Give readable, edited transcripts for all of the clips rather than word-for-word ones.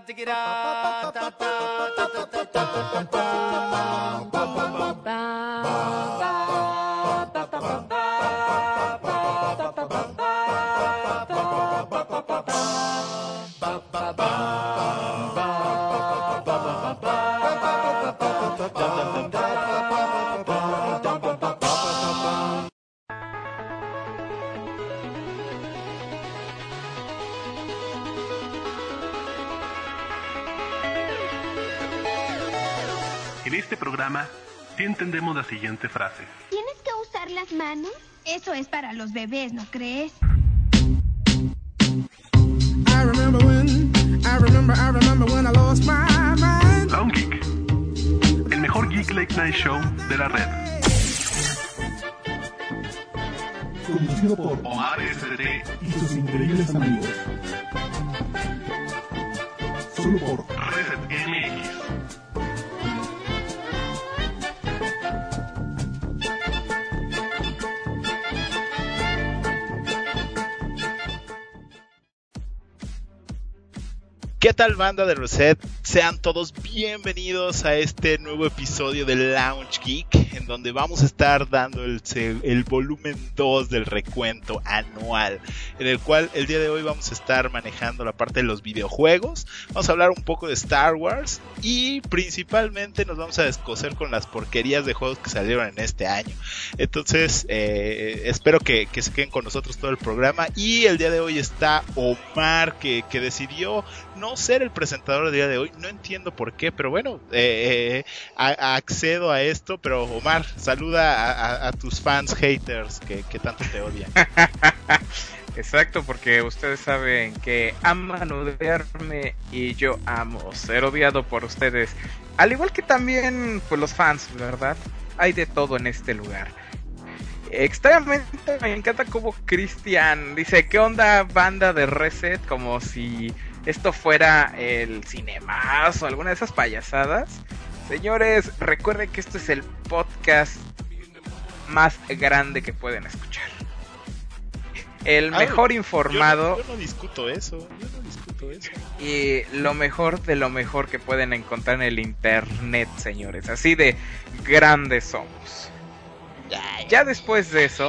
En este programa, sí entendemos la siguiente frase. ¿Tienes que usar las manos? Eso es para los bebés, ¿no crees? I remember when I lost my mind. Lounge Geek, el mejor Geek Late Night Show de la red. Conducido por Omar SDT y sus increíbles amigos. Solo por Reset MX. ¿Qué tal, banda de Reset? Sean todos bienvenidos a este nuevo episodio de Lounge Geek, en donde vamos a estar dando el volumen 2 del recuento anual, en el cual el día de hoy vamos a estar manejando la parte de los videojuegos. Vamos a hablar un poco de Star Wars y principalmente nos vamos a descoser con las porquerías de juegos que salieron en este año. Entonces, espero que se queden con nosotros todo el programa. Y el día de hoy está Omar, que decidió no ser el presentador del día de hoy. No entiendo por qué, pero bueno, accedo a esto. Pero Omar, saluda a tus fans haters que tanto te odian. Exacto, porque ustedes saben que aman odiarme y yo amo ser odiado por ustedes. Al igual que también pues los fans, ¿verdad? Hay de todo en este lugar. Extrañamente me encanta como Cristian dice, ¿qué onda, banda de Reset? Como si esto fuera el Cinemas o alguna de esas payasadas. Señores, recuerden que esto es el podcast más grande que pueden escuchar. El mejor informado. Yo no discuto eso. Y lo mejor de lo mejor que pueden encontrar en el internet, señores. Así de grandes somos. Ya después de eso.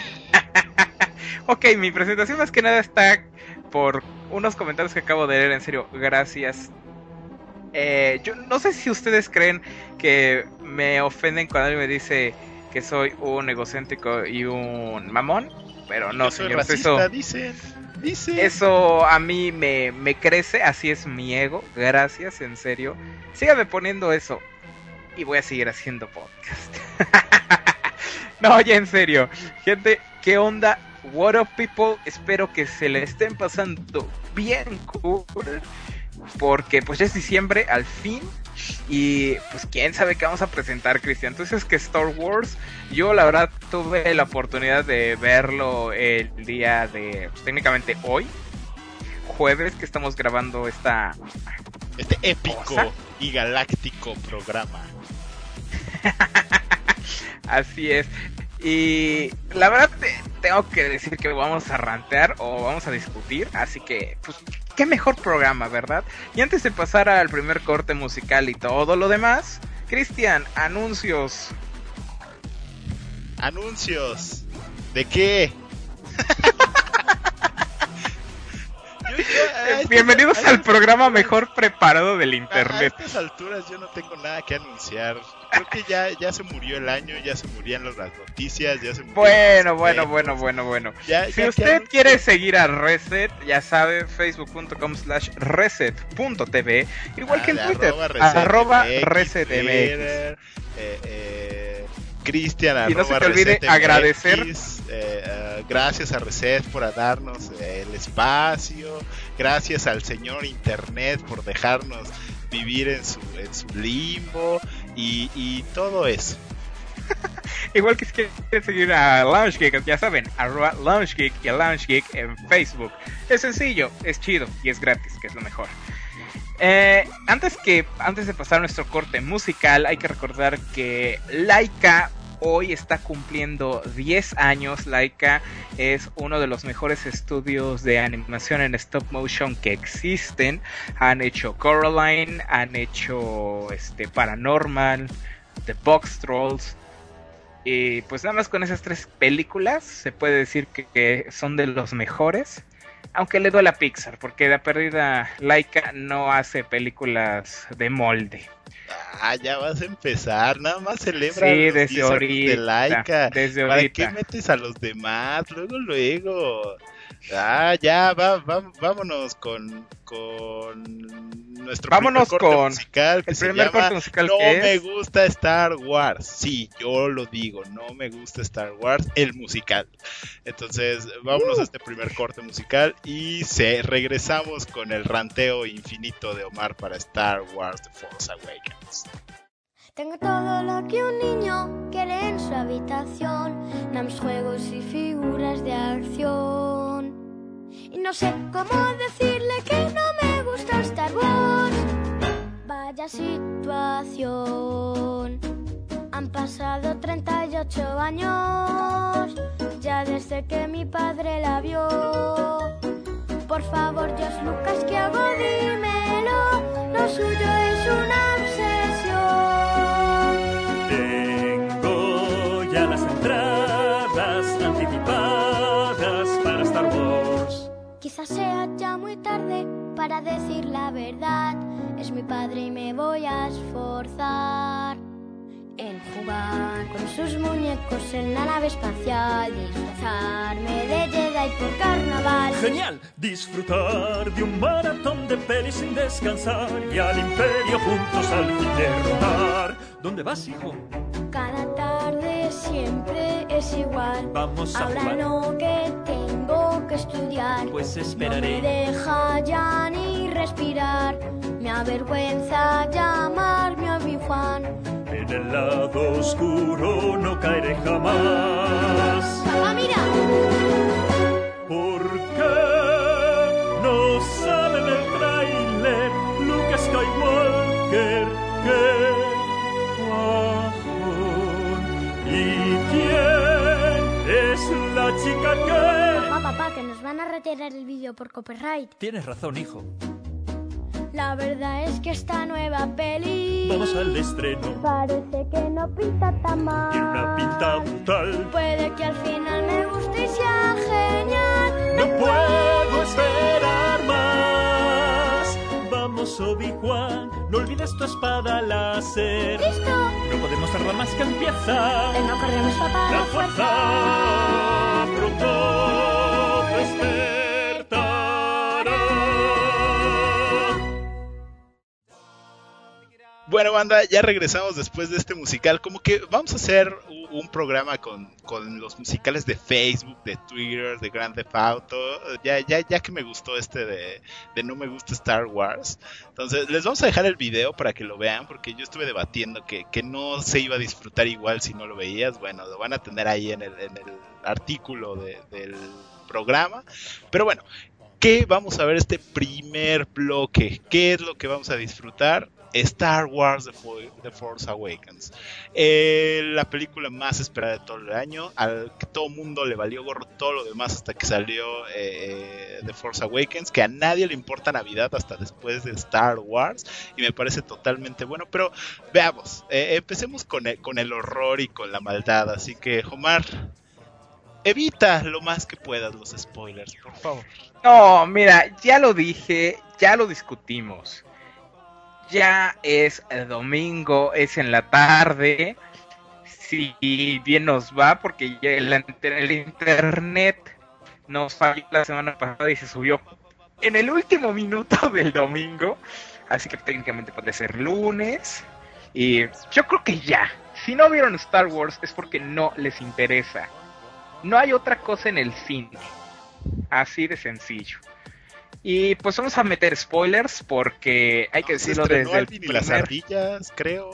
Ok, mi presentación más que nada está por unos comentarios que acabo de leer. En serio, gracias. Yo no sé si ustedes creen que me ofenden cuando alguien me dice que soy un egocéntrico y un mamón. Pero no, señores, racista, dice. Eso a mí me crece, así es mi ego. Gracias, en serio. Síganme poniendo eso y voy a seguir haciendo podcast. No, ya en serio. Gente, ¿qué onda? What up, people? Espero que se le estén pasando bien cool, porque pues ya es diciembre al fin. Y pues quién sabe qué vamos a presentar, Cristian. Entonces, que Star Wars, yo la verdad tuve la oportunidad de verlo el día de, pues, técnicamente hoy, jueves, que estamos grabando este épico cosa y galáctico programa. Así es. Y la verdad tengo que decir que vamos a rantear o vamos a discutir, así que pues qué mejor programa, ¿verdad? Y antes de pasar al primer corte musical y todo lo demás, Cristian, anuncios. ¿Anuncios? ¿De qué? Bienvenidos al programa mejor preparado del internet. A estas alturas yo no tengo nada que anunciar. Creo que ya se murió el año, ya se murieron las noticias, ya se murió. Bueno. Si usted quiere seguir a Reset, ya sabe, facebook.com/reset.tv, igual que en Twitter, @resetmx. Cristian, y no se te olvide agradecer. Gracias a Reset por darnos el espacio. Gracias al señor Internet por dejarnos vivir en su limbo y todo eso. Igual que si quieren seguir a Lounge Geek, ya saben, @Lounge Geek y a Lounge Geek en Facebook. Es sencillo, es chido y es gratis, que es lo mejor. Antes de pasar a nuestro corte musical, hay que recordar que Laika hoy está cumpliendo 10 años. Laika es uno de los mejores estudios de animación en stop motion que existen. Han hecho Coraline, han hecho Paranormal, The Box Trolls. Y pues nada más con esas 3 películas se puede decir que son de los mejores. Aunque le duele a Pixar, porque de perdida Laika no hace películas de molde. Ya vas a empezar, nada más celebra Sí, los desde 10 años ahorita. de Laika. Desde ¿Para ahorita. qué metes a los demás? Luego. Vámonos con nuestro Vámonos primer corte con musical que el se primer llama corte musical No que me es... gusta Star Wars. Sí, yo lo digo, no me gusta Star Wars, el musical. Entonces, vámonos a este primer corte musical y regresamos con el ranteo infinito de Omar para Star Wars The Force Awakens. Tengo todo lo que un niño quiere en su habitación, naves, juegos y figuras de acción. Y no sé cómo decirle que no me gusta Star Wars. Vaya situación. Han pasado 38 años ya desde que mi padre la vio. Por favor, George Lucas, ¿qué hago? Dímelo. Lo suyo es una obsesión. Tengo ya las entradas anticipadas para Star Wars. Quizás sea ya muy tarde para decir la verdad. Es mi padre y me voy a esforzar en jugar con sus muñecos en la nave espacial, disfrazarme de Jedi por carnaval. ¡Genial! Disfrutar de un maratón de pelis sin descansar y al imperio juntos al fin derrotar. ¿Dónde vas, hijo? Cada tarde siempre es igual. Vamos a Ahora jugar. no, que tengo que estudiar. Pues esperaré. No me deja ya ni respirar. Me avergüenza llamarme Obi-Wan. En el lado oscuro no caeré jamás. ¡Papá, mira! ¿Por qué no sale en el tráiler Luke Skywalker? ¡Qué bajón! ¿Y quién es la chica que...? Papá, que nos van a retirar el vídeo por copyright. Tienes razón, hijo. La verdad es que esta nueva peli Vamos al estreno. parece que no pinta tan mal. Tiene una pinta brutal. Puede que al final me guste y sea genial. No puedo esperar más. Vamos, Obi-Wan, no olvides tu espada láser. ¡Listo! No podemos tardar más que empieza. Venga, corremos, papá. La fuerza pronto despertará. Bueno, banda, ya regresamos después de este musical. Como que vamos a hacer un programa con los musicales de Facebook, de Twitter, de Grand Theft Auto. Ya que me gustó de No me gusta Star Wars. Entonces, les vamos a dejar el video para que lo vean, porque yo estuve debatiendo que no se iba a disfrutar igual si no lo veías. Bueno, lo van a tener ahí en el artículo del programa. Pero bueno, ¿qué vamos a ver este primer bloque? ¿Qué es lo que vamos a disfrutar? Star Wars The Force Awakens, la película más esperada de todo el año, al que todo mundo le valió gorro todo lo demás hasta que salió The Force Awakens, que a nadie le importa Navidad hasta después de Star Wars, y me parece totalmente bueno. Pero veamos, empecemos con el horror y con la maldad, así que Omar, evita lo más que puedas los spoilers, por favor. No, mira, ya lo dije, ya lo discutimos. Ya es el domingo, es en la tarde. Si bien nos va, porque ya el internet nos falló la semana pasada y se subió en el último minuto del domingo. Así que técnicamente puede ser lunes. Y yo creo que ya. Si no vieron Star Wars es porque no les interesa. No hay otra cosa en el cine. Así de sencillo. Y pues vamos a meter spoilers porque hay que decirlo desde el primer... las ardillas, creo.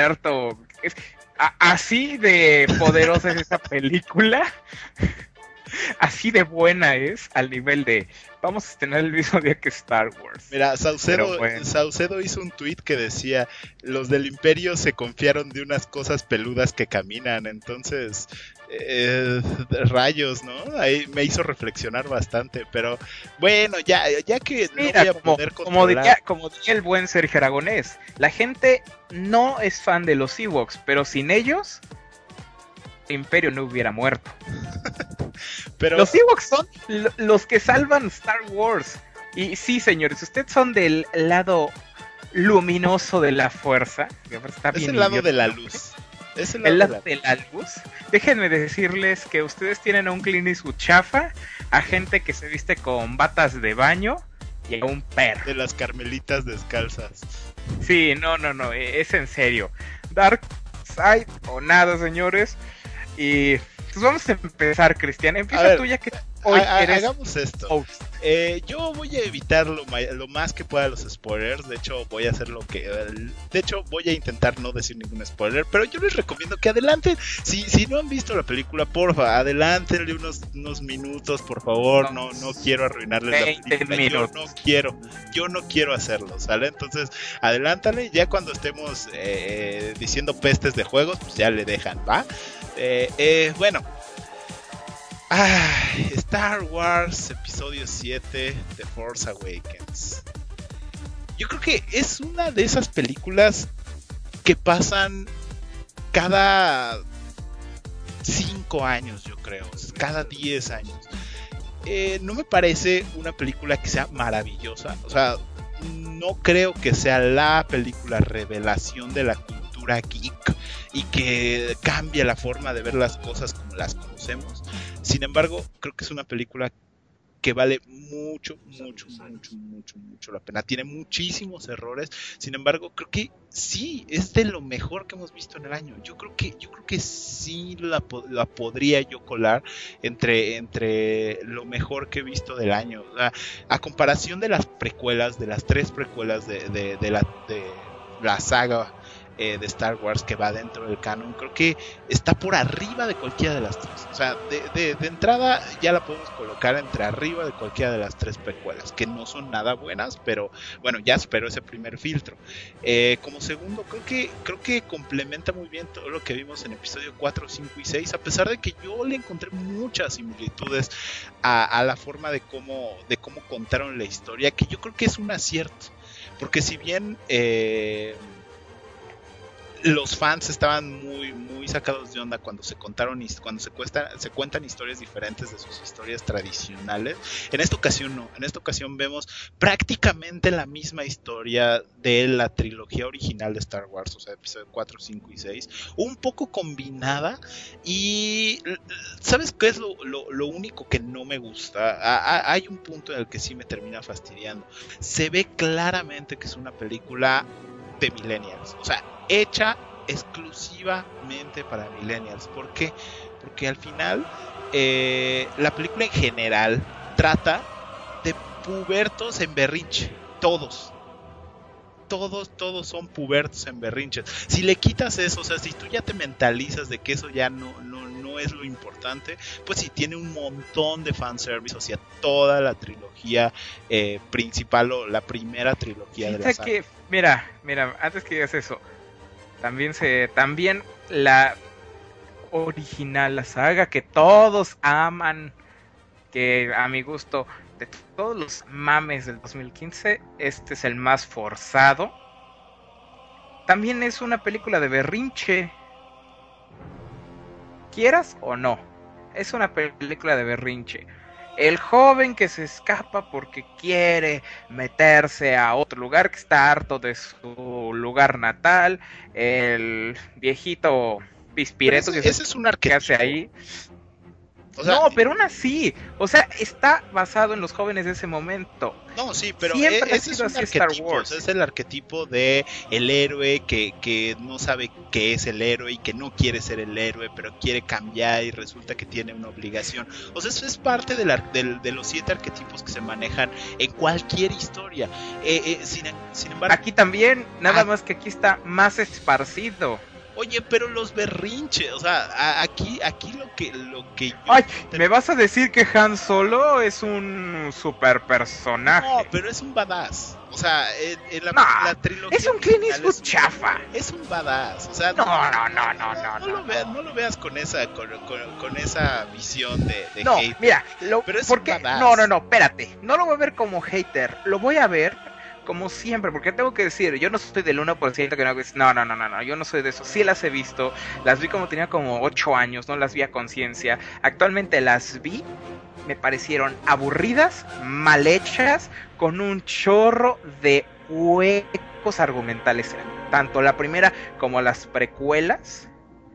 Cierto. Así de poderosa es esa película. Así de buena es, al nivel de vamos a estrenar el mismo día que Star Wars. Mira, Pero bueno. Saucedo hizo un tweet que decía: los del Imperio se confiaron de unas cosas peludas que caminan. Entonces, rayos, ¿no? Ahí me hizo reflexionar bastante. Pero bueno, ya que Mira, no voy a poder controlar. como diría el buen Sergio Aragonés, la gente no es fan de los Ewoks, pero sin ellos el Imperio no hubiera muerto. Pero Los Ewoks son los que salvan Star Wars. Y sí, señores, ustedes son del lado luminoso de la fuerza. Está es bien el lado idiota, de la ¿no? luz. Es El lado de la luz. Déjenme decirles que ustedes tienen a un Clint Eastwood chafa, a gente que se viste con batas de baño y a un perro. De las carmelitas descalzas. Sí, no, es en serio. Dark Side o nada, señores. Y pues vamos a empezar, Cristian. Empieza tú, ya que hoy eres hagamos esto. host. Yo voy a evitar lo más que pueda los spoilers. De hecho, voy a hacer voy a intentar no decir ningún spoiler. Pero yo les recomiendo que adelanten. Si no han visto la película, porfa, adelántenle unos minutos, por favor. No quiero arruinarles la 20 película. minutos. Yo no quiero hacerlo, ¿sale? Entonces, adelántale. Ya cuando estemos diciendo pestes de juegos, pues ya le dejan, ¿va? Bueno. Star Wars Episodio 7, The Force Awakens. Yo creo que es una de esas películas que pasan cada 5 años, yo creo, cada 10 años. No me parece una película que sea maravillosa, o sea, no creo que sea la película revelación de la cultura geek y que cambie la forma de ver las cosas como las conocemos. Sin embargo, creo que es una película que vale mucho la pena. Tiene muchísimos errores. Sin embargo, creo que sí, es de lo mejor que hemos visto en el año. Yo creo que sí la podría yo colar entre lo mejor que he visto del año. A comparación de las precuelas, de las 3 precuelas de la saga de Star Wars que va dentro del canon, creo que está por arriba de cualquiera de las 3. O sea, de entrada ya la podemos colocar entre arriba de cualquiera de las 3 precuelas, que no son nada buenas, pero bueno, ya superó ese primer filtro. Como segundo, creo que complementa muy bien todo lo que vimos en episodio 4, 5 y 6, a pesar de que yo le encontré muchas similitudes a la forma de cómo contaron la historia, que yo creo que es un acierto, porque si bien los fans estaban muy sacados de onda cuando se cuentan historias diferentes de sus historias tradicionales. En esta ocasión no, en esta ocasión vemos prácticamente la misma historia de la trilogía original de Star Wars, o sea, episodio 4, 5 y 6, un poco combinada. Y ¿sabes qué es lo único que no me gusta? Hay un punto en el que sí me termina fastidiando. Se ve claramente que es una película de millennials, o sea, hecha exclusivamente para millennials. ¿Por qué? Porque al final la película en general trata de pubertos en berrinche. Todos son pubertos en berrinches. Si le quitas eso, o sea, si tú ya te mentalizas de que eso ya no es lo importante, pues sí tiene un montón de fanservice, o sea, toda la trilogía principal o la primera trilogía de la saga. Que, mira, antes que digas eso, también la original, la saga que todos aman, que a mi gusto, de todos los mames del 2015, este es el más forzado. También es una película de berrinche, quieras o no, es una película de berrinche. El joven que se escapa porque quiere meterse a otro lugar, que está harto de su lugar natal, el viejito pispireto ese es un arquetipo que hace ahí. O sea, no, pero aún así, o sea, está basado en los jóvenes de ese momento. No, sí, pero ese es un arquetipo, o sea, es el arquetipo de el héroe que no sabe qué es el héroe y que no quiere ser el héroe, pero quiere cambiar y resulta que tiene una obligación. O sea, eso es parte de los 7 arquetipos que se manejan en cualquier historia. Sin embargo, aquí también, nada más que aquí está más esparcido. Oye, pero los berrinches, o sea, aquí lo que yo... Ay, ¿me vas a decir que Han Solo es un super personaje? No, pero es un badass. O sea, en la trilogía... Es un Clint Eastwood chafa. Es un badass. O sea, No lo veas con esa visión de no, hater. mira, pero es ¿por un qué? badass. No, espérate. No lo voy a ver como hater. Lo voy a ver como siempre, porque tengo que decir, yo no soy del 1% que no, yo no soy de eso. Sí las he visto, las vi como tenía como 8 años, no las vi a conciencia. Actualmente las vi, me parecieron aburridas, mal hechas, con un chorro de huecos argumentales, tanto la primera como las precuelas.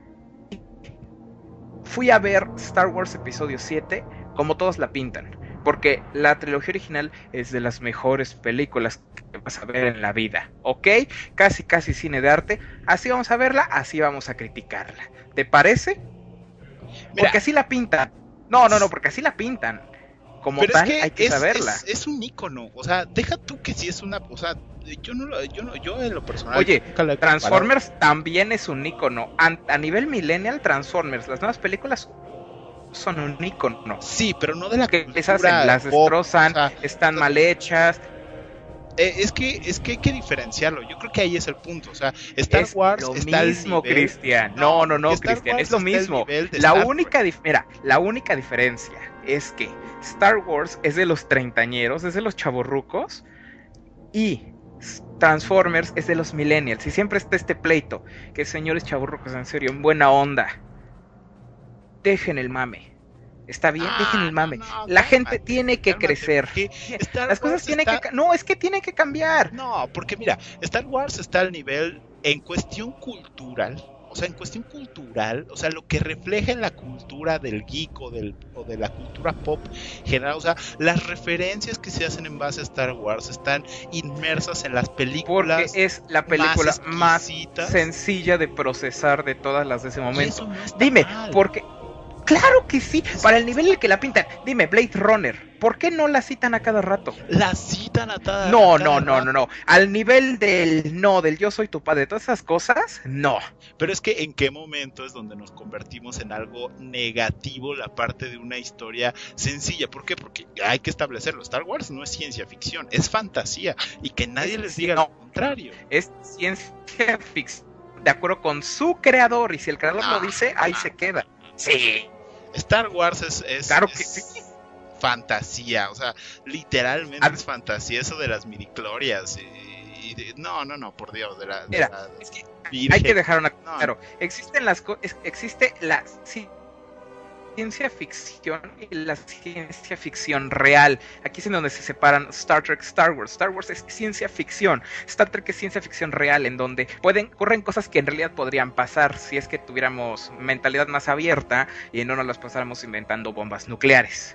Fui a ver Star Wars Episodio 7 como todos la pintan, porque la trilogía original es de las mejores películas que vas a ver en la vida, ¿ok? Casi cine de arte, así vamos a verla, así vamos a criticarla. ¿Te parece? Mira, porque así la pintan. No, porque así la pintan. Como pero tal, es que hay que saberla. Es un ícono, o sea, deja tú que si es una, o sea, yo en lo personal... Oye, nunca la he Transformers comparado. también es un ícono. A nivel millennial, Transformers, las nuevas películas son un ícono. Sí, pero no de la Que cultura esas las pop, destrozan, o sea, están mal hechas. Es que hay que diferenciarlo. Yo creo que ahí es el punto. O sea, Star Es Wars lo está mismo, al nivel... Cristian. No, Star Cristian, Wars es lo está al mismo. nivel de La Star única, Trek. mira, la única diferencia es que Star Wars es de los treintañeros, es de los chavorrucos, y Transformers es de los millennials. Y siempre está este pleito, que señores chavorrucos, en serio, en buena onda, dejen el mame. Está bien, dejen el mame. La gente tiene que crecer. Las cosas tienen que... No, es que tienen que cambiar. No, porque mira, Star Wars está al nivel en cuestión cultural. O sea, o sea, lo que refleja en la cultura del geek o de la cultura pop general, o sea, las referencias que se hacen en base a Star Wars están inmersas en las películas. Porque es la película más exquisitas. sencilla de procesar de todas las de ese Y momento. eso no está Dime, mal. porque... Claro que sí, para el nivel en el que la pintan. Dime, Blade Runner, ¿por qué no la citan a cada rato? La citan a cada No. rato. Al nivel del yo soy tu padre, todas esas cosas, no. Pero es que en qué momento es donde nos convertimos en algo negativo la parte de una historia sencilla. ¿Por qué? Porque hay que establecerlo. Star Wars no es ciencia ficción, es fantasía. Y que nadie les diga lo contrario. Es ciencia ficción, de acuerdo con su creador. Y si el creador lo dice, ahí se queda. Sí. Star Wars es Claro que sí. fantasía, o sea, literalmente es fantasía, eso de las midichlorias no, por Dios, Mira, es que virgen. hay que dejar una cosa No. claro. Existe la ciencia ficción y la ciencia ficción real. Aquí es en donde se separan Star Trek, Star Wars. Star Wars es ciencia ficción. Star Trek es ciencia ficción real, en donde ocurren cosas que en realidad podrían pasar si es que tuviéramos mentalidad más abierta y no nos las pasáramos inventando bombas nucleares.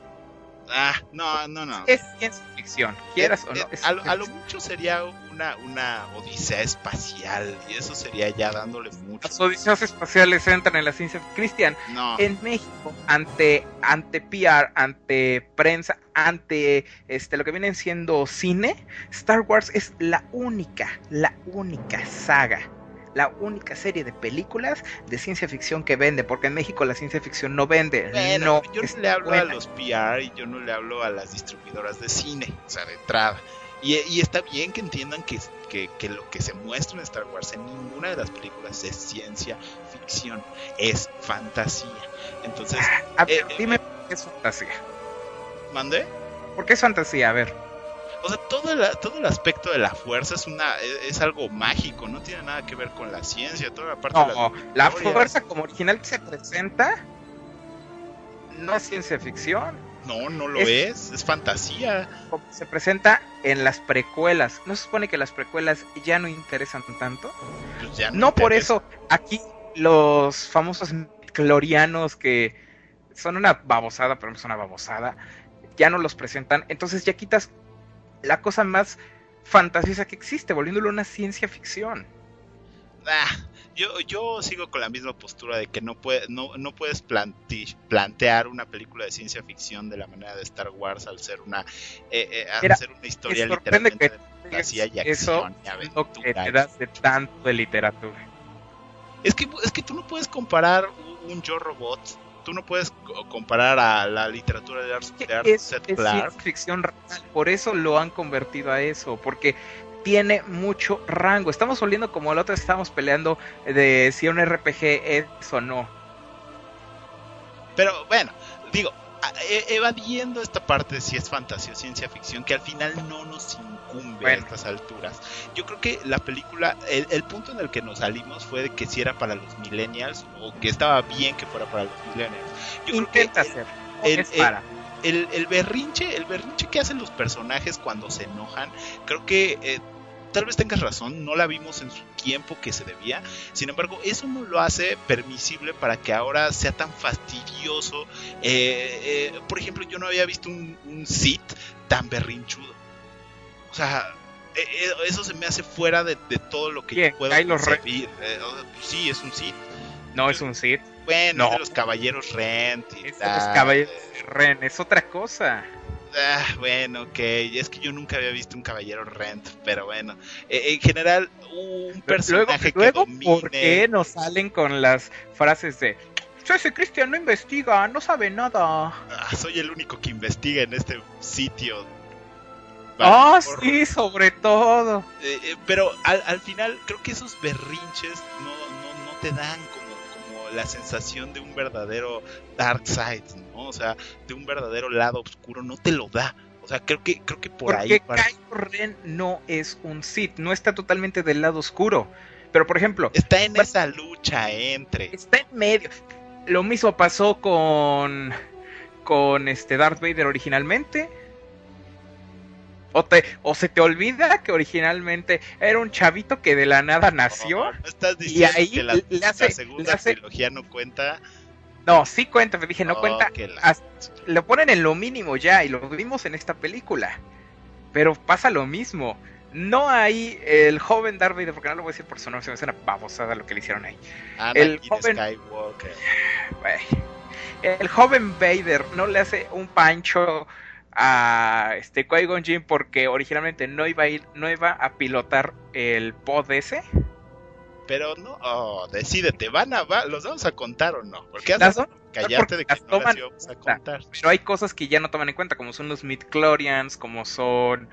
No. Es ciencia ficción, quieras o no. A lo mucho sería una odisea espacial, y eso sería ya dándole mucho. Las odiseas espaciales entran en la ciencia. Cristian, No. en México, ante PR, ante prensa, ante lo que vienen siendo cine, Star Wars es la única saga, la única serie de películas de ciencia ficción que vende, porque en México la ciencia ficción no vende. Bueno, yo es no le hablo buena. a los PR y yo no le hablo a las distribuidoras de cine, o sea, de entrada. Y está bien que entiendan que lo que se muestra en Star Wars en ninguna de las películas es ciencia ficción, es fantasía. Entonces, A ver, dime por qué es fantasía. ¿mandé? ¿Por qué es fantasía? A ver. O sea, todo el aspecto de la fuerza es algo mágico, no tiene nada que ver con la ciencia, toda la parte de No, la fuerza como original que se presenta no es ciencia ficción. No lo es fantasía. Como se presenta en las precuelas. ¿No se supone que las precuelas ya no interesan tanto? Pues ya No por interesa. eso aquí los famosos clorianos, que son una babosada, pero no son una babosada, ya no los presentan. Entonces ya quitas la cosa más fantasiosa que existe, volviéndolo una ciencia ficción. Yo sigo con la misma postura de que no puedes plantear una película de ciencia ficción de la manera de Star Wars al ser una hacer una historia me sorprende literalmente que de fantasía y eso acción y es lo que te aventura. das de tanto de literatura. Es que tú no puedes comparar un Yo Robot, tú no puedes comparar a la literatura de Arthur C. Clarke. Es ficción real, por eso lo han convertido a eso, porque tiene mucho rango. Estamos volviendo como la otra vez estábamos peleando de si un RPG es o no. Pero bueno, digo, evadiendo esta parte de si es fantasía o ciencia ficción, que al final no nos incumbe a estas alturas. Yo creo que la película, el punto en el que nos salimos fue de que si era para los millennials o que estaba bien que fuera para los millennials. Yo Intenta creo hacer. el berrinche que hacen los personajes cuando se enojan, creo que tal vez tengas razón, no la vimos en su tiempo que se debía. Sin embargo, eso no lo hace permisible para que ahora sea tan fastidioso. Por ejemplo, yo no había visto un Sith tan berrinchudo. O sea, eso se me hace fuera de todo lo que yo puedo concebir. Sí, es un Sith. No es un Sith. Bueno, no. Es de los caballeros Rent. Es de los caballeros Ren, es otra cosa. Bueno, ok, es que yo nunca había visto un caballero Rent, pero bueno, en general un personaje luego, que domine... ¿por qué nos salen con las frases de ese Cristian no investiga, no sabe nada? Soy el único que investiga en este sitio. Sí, sobre todo. Pero al final creo que esos berrinches no te dan como la sensación de un verdadero dark side, ¿no? O sea, de un verdadero lado oscuro, no te lo da. O sea, creo que por ahí... Porque Kylo Ren no es un Sith, no está totalmente del lado oscuro. Pero, por ejemplo... Está en esa lucha entre... Está en medio. Lo mismo pasó con Darth Vader originalmente. O se te olvida que originalmente era un chavito que de la nada nació. ¿No estás diciendo y ahí que la segunda trilogía no cuenta? No, sí cuenta, me dije, no cuenta. Lo ponen en lo mínimo ya, y lo vimos en esta película. Pero pasa lo mismo. No hay el joven Darth Vader, porque no lo voy a decir por su nombre, se me hace una babosada lo que le hicieron ahí. El joven Skywalker. El joven Vader no le hace un pancho a Qui-Gon Jinn porque originalmente no iba a pilotar el pod ese. Pero no, decídete, ¿los vamos a contar o no? Porque callarte de que no las íbamos a contar. Pero hay cosas que ya no toman en cuenta, como son los midichlorians, como son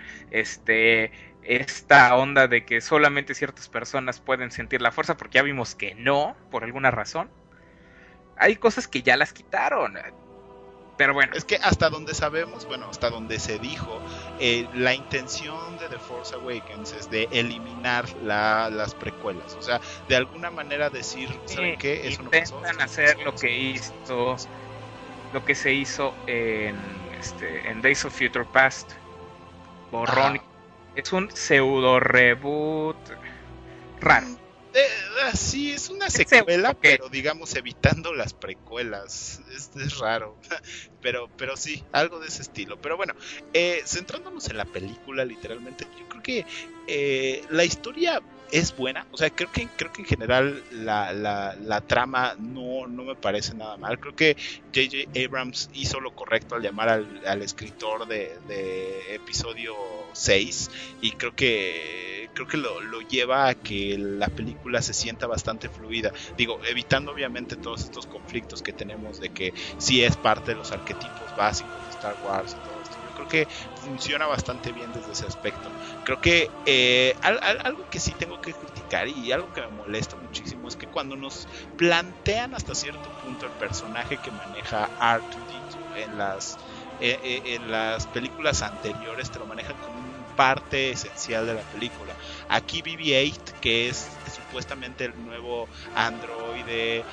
esta onda de que solamente ciertas personas pueden sentir la fuerza, porque ya vimos que no, por alguna razón. Hay cosas que ya las quitaron. Pero bueno. Es que hasta donde sabemos, hasta donde se dijo, la intención de The Force Awakens es de eliminar las precuelas. O sea, de alguna manera decir, ¿saben qué? Eso no pasó. Intentan hacer lo que se hizo en Days of Future Past. Borrón. Es un pseudo reboot raro. Sí, es una secuela, pero digamos evitando las precuelas. Es raro, pero sí, algo de ese estilo. Pero bueno, centrándonos en la película, literalmente, yo creo que la historia es buena. O sea, creo que en general la trama no me parece nada mal. Creo que J.J. Abrams hizo lo correcto al llamar al escritor de episodio 6, y creo que lo lleva a que la película se sienta bastante fluida. Digo, evitando obviamente todos estos conflictos que tenemos de que sí es parte de los arquetipos básicos de Star Wars y todo esto. Yo creo que funciona bastante bien desde ese aspecto. Creo que algo que sí tengo que criticar y algo que me molesta muchísimo es que cuando nos plantean hasta cierto punto el personaje que maneja R2-D2 en las películas anteriores, te lo manejan como parte esencial de la película. Aquí BB-8, que es supuestamente el nuevo androide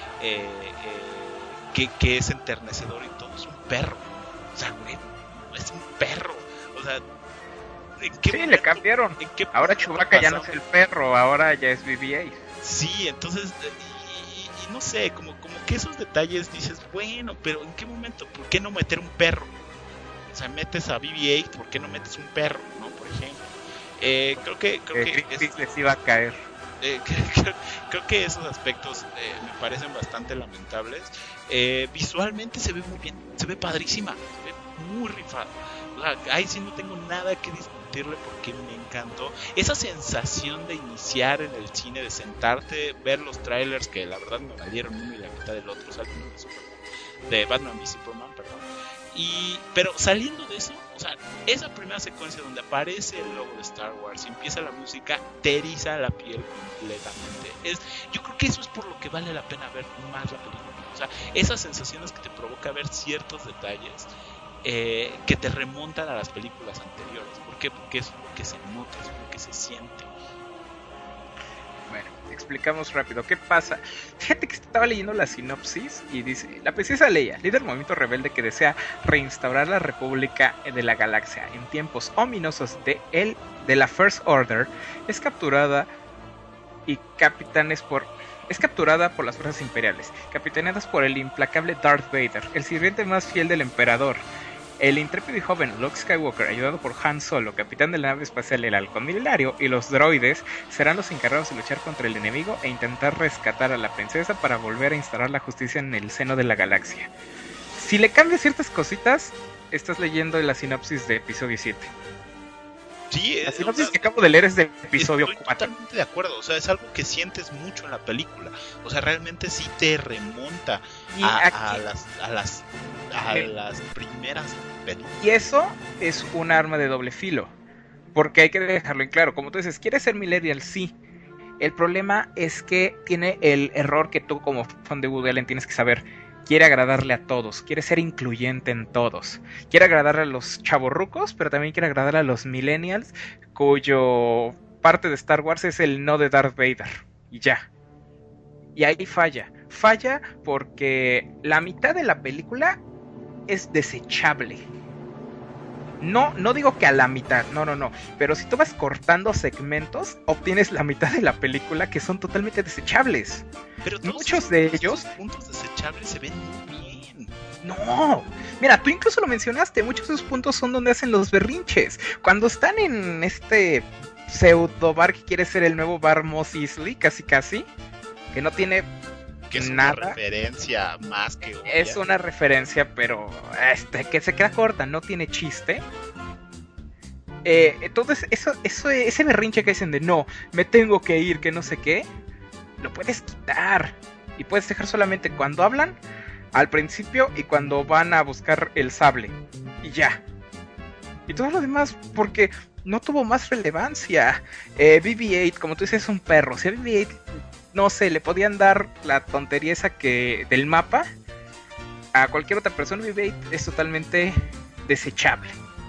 que es enternecedor y todo, es un perro. O sea, güey, es un perro. O sea, ¿en qué momento, le cambiaron? Ahora Chewbacca ya no es el perro, ahora ya es BB-8. Sí, entonces y no sé, como que esos detalles dices, bueno, pero ¿en qué momento? ¿Por qué no meter un perro? O sea, metes a BB-8, ¿por qué no metes un perro, no? Por ejemplo. Creo que les iba a caer. Creo que esos aspectos me parecen bastante lamentables. Visualmente se ve muy bien, se ve padrísima, se ve muy rifado. O sea, ahí sí no tengo nada que discutirle porque me encantó. Esa sensación de iniciar en el cine, de sentarte, ver los trailers que la verdad me valieron uno y la mitad del otro, o sea, uno de Superman, de Batman v Superman, perdón. Pero saliendo de eso, o sea, esa primera secuencia donde aparece el logo de Star Wars y empieza la música, te eriza la piel completamente. Yo creo que eso es por lo que vale la pena ver más la película. O sea, esas sensaciones que te provoca ver ciertos detalles que te remontan a las películas anteriores. ¿Por qué? Porque es lo que se nota, es lo que se siente. Bueno, explicamos rápido qué pasa. Fíjate que estaba leyendo la sinopsis y dice: la princesa Leia, líder del movimiento rebelde que desea reinstaurar la República de la Galaxia en tiempos ominosos de la First Order, es capturada por las fuerzas imperiales, capitaneadas por el implacable Darth Vader, el sirviente más fiel del emperador. El intrépido y joven Luke Skywalker, ayudado por Han Solo, capitán de la nave espacial El Halcón Milenario, y los droides serán los encargados de luchar contra el enemigo e intentar rescatar a la princesa para volver a instaurar la justicia en el seno de la galaxia. Si le cambias ciertas cositas, estás leyendo la sinopsis de episodio 7. Sí, la sinopsis que acabo de leer es de episodio 4. Totalmente de acuerdo, o sea, es algo que sientes mucho en la película. O sea, realmente sí te remonta a las primeras películas. Y eso es un arma de doble filo, porque hay que dejarlo en claro. Como tú dices, ¿quieres ser millennial? Sí. El problema es que tiene el error que tú como fan de Woody Allen tienes que saber. Quiere agradarle a todos, quiere ser incluyente en todos. Quiere agradarle a los chavorrucos, pero también quiere agradarle a los millennials, cuyo parte de Star Wars es el no de Darth Vader. Y ya. Y ahí falla. Falla porque la mitad de la película es desechable. No digo que a la mitad, no. Pero si tú vas cortando segmentos, obtienes la mitad de la película que son totalmente desechables. Pero muchos de ellos... Los puntos desechables se ven muy bien. No, mira, tú incluso lo mencionaste. Muchos de esos puntos son donde hacen los berrinches. Cuando están en este pseudo bar que quiere ser el nuevo bar Mos Eisley, casi, que no tiene... Que es nada. Una referencia más que obvia. Es una referencia, pero que se queda corta, no tiene chiste. Entonces, ese berrinche que dicen de no, me tengo que ir, que no sé qué, lo puedes quitar. Y puedes dejar solamente cuando hablan, al principio y cuando van a buscar el sable. Y ya. Y todo lo demás, porque no tuvo más relevancia. BB-8, como tú dices, es un perro. Si a BB-8... no sé, le podían dar la tontería esa que del mapa a cualquier otra persona. BB-8 es totalmente desechable.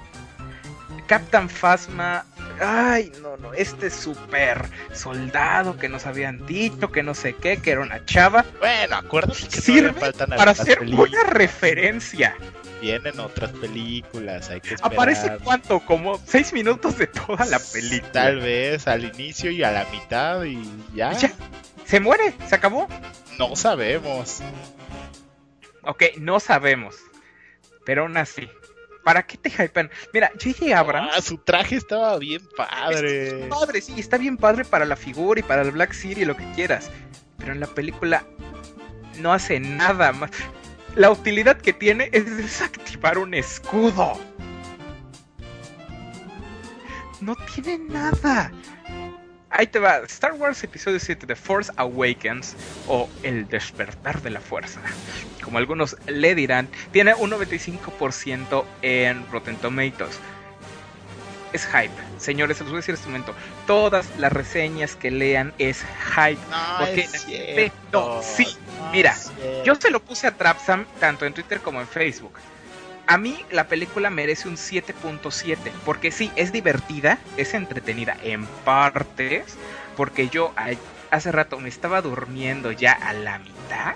Captain Phasma, ay, no, este super soldado que nos habían dicho, que no sé qué, que era una chava. Bueno, acuérdate que sirve para hacer una referencia. Vienen otras películas, hay que esperar. ¿Aparece cuánto? Como 6 minutos de toda la película. Tal vez al inicio y a la mitad y ya. ¿Se muere? ¿Se acabó? No sabemos. Ok, no sabemos. Pero aún así, ¿para qué te hypean? Mira, J.J. Abrams... su traje estaba bien padre. Está bien padre, sí, está bien padre para la figura y para el Black City y lo que quieras. Pero en la película no hace nada más. La utilidad que tiene es desactivar un escudo. No tiene nada. Ahí te va, Star Wars Episodio 7, The Force Awakens, o El Despertar de la Fuerza, como algunos le dirán, tiene un 95% en Rotten Tomatoes. Es hype, señores, se los voy a decir en este momento. Todas las reseñas que lean es hype. No, porque es cierto. sí, mira, yo se lo puse a Trapsam tanto en Twitter como en Facebook. A mí la película merece un 7.7, porque sí, es divertida, es entretenida en partes, porque yo hace rato me estaba durmiendo ya a la mitad.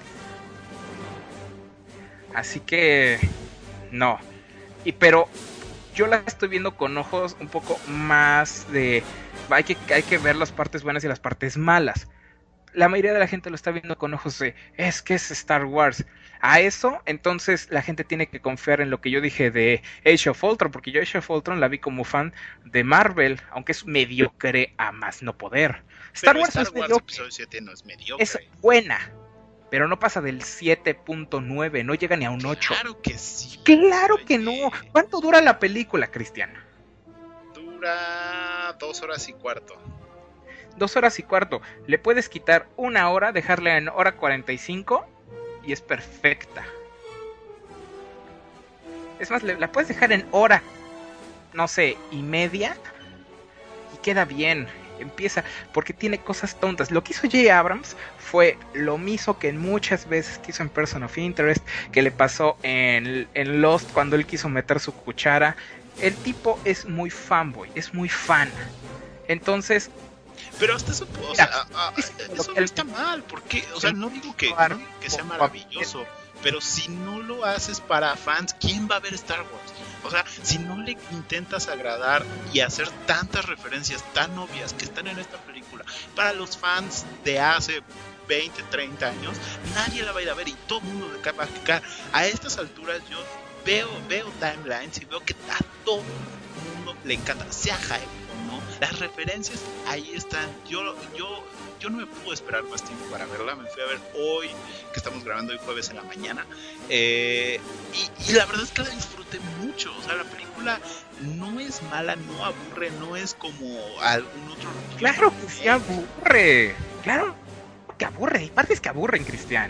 Así que no. Pero yo la estoy viendo con ojos un poco más de... Hay que ver las partes buenas y las partes malas. La mayoría de la gente lo está viendo con ojos de... Es que es Star Wars. A eso, entonces la gente tiene que confiar en lo que yo dije de Age of Ultron, porque yo Age of Ultron la vi como fan de Marvel, aunque es mediocre a más no poder. Star Wars es mediocre. Episodio 7 no es mediocre. Es buena, pero no pasa del 7.9, no llega ni a un 8. Claro que sí. Claro que no. ¿Cuánto dura la película, Cristian? Dura 2 horas y cuarto. 2 horas y cuarto. Le puedes quitar 1 hora, dejarla en hora 45 y es perfecta. Es más, la puedes dejar en hora, no sé, y media y queda bien. Empieza, porque tiene cosas tontas. Lo que hizo J. Abrams fue lo mismo que muchas veces que hizo en Person of Interest, que le pasó en Lost cuando él quiso meter su cuchara. El tipo es muy fanboy, es muy fan. Entonces... Pero hasta eso, o sea, eso no está mal, porque, o sea, no digo que sea maravilloso, pero si no lo haces para fans, ¿quién va a ver Star Wars? O sea, si no le intentas agradar y hacer tantas referencias tan obvias que están en esta película, para los fans de hace 20, 30 años, nadie la va a ir a ver y todo el mundo va a clicar. A estas alturas yo veo timelines y veo que a todo el mundo le encanta, sea hype o no, las referencias ahí están. Yo no me puedo esperar más tiempo para verla. Me fui a ver hoy, que estamos grabando hoy jueves en la mañana, y la verdad es que la disfruté mucho. O sea, la película no es mala, no aburre, no es como algún otro. Claro que sí aburre, claro que aburre, hay partes que aburren, Cristian.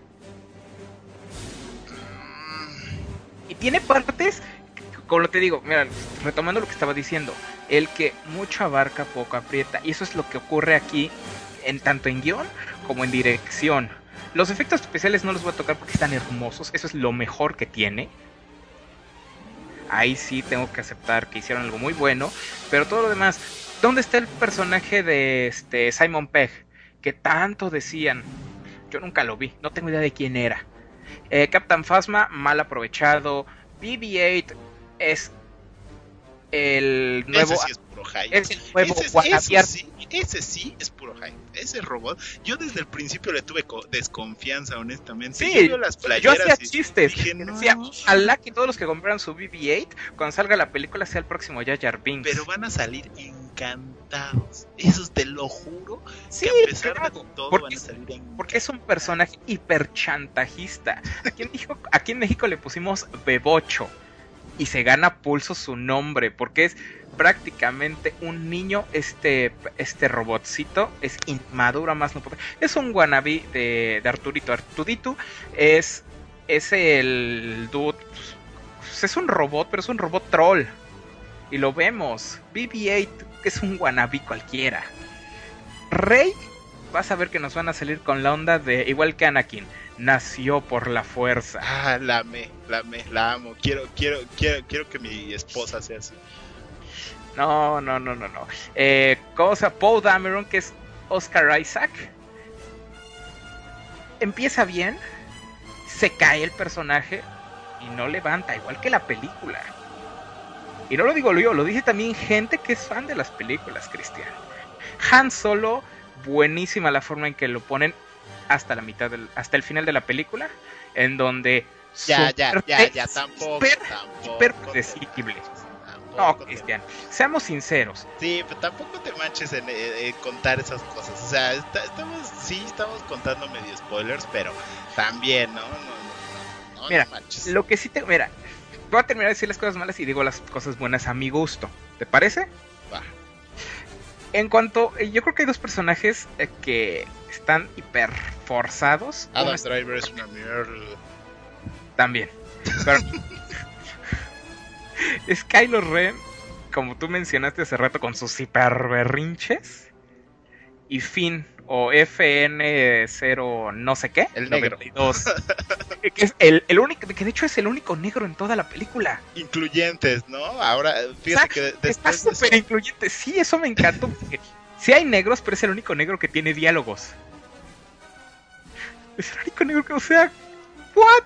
Y tiene partes, como te digo, mira, retomando lo que estaba diciendo, el que mucho abarca, poco aprieta, y eso es lo que ocurre aquí, tanto en guión como en dirección. Los efectos especiales no los voy a tocar porque están hermosos, eso es lo mejor que tiene. Ahí sí tengo que aceptar que hicieron algo muy bueno, pero todo lo demás, ¿dónde está el personaje de Simon Pegg? Que tanto decían, yo nunca lo vi, no tengo idea de quién era. Captain Phasma, mal aprovechado. BB-8 es el nuevo... Ese sí es puro hype. Es el nuevo ese sí es puro hype. Ese robot, yo desde el principio le tuve desconfianza, honestamente. Sí, yo las playeras hacía chistes. Dije, decía, ojalá que todos los que compraran su BB-8, cuando salga la película, sea el próximo Jar Jar Binks. Pero van a salir encantados. Eso te lo juro. Sí, que a pesar de todo van a salir encantados. Porque es un personaje hiperchantajista. Aquí en México le pusimos Bebocho. Y se gana pulso su nombre, porque es prácticamente un niño. Este robotcito es inmaduro, más no puede. Es un wannabe de Arturito. Arturito es el dude. Pues, es un robot, pero es un robot troll. Y lo vemos. BB-8 es un wannabe cualquiera. Rey, vas a ver que nos van a salir con la onda de, igual que Anakin, nació por la fuerza. Ah, la amo. Quiero que mi esposa sea así. No. Poe Dameron, que es Oscar Isaac, empieza bien, se cae el personaje y no levanta, igual que la película. Y no lo digo yo, lo dice también gente que es fan de las películas, Cristian. Han Solo, buenísima la forma en que lo ponen hasta el final de la película, en donde ya tampoco súper predecible. No, Cristian, seamos sinceros. Sí, pero tampoco te manches en contar esas cosas. O sea, estamos contando medio spoilers, pero también, ¿no? Mira, no manches. Lo que sí mira, voy a terminar de decir las cosas malas y digo las cosas buenas a mi gusto. ¿Te parece? Va. En cuanto, yo creo que hay dos personajes que están hiper forzados. Adam Driver es una mierda. También. Pero es Kylo Ren, como tú mencionaste hace rato, con sus hiper berrinches. Y Finn, o FN0 no sé qué, el negro 92, que es el único, que de hecho es el único negro en toda la película. Incluyentes, ¿no? Ahora, fíjate que está súper incluyente. Sí, eso me encantó, porque sí hay negros, pero es el único negro que tiene diálogos. Es el único negro que, o sea, ¿what?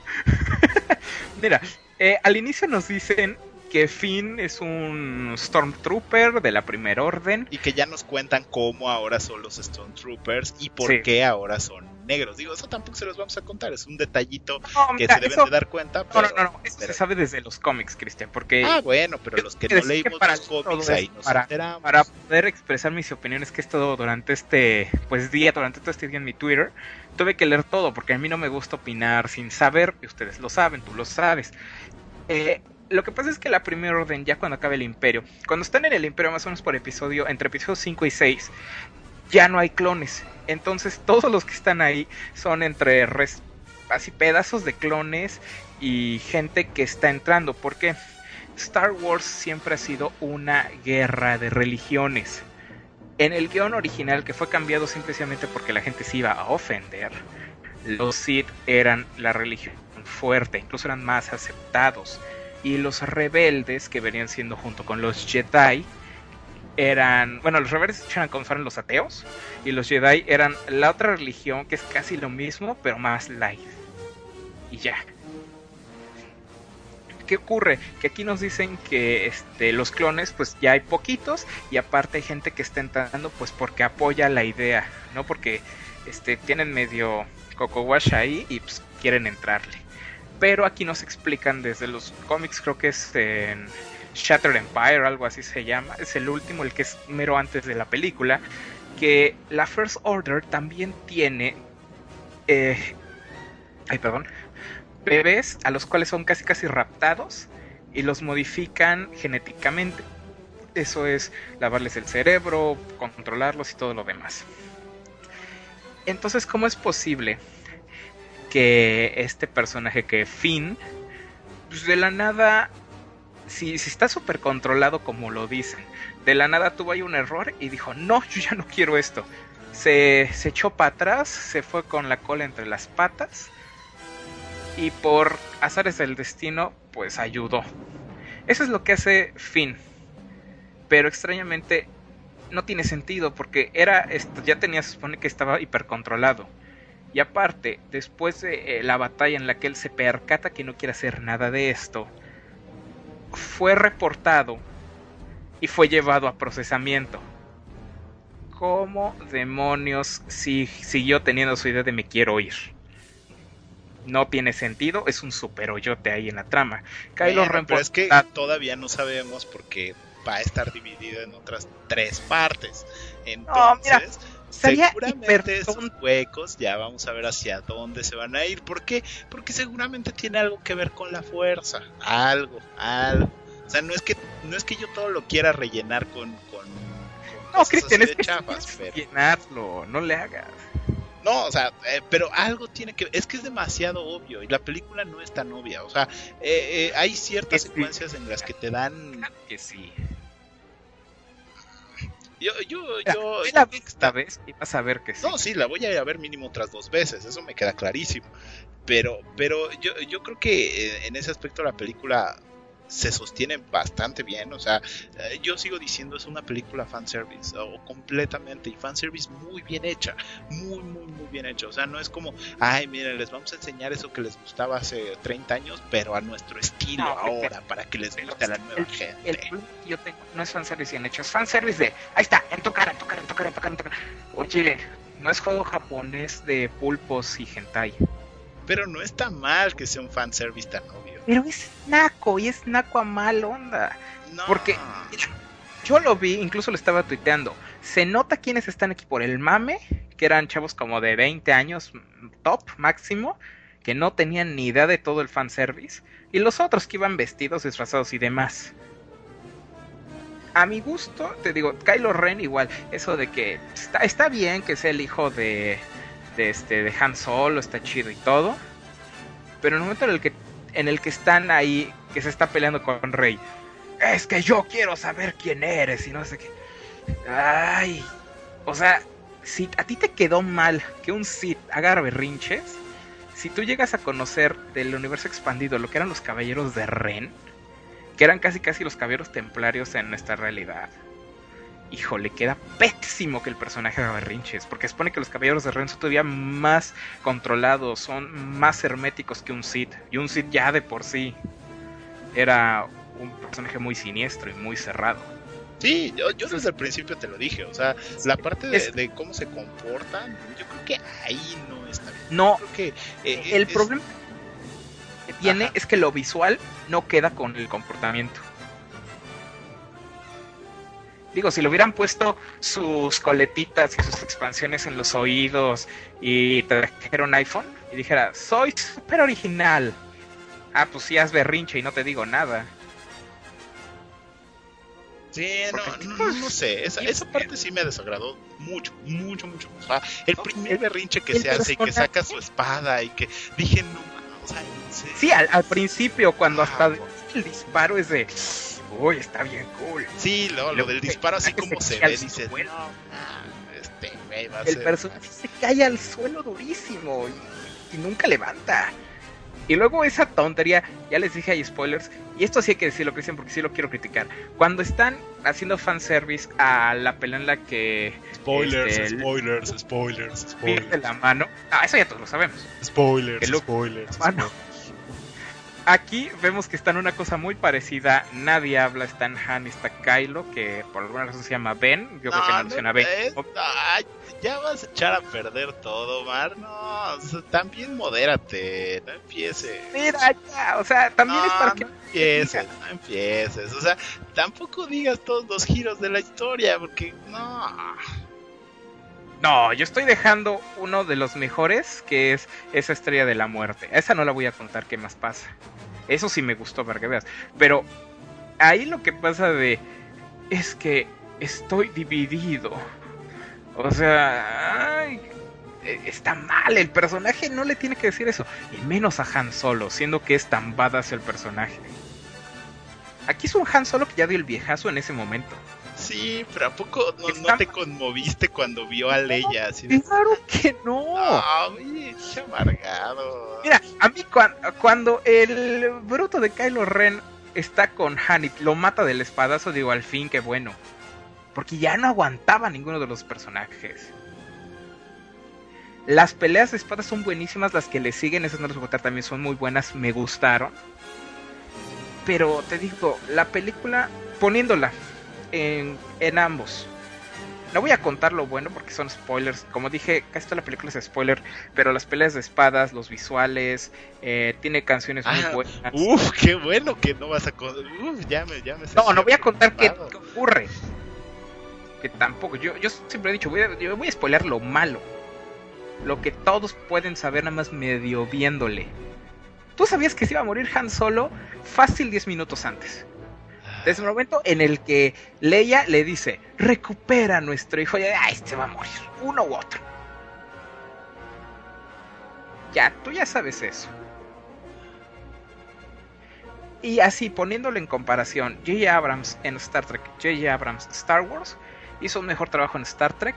Mira, al inicio nos dicen que Finn es un Stormtrooper de la Primera Orden. Y que ya nos cuentan cómo ahora son los Stormtroopers y por qué ahora son negros. Digo, eso tampoco se los vamos a contar, es un detallito No, que mira, se deben eso- de dar cuenta. No, eso se sabe desde los cómics, Cristian, porque Bueno, pero los que quiero no decir que leímos para los cómics todo ahí esto, nos para enteramos. poder expresar mis opiniones, que es todo durante durante todo este día en mi Twitter, tuve que leer todo, porque a mí no me gusta opinar sin saber, y ustedes lo saben, tú lo sabes. Lo que pasa es que la Primera Orden, ya cuando acabe el Imperio, cuando están en el Imperio más o menos entre episodios 5 y 6, ya no hay clones. Entonces todos los que están ahí son entre así pedazos de clones y gente que está entrando, porque Star Wars siempre ha sido una guerra de religiones. En el guión original, que fue cambiado simplemente porque la gente se iba a ofender, los Sith eran la religión fuerte, incluso eran más aceptados. Y los rebeldes, que venían siendo junto con los Jedi, los rebeldes eran como fueron los ateos, y los Jedi eran la otra religión que es casi lo mismo, pero más light. Y ya. ¿Qué ocurre? Que aquí nos dicen que los clones, pues ya hay poquitos, y aparte hay gente que está entrando, pues porque apoya la idea, no porque tienen medio coco wash ahí y pues quieren entrarle. Pero aquí nos explican desde los cómics, creo que es en Shattered Empire, algo así se llama, es el último, el que es mero antes de la película, que la First Order también tiene bebés a los cuales son casi raptados y los modifican genéticamente. Eso es lavarles el cerebro, controlarlos y todo lo demás. Entonces, ¿cómo es posible que este personaje, que Finn, pues de la nada, si está súper controlado como lo dicen, de la nada tuvo ahí un error y dijo, no, yo ya no quiero esto? Se echó para atrás, se fue con la cola entre las patas y por azares del destino, pues ayudó. Eso es lo que hace Finn. Pero extrañamente no tiene sentido, porque se supone que estaba hipercontrolado. Y aparte, después de la batalla en la que él se percata que no quiere hacer nada de esto, fue reportado y fue llevado a procesamiento. ¿Cómo demonios siguió teniendo su idea de me quiero ir? No tiene sentido, es un super hoyote ahí en la trama. Pero es que todavía no sabemos porque va a estar dividido en otras 3 partes. Entonces, seguramente esos huecos ya vamos a ver hacia dónde se van a ir. ¿Por qué? Porque seguramente tiene algo que ver con la fuerza. Algo. O sea, no es que yo todo lo quiera rellenar con no, Cristian, es que chafas, pero llenarlo, no le hagas. No, o sea, pero algo tiene que... Es que es demasiado obvio y la película no es tan obvia. O sea, hay ciertas secuencias en las que te dan... Claro que sí. Yo la vi esta vez y vas a ver que sí. No, sí, la voy a ir a ver mínimo otras 2 veces, eso me queda clarísimo. Pero yo creo que en ese aspecto la película se sostiene bastante bien. O sea, yo sigo diciendo, es una película fanservice, o completamente, y fanservice muy bien hecha, muy bien hecha. O sea, no es como, ay, miren, les vamos a enseñar eso que les gustaba hace 30 años, pero a nuestro estilo ahora, para que les guste a la nueva gente. El que yo tengo no es fanservice bien hecho, es fanservice de, ahí está, en tu cara. Oye, no es juego japonés de pulpos y hentai. Pero no está mal que sea un fanservice tan obvio. Pero es naco, y es naco a mal onda. No. Porque yo lo vi, incluso lo estaba tuiteando. Se nota quienes están aquí por el mame, que eran chavos como de 20 años, top máximo, que no tenían ni idea de todo el fanservice. Y los otros que iban vestidos, disfrazados y demás. A mi gusto, te digo, Kylo Ren igual, eso de que está bien que sea el hijo de Han Solo, está chido y todo, pero en el momento en el que están ahí, que se está peleando con Rey, es que yo quiero saber quién eres y no sé qué. Ay, o sea, si a ti te quedó mal que un Sith haga berrinches, si tú llegas a conocer del universo expandido lo que eran los caballeros de Ren, que eran casi los caballeros templarios en nuestra realidad, híjole, queda pésimo que el personaje haga berrinches, porque supone que los caballeros de Ren son todavía más controlados, son más herméticos que un Sith, y un Sith ya de por sí era un personaje muy siniestro y muy cerrado. Sí, yo desde el principio te lo dije, o sea, la parte de cómo se comportan, yo creo que ahí no está bien. No, creo que, el problema que tiene es que lo visual no queda con el comportamiento. Digo, si le hubieran puesto sus coletitas y sus expansiones en los oídos y trajera un iPhone y dijera, soy súper original. Ah, pues sí, haz berrinche y no te digo nada. Sí, no sé, esa parte sí me desagradó mucho. O sea, el primer berrinche que se hace y que saca su espada y que dije, no, o sea, sí, al principio cuando hasta el disparo es de, uy, está bien cool. Sí, lo del disparo así como se ve, dices, no, güey va a ser... El personaje se cae al suelo durísimo y nunca levanta. Y luego esa tontería, ya les dije, hay spoilers, y esto sí hay que decirlo, Cristian, porque sí lo quiero criticar. Cuando están haciendo fanservice a la pelea en la que... Spoilers. Pierde la mano. Ah, eso ya todos lo sabemos. Spoilers. Aquí vemos que están una cosa muy parecida. Nadie habla, están Han y está Kylo, que por alguna razón se llama Ben. Yo creo que no menciona Ben. Ya vas a echar a perder todo, Mar. No, o sea, también modérate. No empieces. Mira, ya, o sea, también es para que... No empieces. O sea, tampoco digas todos los giros de la historia, porque no. No, yo estoy dejando uno de los mejores, que es esa Estrella de la Muerte. Esa no la voy a contar qué más pasa. Eso sí me gustó, para que veas. Pero ahí lo que pasa es que estoy dividido. O sea, está mal. El personaje no le tiene que decir eso. Y menos a Han Solo, siendo que es tan badass el personaje. Aquí es un Han Solo que ya dio el viejazo en ese momento. Sí, pero ¿a poco no te conmoviste cuando vio a Leia? Así de... Claro que no. Oye, qué amargado. Mira, a mí cuando el bruto de Kylo Ren está con Han y lo mata del espadazo, digo, al fin, qué bueno. Porque ya no aguantaba ninguno de los personajes. Las peleas de espadas son buenísimas, las que le siguen, esas no las voy a contar, también son muy buenas, me gustaron. Pero te digo, la película, poniéndola en ambos. No voy a contar lo bueno porque son spoilers. Como dije, casi toda la película es spoiler. Pero las peleas de espadas, los visuales, tiene canciones muy buenas. Uf, qué bueno que no vas a contar. Ya me no voy a contar qué ocurre. Que tampoco, yo siempre he dicho, voy a spoiler lo malo. Lo que todos pueden saber nada más medio viéndole. ¿Tú sabías que se iba a morir Han Solo fácil 10 minutos antes? Desde el momento en el que Leia le dice, recupera a nuestro hijo, ya, este va a morir, uno u otro. Ya, tú ya sabes eso. Y así, poniéndolo en comparación, J.J. Abrams en Star Trek, J.J. Abrams Star Wars, hizo un mejor trabajo en Star Trek.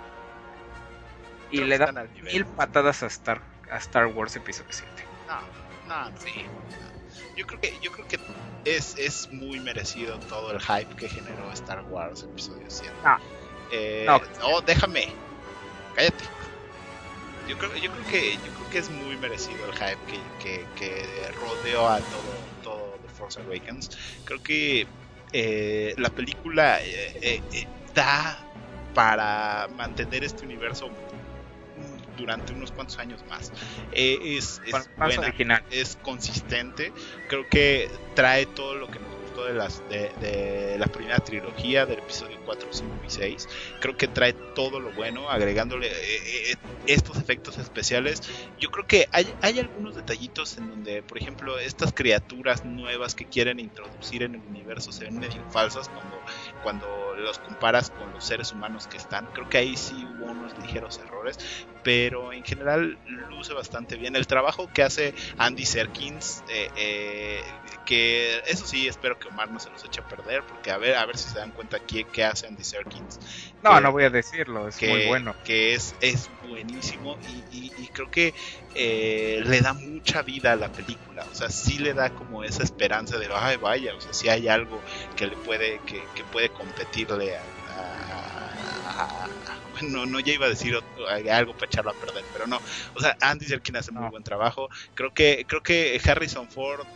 Y le da 1000 patadas a Star Wars Episodio 7. No. Sí. Yo creo que es muy merecido todo el hype que generó Star Wars Episodio 7. No, déjame. Cállate. Yo creo que es muy merecido el hype que rodeó a todo The Force Awakens. Creo que la película da para mantener este universo durante unos cuantos años más. Es buena, original. Es consistente. Creo que trae todo lo que nos gustó de la primera trilogía, del episodio 4, 5 y 6. Creo que trae todo lo bueno, agregándole estos efectos especiales. Yo creo que hay algunos detallitos en donde, por ejemplo, estas criaturas nuevas que quieren introducir en el universo se ven medio falsas cuando los comparas con los seres humanos que están. Creo que ahí sí hubo unos ligeros errores, pero en general luce bastante bien el trabajo que hace Andy Serkins, que eso sí, espero que Omar no se los eche a perder, porque a ver si se dan cuenta qué hace Andy Serkins. No voy a decirlo, es muy bueno. Que es buenísimo y creo que le da mucha vida a la película. O sea, sí le da como esa esperanza de, ay, vaya, o sea, sí hay algo que le puede competirle no ya iba a decir algo para echarlo a perder, pero no. O sea, Andy Serkins hace muy buen trabajo. Creo que Harrison Ford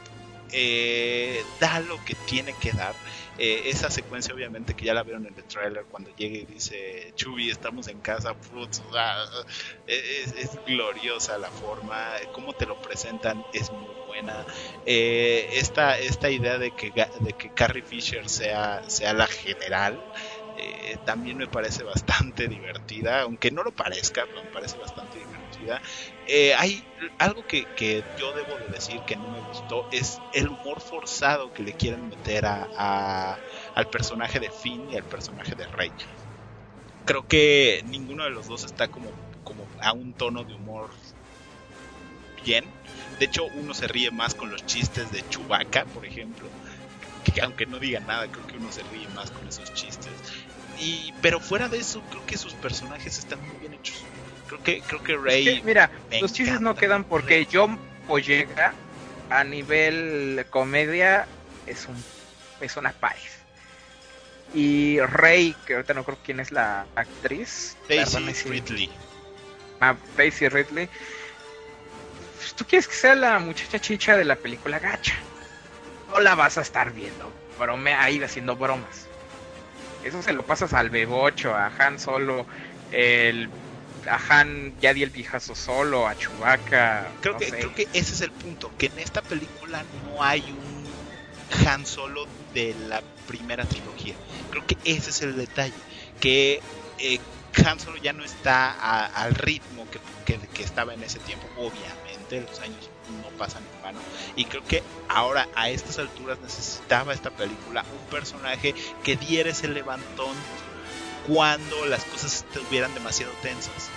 da lo que tiene que dar. Esa secuencia obviamente que ya la vieron en el trailer, cuando llega y dice Chubby, estamos en casa, putz, o sea, es gloriosa la forma, cómo te lo presentan es muy buena. Esta idea de que Carrie Fisher sea la general, también me parece bastante divertida, aunque no lo parezca, pero me parece bastante divertida. Hay algo que yo debo de decir que no me gustó, es el humor forzado que le quieren meter al personaje de Finn y al personaje de Rey. Creo que ninguno de los dos está como a un tono de humor bien. De hecho, uno se ríe más con los chistes de Chewbacca, por ejemplo, que aunque no diga nada, creo que uno se ríe más con esos chistes. Pero fuera de eso, creo que sus personajes están muy bien hechos. Creo que Rey... Es que, mira, los chistes no quedan porque John Boyega, a nivel comedia, es una pared. Y Rey, que ahorita no creo quién es la actriz. Daisy Ridley. Daisy Ridley. Pues, tú quieres que sea la muchacha chicha de la película gacha. No la vas a estar viendo. Ahí haciendo bromas. Eso se lo pasas al Bebocho, a Han Solo, a Han ya di el viejazo solo, a Chewbacca. Creo que ese es el punto, que en esta película no hay un Han Solo de la primera trilogía. Creo que ese es el detalle, que Han Solo ya no está al ritmo que estaba en ese tiempo. Obviamente los años no pasan en vano, y creo que ahora a estas alturas necesitaba esta película un personaje que diera ese levantón cuando las cosas estuvieran demasiado tensas,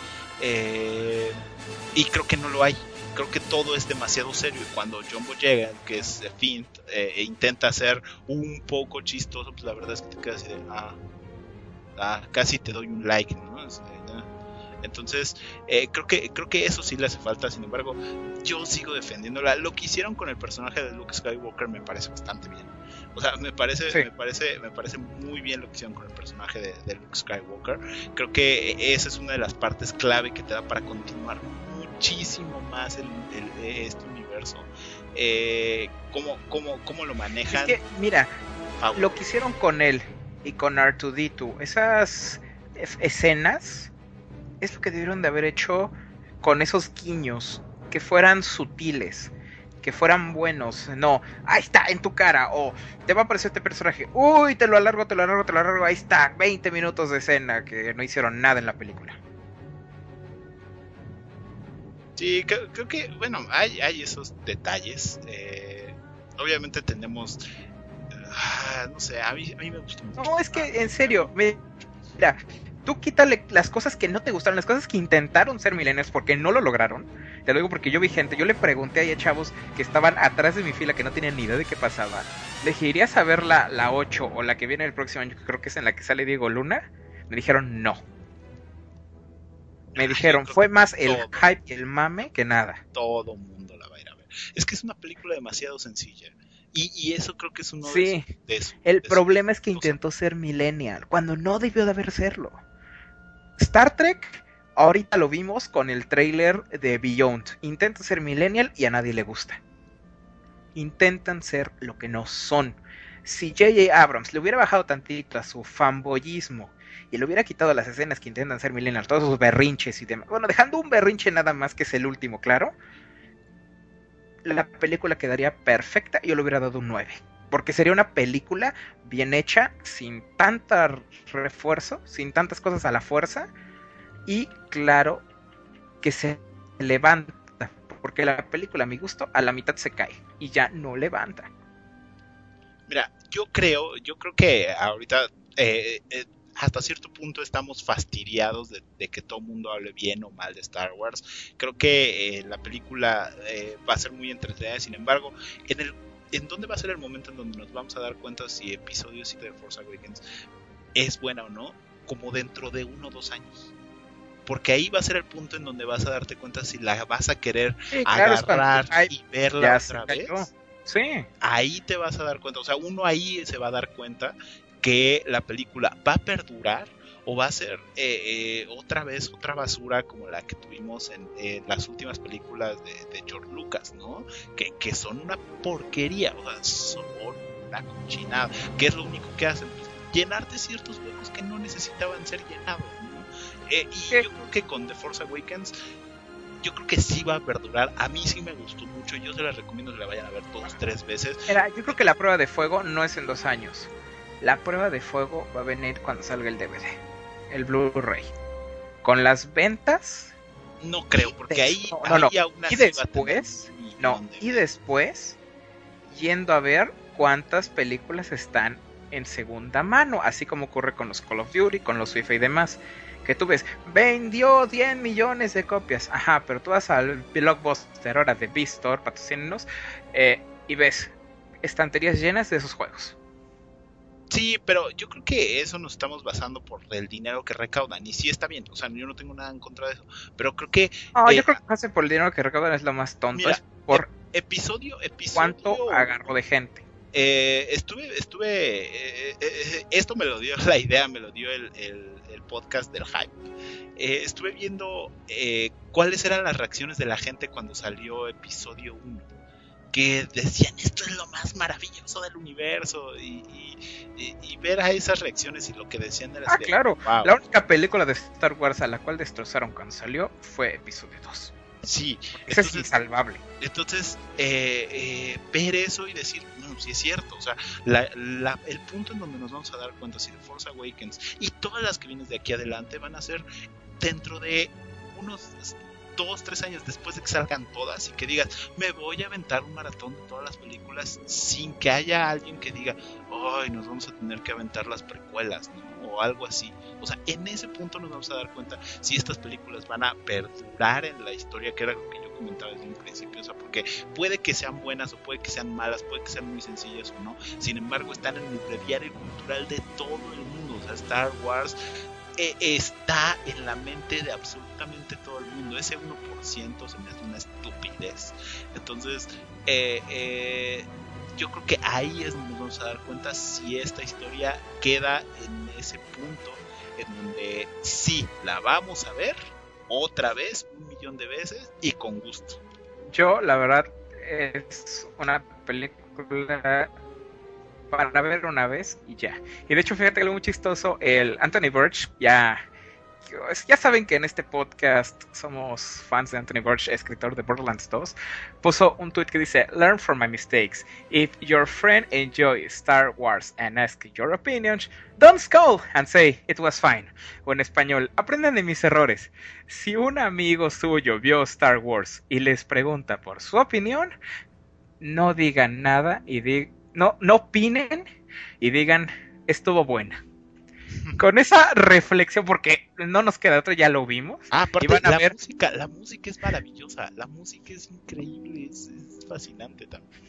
y creo que no lo hay. Creo que todo es demasiado serio, y cuando John Boyega, que es Finn, intenta ser un poco chistoso, pues la verdad es que te quedas así de casi te doy un like, ¿no? Entonces creo que eso sí le hace falta. Sin embargo, yo sigo defendiéndola. Lo que hicieron con el personaje de Luke Skywalker me parece bastante bien. O sea, me parece muy bien lo que hicieron con el personaje de Luke Skywalker. Creo que esa es una de las partes clave que te da para continuar muchísimo más este universo. ¿Cómo lo manejan? Es que, mira, lo que hicieron con él y con R2-D2, esas escenas, es lo que debieron de haber hecho con esos guiños, que fueran sutiles, que fueran buenos. No, ahí está, en tu cara, o te va a aparecer este personaje, uy, te lo alargo, ahí está, 20 minutos de escena que no hicieron nada en la película. Sí, creo que, bueno, hay esos detalles. Obviamente tenemos... no sé, a mí me gustó mucho. No, es que, en serio, mira, tú quítale las cosas que no te gustaron, las cosas que intentaron ser millennials porque no lo lograron. Te lo digo porque yo vi gente, yo le pregunté ahí a chavos que estaban atrás de mi fila que no tenían ni idea de qué pasaba. Le dije, ¿irías a ver la 8 o la que viene el próximo año, que creo que es en la que sale Diego Luna? Me dijeron no. Me dijeron, fue más el hype y el mame que nada. Todo mundo la va a ir a ver. Es que es una película demasiado sencilla. Y eso creo que es uno de eso. El problema es que intentó ser millennial cuando no debió de haber serlo. Star Trek, ahorita lo vimos con el trailer de Beyond. Intenta ser millennial y a nadie le gusta. Intentan ser lo que no son. Si J.J. Abrams le hubiera bajado tantito a su fanboyismo y le hubiera quitado las escenas que intentan ser millennial, todos sus berrinches y demás, bueno, dejando un berrinche nada más, que es el último, claro, la película quedaría perfecta y yo le hubiera dado un 9. Porque sería una película bien hecha, sin tanta refuerzo, sin tantas cosas a la fuerza, y claro que se levanta, porque la película, a mi gusto, a la mitad se cae y ya no levanta. Mira, yo creo que ahorita hasta cierto punto estamos fastidiados de que todo el mundo hable bien o mal de Star Wars. Creo que la película va a ser muy entretenida. Sin embargo, ¿en dónde va a ser el momento en donde nos vamos a dar cuenta si episodio 7 de Force Awakens es buena o no? Como dentro de 1 o 2 años. Porque ahí va a ser el punto en donde vas a darte cuenta si la vas a querer agarrar y verla otra vez. Sí. Ahí te vas a dar cuenta. O sea, uno ahí se va a dar cuenta que la película va a perdurar o va a ser otra vez otra basura como la que tuvimos en las últimas películas de George Lucas, ¿no? Que son una porquería, o sea, son una cochinada, que es lo único que hacen, pues, llenarte ciertos huecos que no necesitaban ser llenados, ¿no? Y yo creo que con The Force Awakens, yo creo que sí va a perdurar. A mí sí me gustó mucho, yo se las recomiendo que la vayan a ver 2-3 veces. Mira, yo creo que la prueba de fuego no es en 2 años. La prueba de fuego va a venir cuando salga el DVD, el Blu-ray. Con las ventas... No creo, porque ahí aún así y después, y después, yendo a ver cuántas películas están en segunda mano, así como ocurre con los Call of Duty, con los FIFA y demás, que tú ves, vendió 10 millones de copias, ajá, pero tú vas al Blockbuster ahora de B-Store, patrocínenos, y ves estanterías llenas de esos juegos. Sí, pero yo creo que eso nos estamos basando por el dinero que recaudan, y sí está bien, o sea, yo no tengo nada en contra de eso, pero creo que... yo creo que hace por el dinero que recaudan es lo más tonto, mira, es por episodio cuánto agarró de gente. Esto me lo dio, la idea me lo dio el podcast del hype. Estuve viendo cuáles eran las reacciones de la gente cuando salió episodio 1, que decían esto es lo más maravilloso del universo, y ver a esas reacciones y lo que decían de la serie. Claro, wow. La única película de Star Wars a la cual destrozaron cuando salió fue episodio 2. Sí, eso es insalvable. Entonces, ver eso y decir, no, sí es cierto, o sea, el punto en donde nos vamos a dar cuenta si The Force Awakens y todas las que vienen de aquí adelante van a ser dentro de unos 2-3 años después de que salgan todas, y que digas, me voy a aventar un maratón de todas las películas sin que haya alguien que diga, ay, nos vamos a tener que aventar las precuelas, ¿no? O algo así. O sea, en ese punto nos vamos a dar cuenta si estas películas van a perdurar en la historia, que era lo que yo comentaba desde un principio. O sea, porque puede que sean buenas o puede que sean malas, puede que sean muy sencillas o no, sin embargo están en el breviario cultural de todo el mundo. O sea, Star Wars está en la mente de absolutamente todo el mundo. Ese 1% se me hace una estupidez. Entonces, yo creo que ahí es donde nos vamos a dar cuenta si esta historia queda en ese punto en donde sí la vamos a ver otra vez 1,000,000 de veces y con gusto. Yo, la verdad, es una película para ver una vez y ya. Y de hecho, fíjate que algo muy chistoso, el Anthony Burch, ya saben que en este podcast somos fans de Anthony Burch, escritor de Borderlands 2, puso un tweet que dice, learn from my mistakes. If your friend enjoys Star Wars and asks your opinion, don't scold and say, it was fine. O en español, aprendan de mis errores. Si un amigo suyo vio Star Wars y les pregunta por su opinión, no digan nada y no opinen y digan, estuvo buena. Con esa reflexión, porque no nos queda otro, ya lo vimos. Aparte, la música es maravillosa, la música es increíble, es fascinante también.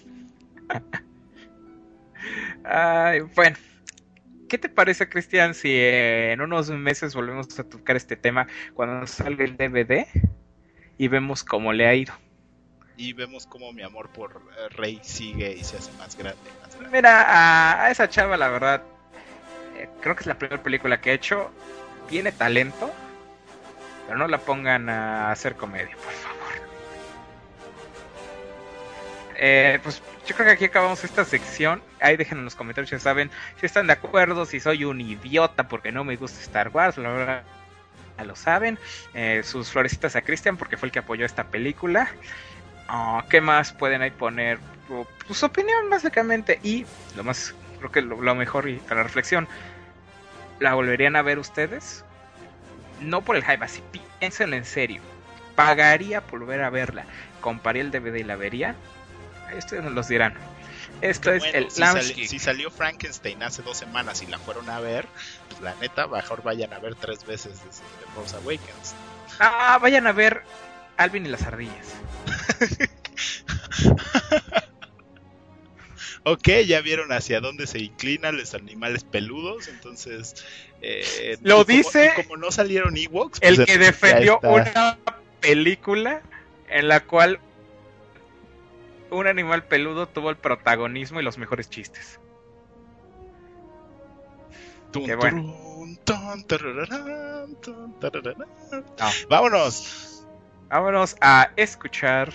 Ay, bueno, ¿qué te parece, Cristian, si en unos meses volvemos a tocar este tema cuando salga el DVD y vemos cómo le ha ido? Y vemos cómo mi amor por Rey sigue y se hace más grande. Mira, a esa chava, la verdad, creo que es la primera película que ha hecho. Tiene talento, pero no la pongan a hacer comedia, por favor. Pues yo creo que aquí acabamos esta sección. Ahí dejen en los comentarios, ya saben, si están de acuerdo, si soy un idiota porque no me gusta Star Wars, la verdad, ya lo saben. Sus florecitas a Cristian porque fue el que apoyó esta película. ¿Qué más pueden ahí poner? Su opinión, básicamente. Y lo más, creo que lo mejor y para la reflexión, ¿la volverían a ver ustedes? No por el hype, así piénsenlo en serio. ¿Pagaría por volver a verla? ¿Compraría el DVD y la vería? Ustedes nos los dirán. Esto es el Lounge Geek. Si salió Frankenstein hace 2 semanas y la fueron a ver, pues la neta, mejor vayan a ver 3 veces The Force Awakens. Vayan a ver Alvin y las ardillas. Ok, ya vieron hacia dónde se inclinan los animales peludos, entonces lo dice como no salieron Ewoks, pues el que defendió una película en la cual un animal peludo tuvo el protagonismo y los mejores chistes. Qué bueno. No. Vámonos a escuchar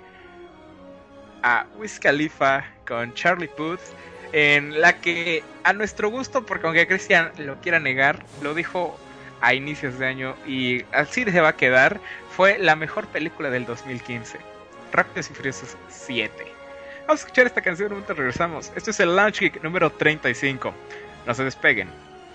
a Wiz Khalifa con Charlie Puth, en la que a nuestro gusto, porque aunque Cristian lo quiera negar, lo dijo a inicios de año y así se va a quedar, fue la mejor película del 2015, Rápidos y Furiosos 7. Vamos a escuchar esta canción, un momento regresamos. Esto es el Lounge Geek número 35. No se despeguen.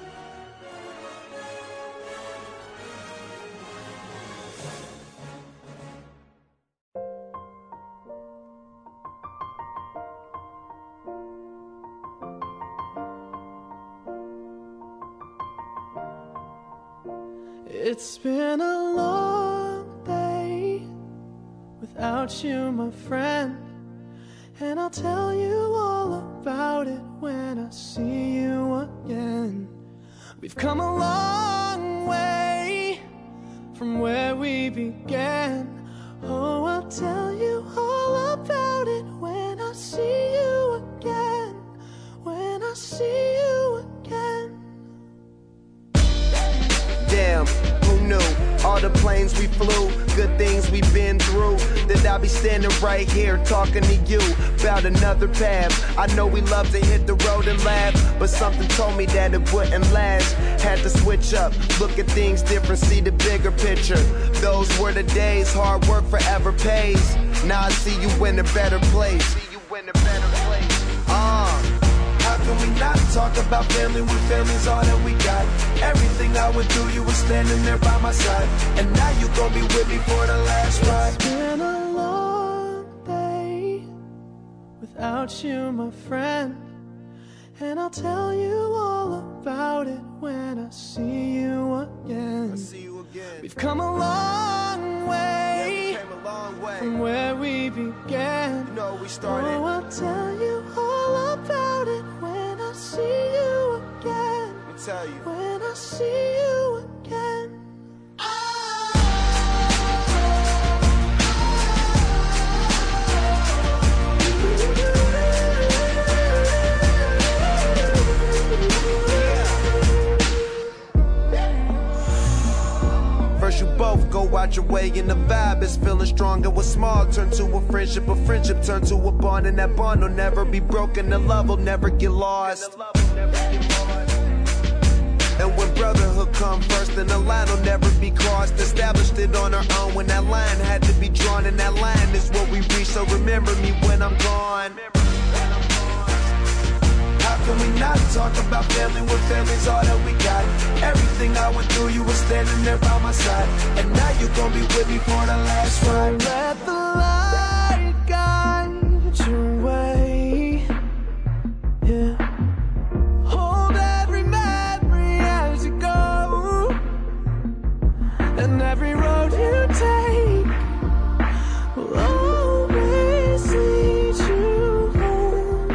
It's been a long day without you, my friend, and I'll tell you all about it when I see you again. We've come a long way from where we began. Oh, I'll tell you all about it when I see you again. When I see you again. Damn, who knew? All the planes we flew, good things we've been through. That I'll be standing right here talking to you about another path. I know we love to hit the road and laugh, but something told me that it wouldn't last. Had to switch up, look at things different, see the bigger picture. Those were the days, hard work forever pays. Now I see you in a better place. How can we not talk about family when family's all that we got? Everything I would do, you were standing there by my side, and now you gon' be with me for the last ride. It's been a long day without you, my friend, and I'll tell you all about it when I see you again. We've come a long way, from where we began. You know we started. Oh, I'll tell you all about it when I see you again. Let me tell you. When I see you again. First you both go out your way and the vibe is feeling strong. It was small, turned to a friendship turned to a bond, and that bond will never be broken. The love will never get lost. And when brotherhood come first, then the line will never be crossed. Established it on our own when that line had to be drawn, and that line is what we reach. So remember me when I'm gone. How can we not talk about family when family's all that we got? Everything I went through, you were standing there by my side, and now you gon' be with me for the last ride. Let the light guide your way. Yeah. Hold every memory as you go, and every road you take will always lead you home.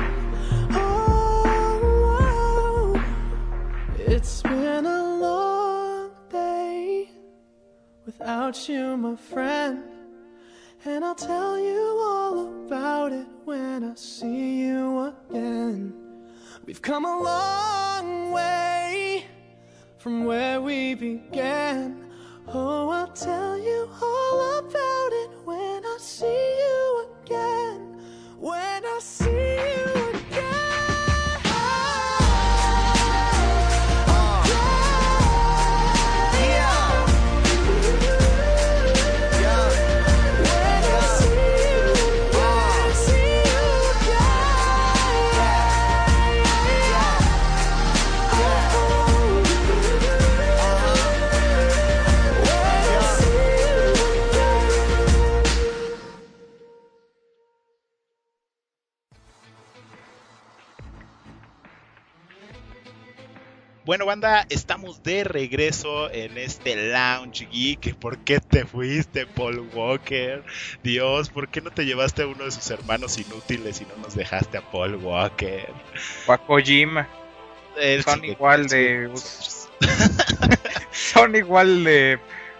Oh, it's been a long day without you, my friend, and I'll tell you all about it when I see you again. We've come a long way from where we began. Oh, I'll tell you all about it when I see you again. When I see you again. Bueno, banda, estamos de regreso en este Lounge Geek. ¿Por qué te fuiste, Paul Walker? Dios, ¿por qué no te llevaste a uno de sus hermanos inútiles y no nos dejaste a Paul Walker? O a Kojima. Son igual de... Son igual de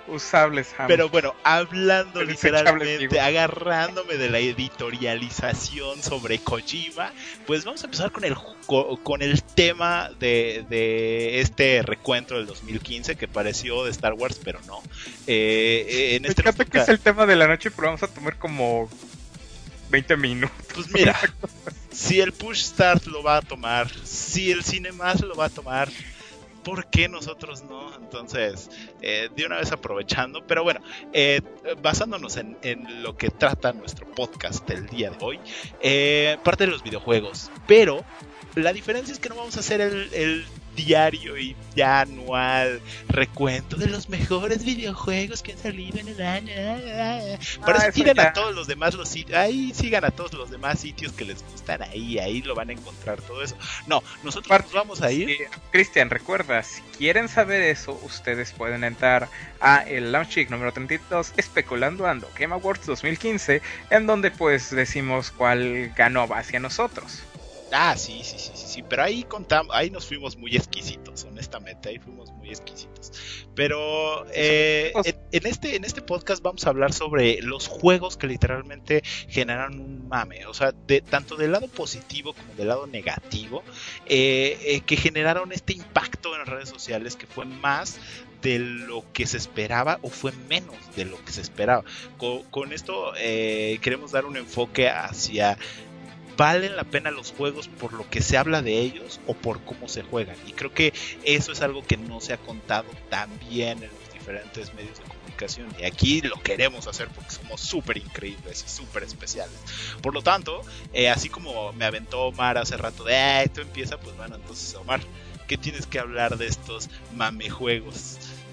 usables jamás. Pero bueno, hablando Desechables, literalmente, digo. agarrándome de la editorialización sobre Kojima, pues vamos a empezar con el tema de este recuento del 2015 que pareció de Star Wars, pero no. En Me este encanta que es el tema de la noche, pero vamos a tomar como 20 minutos. Pues mira, si el Push Start lo va a tomar, si el Cinemas lo va a tomar, ¿por qué nosotros no? Entonces, de una vez aprovechando, pero bueno, basándonos en lo que trata nuestro podcast del día de hoy, parte de los videojuegos, pero la diferencia es que no vamos a hacer el diario y ya anual recuento de los mejores videojuegos que han salido en el año. Para eso sigan a todos los demás los sitios, ahí sigan a todos los demás sitios que les gustan, ahí lo van a encontrar todo eso. No, nosotros nos vamos a ir. Cristian, recuerda, si quieren saber eso, ustedes pueden entrar a el Launch Geek número 32, Especulando Ando, Game Awards 2015, en donde pues decimos cuál ganó hacia nosotros. Sí, pero ahí contamos, ahí nos fuimos muy exquisitos, honestamente, ahí fuimos muy exquisitos. Pero en este podcast vamos a hablar sobre los juegos que literalmente generan un mame, o sea, tanto del lado positivo como del lado negativo, que generaron este impacto en las redes sociales que fue más de lo que se esperaba o fue menos de lo que se esperaba. Con esto queremos dar un enfoque hacia ¿valen la pena los juegos por lo que se habla de ellos o por cómo se juegan? Y creo que eso es algo que no se ha contado tan bien en los diferentes medios de comunicación. Y aquí lo queremos hacer porque somos súper increíbles y súper especiales. Por lo tanto, así como me aventó Omar hace rato de esto empieza, pues bueno, entonces Omar, ¿qué tienes que hablar de estos mamejuegos?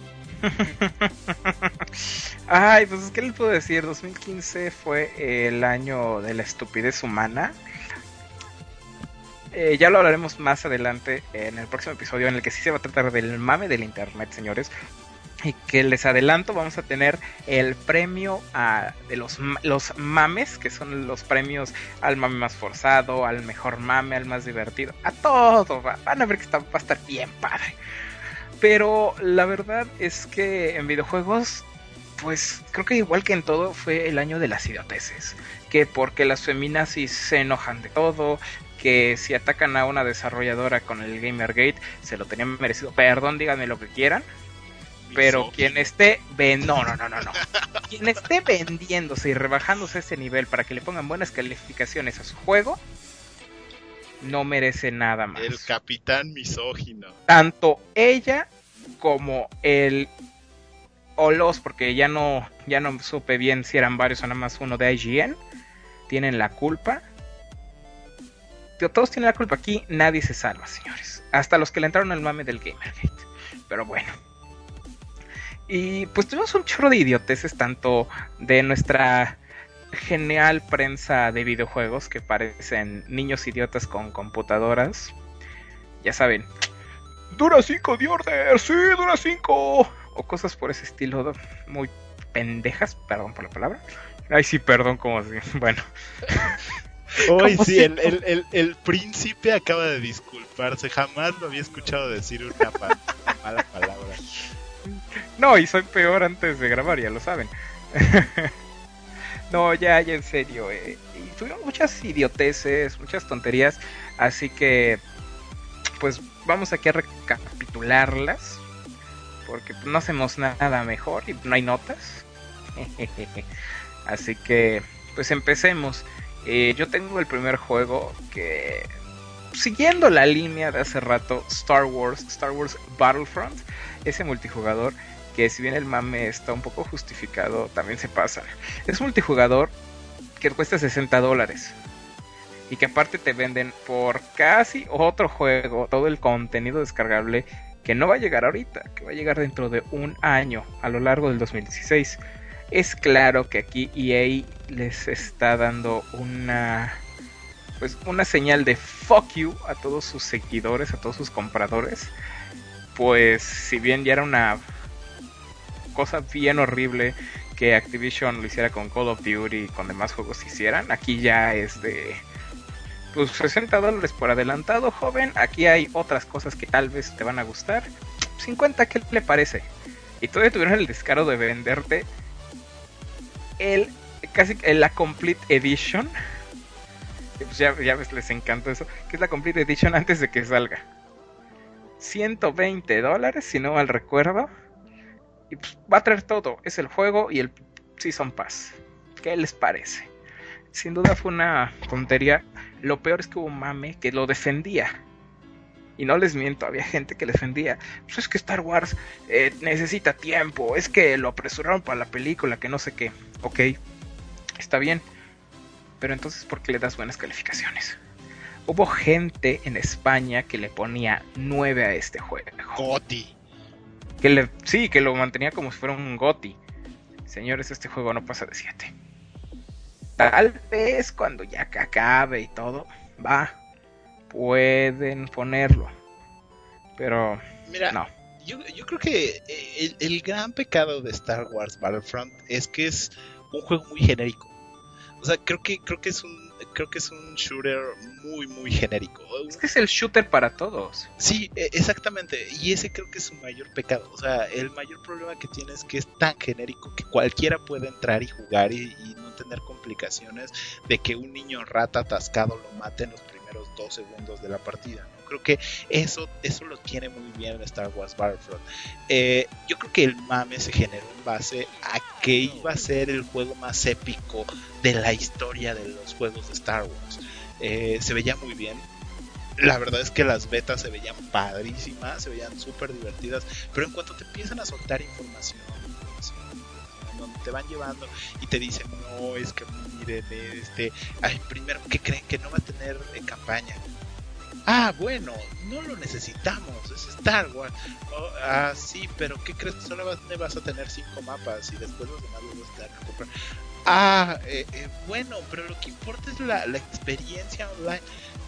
Ay, pues ¿qué les puedo decir? 2015 fue el año de la estupidez humana. Ya lo hablaremos más adelante en el próximo episodio, en el que sí se va a tratar del mame del internet, señores. Y que les adelanto, vamos a tener el premio de los mames, que son los premios al mame más forzado, al mejor mame, al más divertido, a todo. Van a ver que va a estar bien padre. Pero la verdad es que en videojuegos, pues creo que igual que en todo, fue el año de las idioteces. Que porque las feminazis se enojan de todo, que si atacan a una desarrolladora con el Gamergate, se lo tenían merecido. Perdón, díganme lo que quieran. Pero quien esté no. Quien esté vendiéndose y rebajándose ese nivel para que le pongan buenas calificaciones a su juego, no merece nada más. El capitán misógino. Tanto ella como el o los, porque ya no supe bien si eran varios o nada más uno de IGN, tienen la culpa. Todos tienen la culpa. Aquí nadie se salva, señores. Hasta los que le entraron al mame del Gamergate. Pero bueno. Y pues tuvimos un chorro de idioteces, tanto de nuestra genial prensa de videojuegos que parecen niños idiotas con computadoras. Ya saben, dura 5 de Order, sí, dura 5. O cosas por ese estilo, muy pendejas, perdón por la palabra. Ay, sí, perdón, como si, bueno. Hoy sí, el príncipe acaba de disculparse, jamás lo había escuchado decir una mala palabra. No, y soy peor antes de grabar, ya lo saben. No, ya en serio, y tuvieron muchas idioteces, muchas tonterías, así que pues vamos aquí a recapitularlas, porque no hacemos nada mejor y no hay notas. Así que pues empecemos. Yo tengo el primer juego que, siguiendo la línea de hace rato, Star Wars Battlefront, ese multijugador que, si bien el mame está un poco justificado, también se pasa. Es multijugador que cuesta $60 y que aparte te venden por casi otro juego todo el contenido descargable que no va a llegar ahorita, que va a llegar dentro de un año, a lo largo del 2016. Es claro que aquí EA les está dando una señal de fuck you a todos sus seguidores, a todos sus compradores. Pues si bien ya era una cosa bien horrible que Activision lo hiciera con Call of Duty y con demás juegos que hicieran, aquí ya es de pues $60 por adelantado, joven. Aquí hay otras cosas que tal vez te van a gustar. 50, ¿qué le parece? Y todavía tuvieron el descaro de venderte la Complete Edition. Pues ya ves, les encantó eso. Que es la Complete Edition antes de que salga. $120, si no mal recuerdo. Y pues va a traer todo. Es el juego y el Season Pass. ¿Qué les parece? Sin duda fue una tontería. Lo peor es que hubo un mame que lo defendía. Y no les miento, había gente que le defendía. Pues es que Star Wars necesita tiempo. Es que lo apresuraron para la película, que no sé qué. Ok, está bien. Pero entonces, ¿por qué le das buenas calificaciones? Hubo gente en España que le ponía 9 a este juego. GOTY. Que lo mantenía como si fuera un GOTY. Señores, este juego no pasa de 7. Tal vez cuando ya acabe y todo, pueden ponerlo. Pero mira, no. Yo creo que el gran pecado de Star Wars Battlefront es que es un juego muy genérico. O sea, creo que es un shooter muy muy genérico. Es que es el shooter para todos. Sí, exactamente. Y ese creo que es su mayor pecado. O sea, el mayor problema que tiene es que es tan genérico que cualquiera puede entrar y jugar y no tener complicaciones de que un niño rata atascado lo mate en los primeros 2 segundos de la partida, ¿no? Creo que eso lo tiene muy bien en Star Wars Battlefront. Yo creo que el mame se generó en base a que iba a ser el juego más épico de la historia de los juegos de Star Wars. Se veía muy bien. La verdad es que las betas se veían padrísimas, se veían súper divertidas, pero en cuanto te empiezan a soltar información, donde te van llevando y te dicen, no, es que miren, primero, ¿qué creen? Que no va a tener campaña. Bueno, no lo necesitamos, es Star Wars. Sí, pero ¿qué crees? Solo vas a tener 5 mapas y después los demás los vas a tener que comprar. Bueno, pero lo que importa es la experiencia online.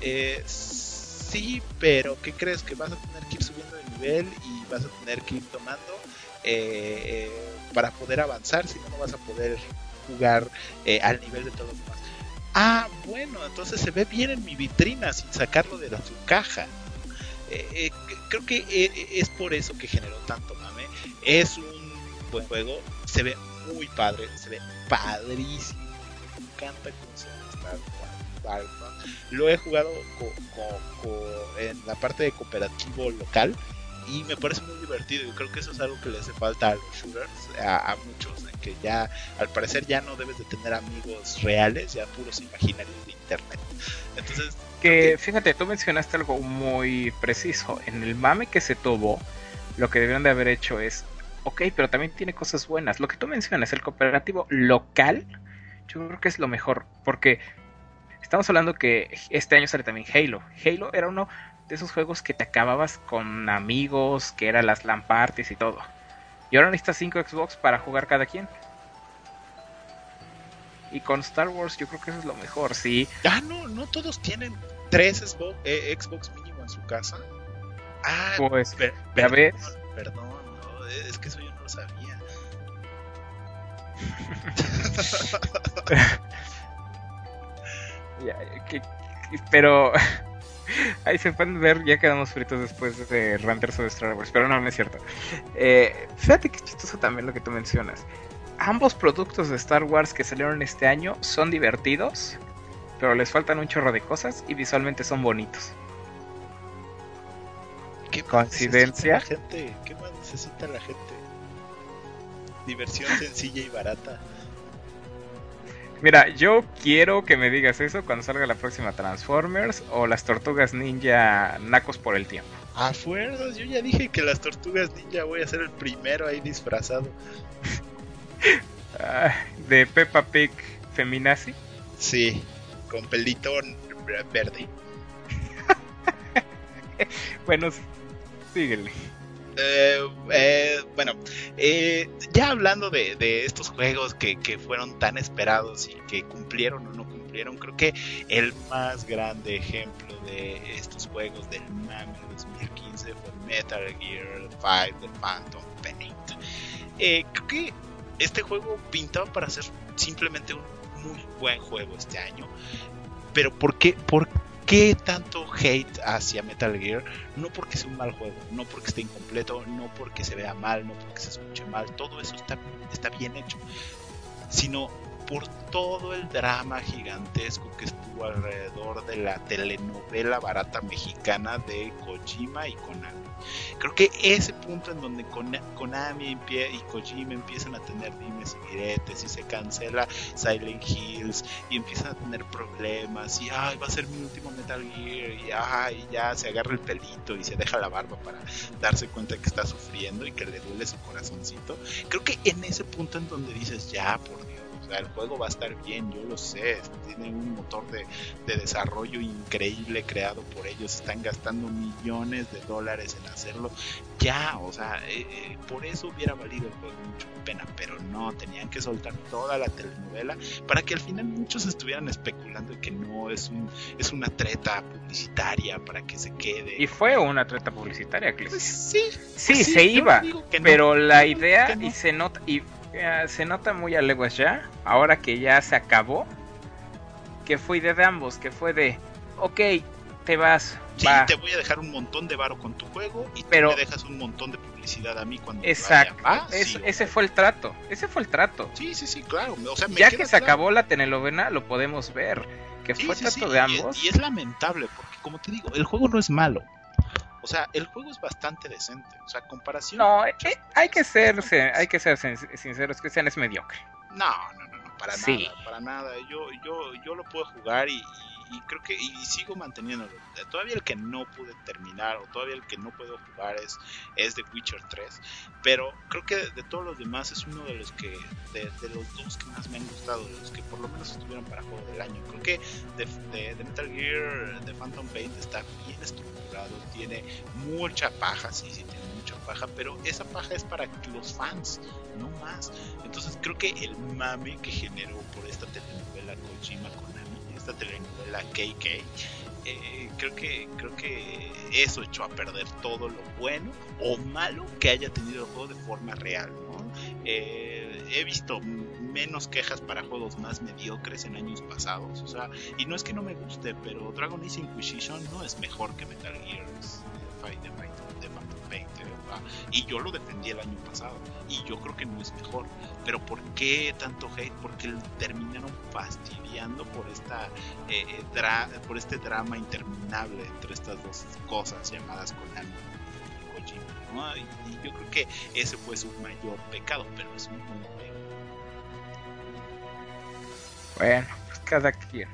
Sí, pero ¿qué crees? Que vas a tener que ir subiendo de nivel y vas a tener que ir tomando para poder avanzar, si no vas a poder jugar al nivel de todos los demás. Bueno, entonces se ve bien en mi vitrina sin sacarlo de su caja. Creo que es por eso que generó tanto mame. Es un buen juego, se ve muy padre, se ve padrísimo. Me encanta cómo se ve Star Wars. Lo he jugado en la parte de cooperativo local y me parece muy divertido. Y creo que eso es algo que le hace falta a los shooters, a muchos, en que ya al parecer ya no debes de tener amigos reales, ya puros imaginarios de internet. Entonces, fíjate, tú mencionaste algo muy preciso. En el mame que se tuvo, lo que debieron de haber hecho es, ok, pero también tiene cosas buenas. Lo que tú mencionas, el cooperativo local, yo creo que es lo mejor, porque estamos hablando que este año sale también Halo. Halo era uno de esos juegos que te acababas con amigos, que eran las LAN parties y todo. Y ahora necesitas 5 Xbox para jugar cada quien. Y con Star Wars yo creo que eso es lo mejor, sí. No todos tienen 3 Xbox mínimo en su casa. Pues, ya ves. Perdón, no, es que eso yo no lo sabía. Pero ahí se pueden ver, ya quedamos fritos después de ranter sobre Star Wars, pero no es cierto. Fíjate que chistoso también lo que tú mencionas. Ambos productos de Star Wars que salieron este año son divertidos, pero les faltan un chorro de cosas y visualmente son bonitos. ¿Qué coincidencia? ¿Qué más necesita la gente? Diversión sencilla y barata. Mira, yo quiero que me digas eso cuando salga la próxima Transformers o las Tortugas Ninja nacos por el tiempo. A fuerzas, yo ya dije que las Tortugas Ninja voy a ser el primero ahí disfrazado. ¿De Peppa Pig feminazi? Sí, con pelito verde. Bueno, síguele. Bueno, ya hablando de estos juegos que fueron tan esperados y que cumplieron o no cumplieron, creo que el más grande ejemplo de estos juegos del mame 2015 fue Metal Gear 5 de Phantom Pain. Creo que este juego pintaba para ser simplemente un muy buen juego este año, pero ¿por qué qué tanto hate hacia Metal Gear? No porque sea un mal juego, no porque esté incompleto, no porque se vea mal, no porque se escuche mal, todo eso está bien hecho, sino por todo el drama gigantesco que estuvo alrededor de la telenovela barata mexicana de Kojima y Konami. Creo que ese punto en donde Konami y Kojima empiezan a tener dimes y diretes y se cancela Silent Hills y empiezan a tener problemas y va a ser mi último Metal Gear y ya se agarra el pelito y se deja la barba para darse cuenta que está sufriendo y que le duele su corazoncito. Creo que en ese punto en donde dices, ya, por Dios, o sea, el juego va a estar bien, yo lo sé, tiene un motor de desarrollo increíble creado por ellos, están gastando millones de dólares en hacerlo, ya, o sea, por eso hubiera valido el juego mucho la pena, pero no, tenían que soltar toda la telenovela para que al final muchos estuvieran especulando de que no es una treta publicitaria para que se quede. Y fue una treta publicitaria, Cliff. Pues sí, se iba, no, pero la idea no. Y se nota muy a leguas ya, ahora que ya se acabó, que fue idea de ambos, que fue de, ok, te vas, sí, va. Te voy a dejar un montón de varo con tu juego y pero, tú me dejas un montón de publicidad a mí cuando exacto, vaya. Ese fue el trato, Sí, claro, o sea, ya que se acabó la telenovela lo podemos ver, que fue trato de ambos. Y es lamentable, porque como te digo, el juego no es malo. O sea, el juego es bastante decente. O sea, comparación. No, hay que ser sinceros, Cristian es mediocre. No, para nada. Yo lo puedo jugar y creo que y sigo manteniéndolo. Todavía el que no pude terminar o todavía el que no puedo jugar es The Witcher 3, pero creo que de todos los demás es uno de los que de los dos que más me han gustado, de los que por lo menos estuvieron para juego del año. Creo que de Metal Gear, de Phantom Pain está bien estructurado, tiene mucha paja, sí tiene mucha paja, pero esa paja es para los fans, no más. Entonces creo que el mame que generó por esta telenovela Kojima Konami, esta telenovela KK, creo que eso echó a perder todo lo bueno o malo que haya tenido el juego de forma real, ¿no? He visto menos quejas para juegos más mediocres en años pasados, o sea, y no es que no me guste, pero Dragon Age Inquisition no es mejor que Metal Gear de Phantom Pain, y yo lo defendí el año pasado y yo creo que no es mejor, pero ¿por qué tanto hate? Porque terminaron fastidiando por este drama interminable entre estas dos cosas llamadas Konami y Kojima, ¿no? Y yo creo que ese fue su mayor pecado, pero es un buen juego. Bueno, pues cada quien.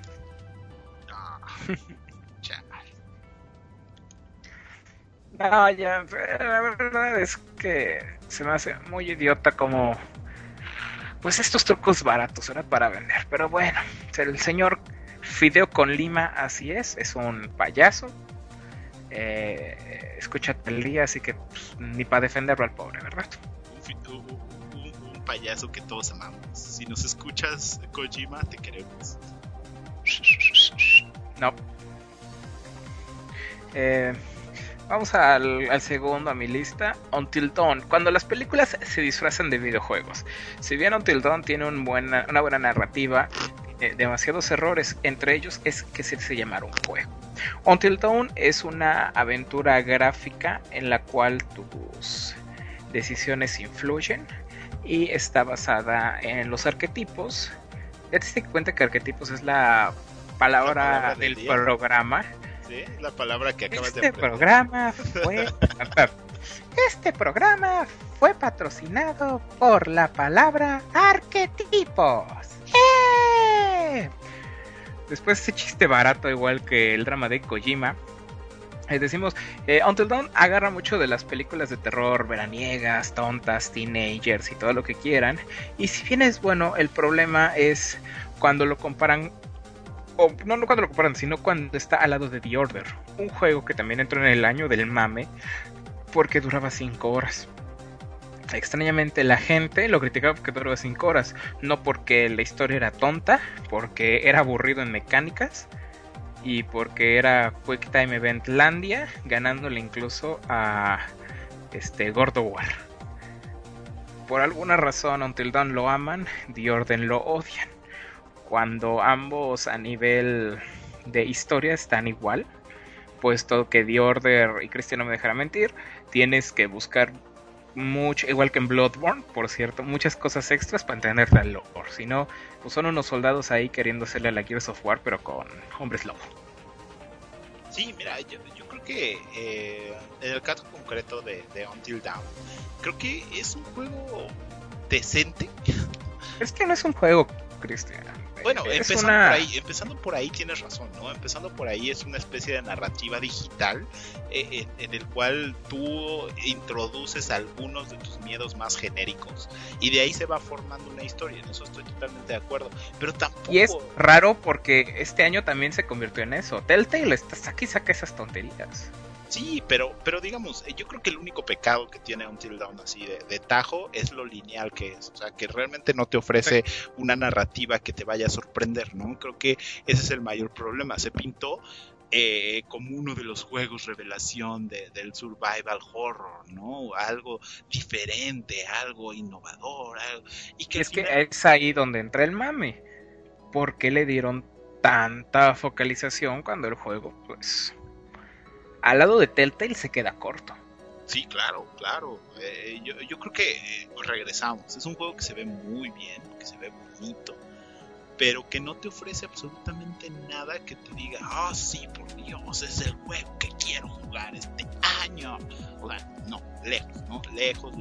No, ya, la verdad es que se me hace muy idiota como pues estos trucos baratos, ¿verdad? Para vender. Pero bueno, el señor Fideo con Lima, así es un payaso. Escúchate el día, así que pues, ni para defenderlo al pobre, ¿verdad? Un payaso que todos amamos. Si nos escuchas, Kojima, te queremos. No. Vamos al segundo a mi lista, Until Dawn. Cuando las películas se disfrazan de videojuegos. Si bien Until Dawn tiene una buena narrativa, demasiados errores, entre ellos es que se llamara un juego. Until Dawn es una aventura gráfica en la cual tus decisiones influyen y está basada en los arquetipos. Ya te diste cuenta que arquetipos es la palabra del programa. Sí, la palabra que acabas de aprender. Este programa fue patrocinado por la palabra arquetipos. Después ese chiste barato, igual que el drama de Kojima, decimos, Until Dawn agarra mucho de las películas de terror veraniegas, tontas, teenagers y todo lo que quieran. Y si bien es bueno, el problema es cuando lo comparan, o no cuando lo comparan, sino cuando está al lado de The Order, un juego que también entró en el año del mame porque duraba 5 horas. Extrañamente la gente lo criticaba porque duraba 5 horas, no porque la historia era tonta, porque era aburrido en mecánicas y porque era Quick Time Event Landia, ganándole incluso a God of War. Por alguna razón Until Dawn lo aman, The Order lo odian, cuando ambos a nivel de historia están igual, puesto que The Order, y Cristian no me dejará mentir, tienes que buscar mucho, igual que en Bloodborne, por cierto, muchas cosas extras para entender la lore. Si no, pues son unos soldados ahí queriendo hacerle a la Gears of War, pero con hombres lobo. Sí, mira, yo creo que en el caso concreto de Until Dawn, creo que es un juego decente. Es que no es un juego, Cristian. Bueno, empezando por ahí tienes razón, ¿no? Empezando por ahí es una especie de narrativa digital en el cual tú introduces algunos de tus miedos más genéricos y de ahí se va formando una historia. En eso estoy totalmente de acuerdo, pero tampoco... Y es raro porque este año también se convirtió en eso. Telltale saca esas tonterías. Sí, pero digamos, yo creo que el único pecado que tiene Until Dawn así de tajo es lo lineal que es, o sea, que realmente no te ofrece una narrativa que te vaya a sorprender, ¿no? Creo que ese es el mayor problema. Se pintó como uno de los juegos revelación del survival horror, ¿no? Algo diferente, algo innovador, y que es ahí donde entra el mame. ¿Por qué le dieron tanta focalización cuando el juego, pues, al lado de Telltale se queda corto? Sí, claro. Yo creo que regresamos. Es un juego que se ve muy bien, que se ve bonito, pero que no te ofrece absolutamente nada que te diga, sí, por Dios, es el juego que quiero jugar este año. O sea, no, lejos.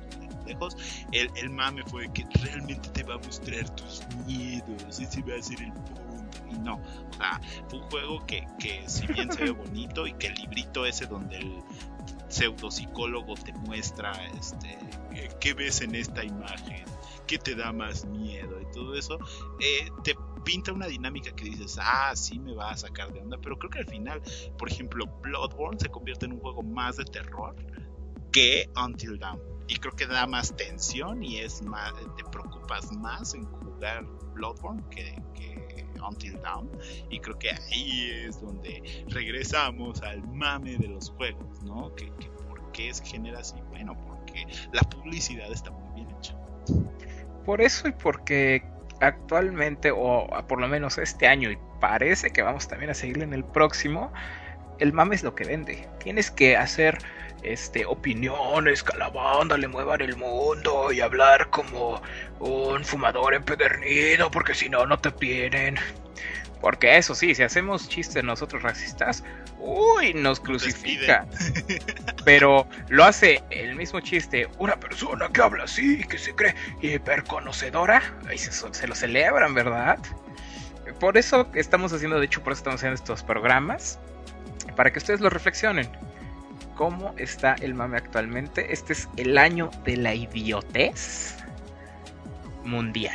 El mame fue que realmente te va a mostrar tus miedos, ese va a ser el punto. Y no, o sea, fue un juego que si bien se ve bonito y que el librito ese donde el pseudopsicólogo te muestra qué ves en esta imagen, qué te da más miedo y todo eso, te pinta una dinámica que dices, sí me va a sacar de onda, pero creo que al final, por ejemplo, Bloodborne se convierte en un juego más de terror que Until Dawn, y creo que da más tensión y es más, te preocupas más en jugar Bloodborne que Until Dawn, y creo que ahí es donde regresamos al mame de los juegos, ¿no? Que ¿por qué se genera así? Bueno, porque la publicidad está muy bien hecha. Por eso y porque actualmente, o por lo menos este año, y parece que vamos también a seguirle en el próximo, el mame es lo que vende. Tienes que hacer opiniones, que a la banda le muevan el mundo y hablar como un fumador empedernido, porque si no, no te vienen. Porque eso sí, si hacemos chistes nosotros racistas, nos crucifica. Pero lo hace el mismo chiste una persona que habla así, que se cree hiperconocedora, y se lo celebran, ¿verdad? Por eso estamos haciendo estos programas, para que ustedes lo reflexionen. ¿Cómo está el mame actualmente? Este es el año de la idiotez mundial.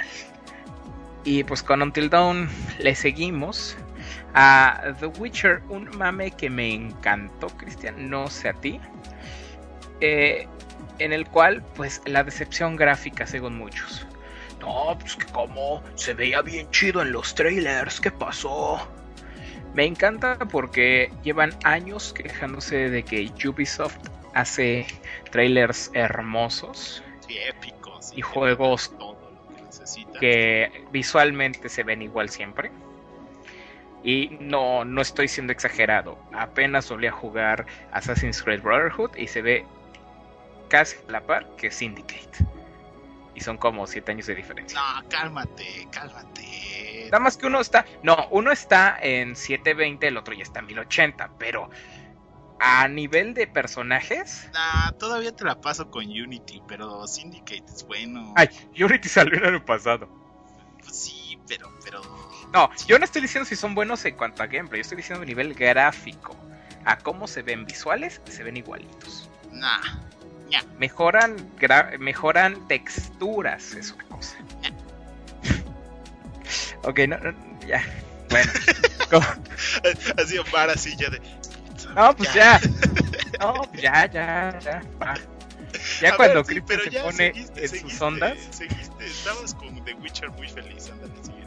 Y pues con Until Dawn le seguimos a The Witcher, un mame que me encantó, Cristian, no sé a ti, en el cual pues la decepción gráfica según muchos. No, pues que como se veía bien chido en los trailers, ¿qué pasó? Me encanta porque llevan años quejándose de que Ubisoft hace trailers hermosos, sí, épicos, y juegos todo lo que necesitan, que visualmente se ven igual siempre. Y no estoy siendo exagerado. Apenas solía jugar Assassin's Creed Brotherhood y se ve casi a la par que Syndicate. Y son como 7 años de diferencia. No, cálmate. Nada más que uno está en 720, el otro ya está en 1080, pero a nivel de personajes... todavía te la paso con Unity, pero Syndicate es bueno. Ay, Unity salió el año pasado. Pues sí, pero... No, yo no estoy diciendo si son buenos en cuanto a gameplay, yo estoy diciendo a nivel gráfico. A cómo se ven visuales, se ven igualitos. Ya. Mejoran texturas, es una cosa. Ok, no, ya. Bueno. Así Omar, así ya de... No, pues ya. Va. Ya cuando Crypto se pone en sus ondas. Seguiste, estabas con The Witcher muy feliz, ándale, sigue.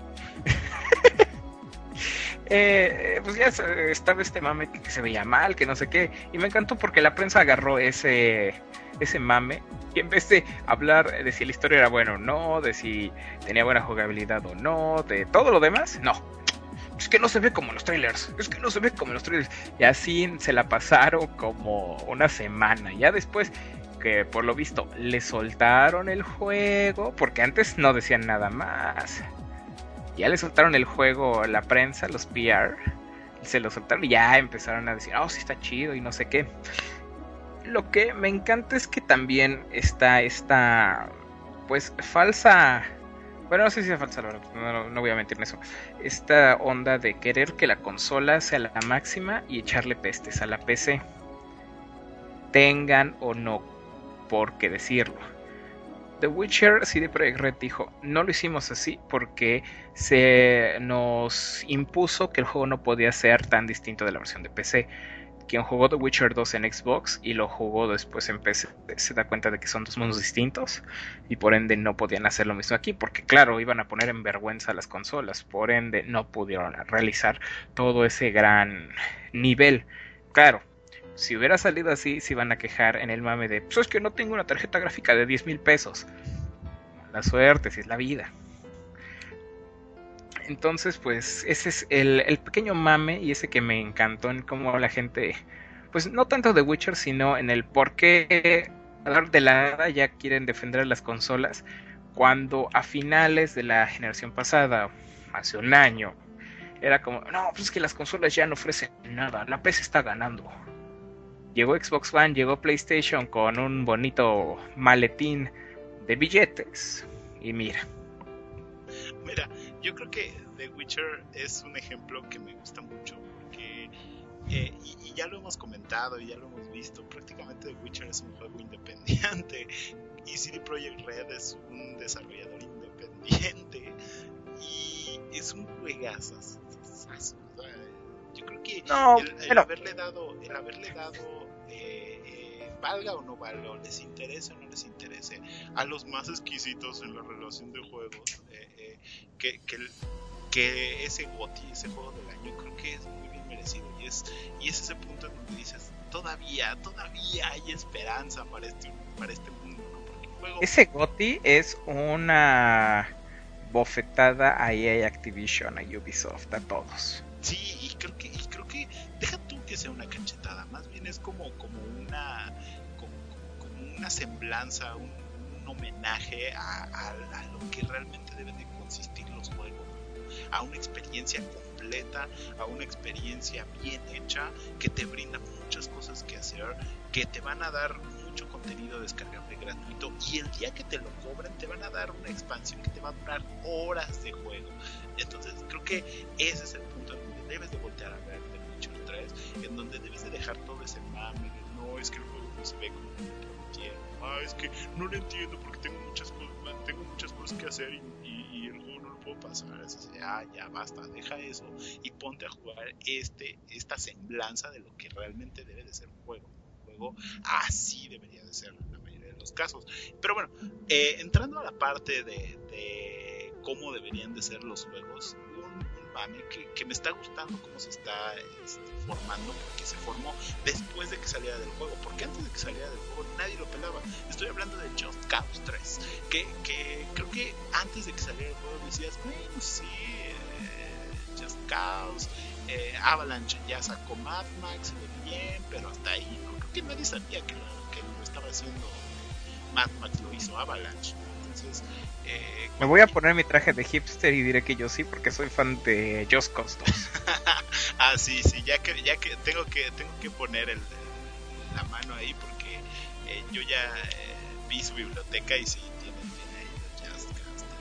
Pues ya estaba este mame que se veía mal, que no sé qué. Y me encantó porque la prensa agarró ese mame y en vez de hablar de si la historia era buena o no, de si tenía buena jugabilidad o no, de todo lo demás, no. es que no se ve como en los trailers, es que no se ve como en los trailers. Y así se la pasaron como una semana. Ya después, que por lo visto le soltaron el juego, porque antes no decían nada más. Ya le soltaron el juego a la prensa, los PR, se lo soltaron y ya empezaron a decir, sí está chido y no sé qué. Lo que me encanta es que también está esta, pues, falsa... Bueno, no sé si es falsa, no voy a mentir en eso. Esta onda de querer que la consola sea la máxima y echarle pestes a la PC. Tengan o no por qué decirlo. The Witcher, CD Projekt Red dijo, no lo hicimos así porque se nos impuso que el juego no podía ser tan distinto de la versión de PC. Quien jugó The Witcher 2 en Xbox y lo jugó después en PC se da cuenta de que son dos mundos distintos y por ende no podían hacer lo mismo aquí porque claro, iban a poner en vergüenza a las consolas, por ende no pudieron realizar todo ese gran nivel. Claro, si hubiera salido así se iban a quejar en el mame de pues es que no tengo una tarjeta gráfica de 10,000 pesos. La suerte, si es la vida. Entonces, pues, ese es el pequeño mame y ese que me encantó en cómo la gente, pues, no tanto de Witcher, sino en el por qué de la nada ya quieren defender las consolas, cuando a finales de la generación pasada, hace un año, era como, no, pues es que las consolas ya no ofrecen nada, la PC está ganando. Llegó Xbox One, llegó PlayStation con un bonito maletín de billetes, y mira, yo creo que The Witcher es un ejemplo que me gusta mucho porque y ya lo hemos comentado y ya lo hemos visto, prácticamente The Witcher es un juego independiente y CD Projekt Red es un desarrollador independiente y es un juegazo. Yo creo que el haberle dado valga o no valga, o les interese o no les interese, a los más exquisitos en la relación de juegos, que ese GOTY, ese juego del año, creo que es muy bien merecido y es ese punto en donde dices, todavía hay esperanza para este mundo, ¿no? Porque el juego... Ese GOTY es una bofetada a EA, Activision, a Ubisoft, a todos. Sí, y creo que deja tú que sea una cachetada, más bien es como una semblanza, un homenaje a lo que realmente deben de consistir los juegos, a una experiencia completa, a una experiencia bien hecha, que te brinda muchas cosas que hacer, que te van a dar mucho contenido descargable gratuito y el día que te lo cobren te van a dar una expansión que te va a durar horas de juego. Entonces creo que ese es el punto en donde debes de voltear a ver The Witcher 3, en donde debes de dejar todo ese mame de no, es que el juego no se ve como me prometieron, es que no lo entiendo porque tengo muchas cosas que hacer y el juego no lo puedo pasar. Así, ya basta, deja eso y ponte a jugar esta semblanza de lo que realmente debe de ser un juego. Así debería de ser en la mayoría de los casos. Pero bueno, entrando a la parte de cómo deberían de ser los juegos, un mame que me está gustando cómo se está formando, porque se formó después de que saliera del juego, porque antes de que saliera del juego nadie lo pelaba. Estoy hablando de Just Cause 3, que creo que antes de que saliera el juego decías, bueno, sí, Just Cause, Avalanche ya sacó Mad Max, se ve bien, pero hasta ahí, ¿no? Creo que nadie sabía que lo estaba haciendo Mad Max, lo hizo Avalanche. Entonces, me voy a poner mi traje de hipster y diré que yo sí, porque soy fan de Just Cause 2. sí, ya que tengo que poner la mano ahí porque yo ya vi su biblioteca y sí tiene ahí Just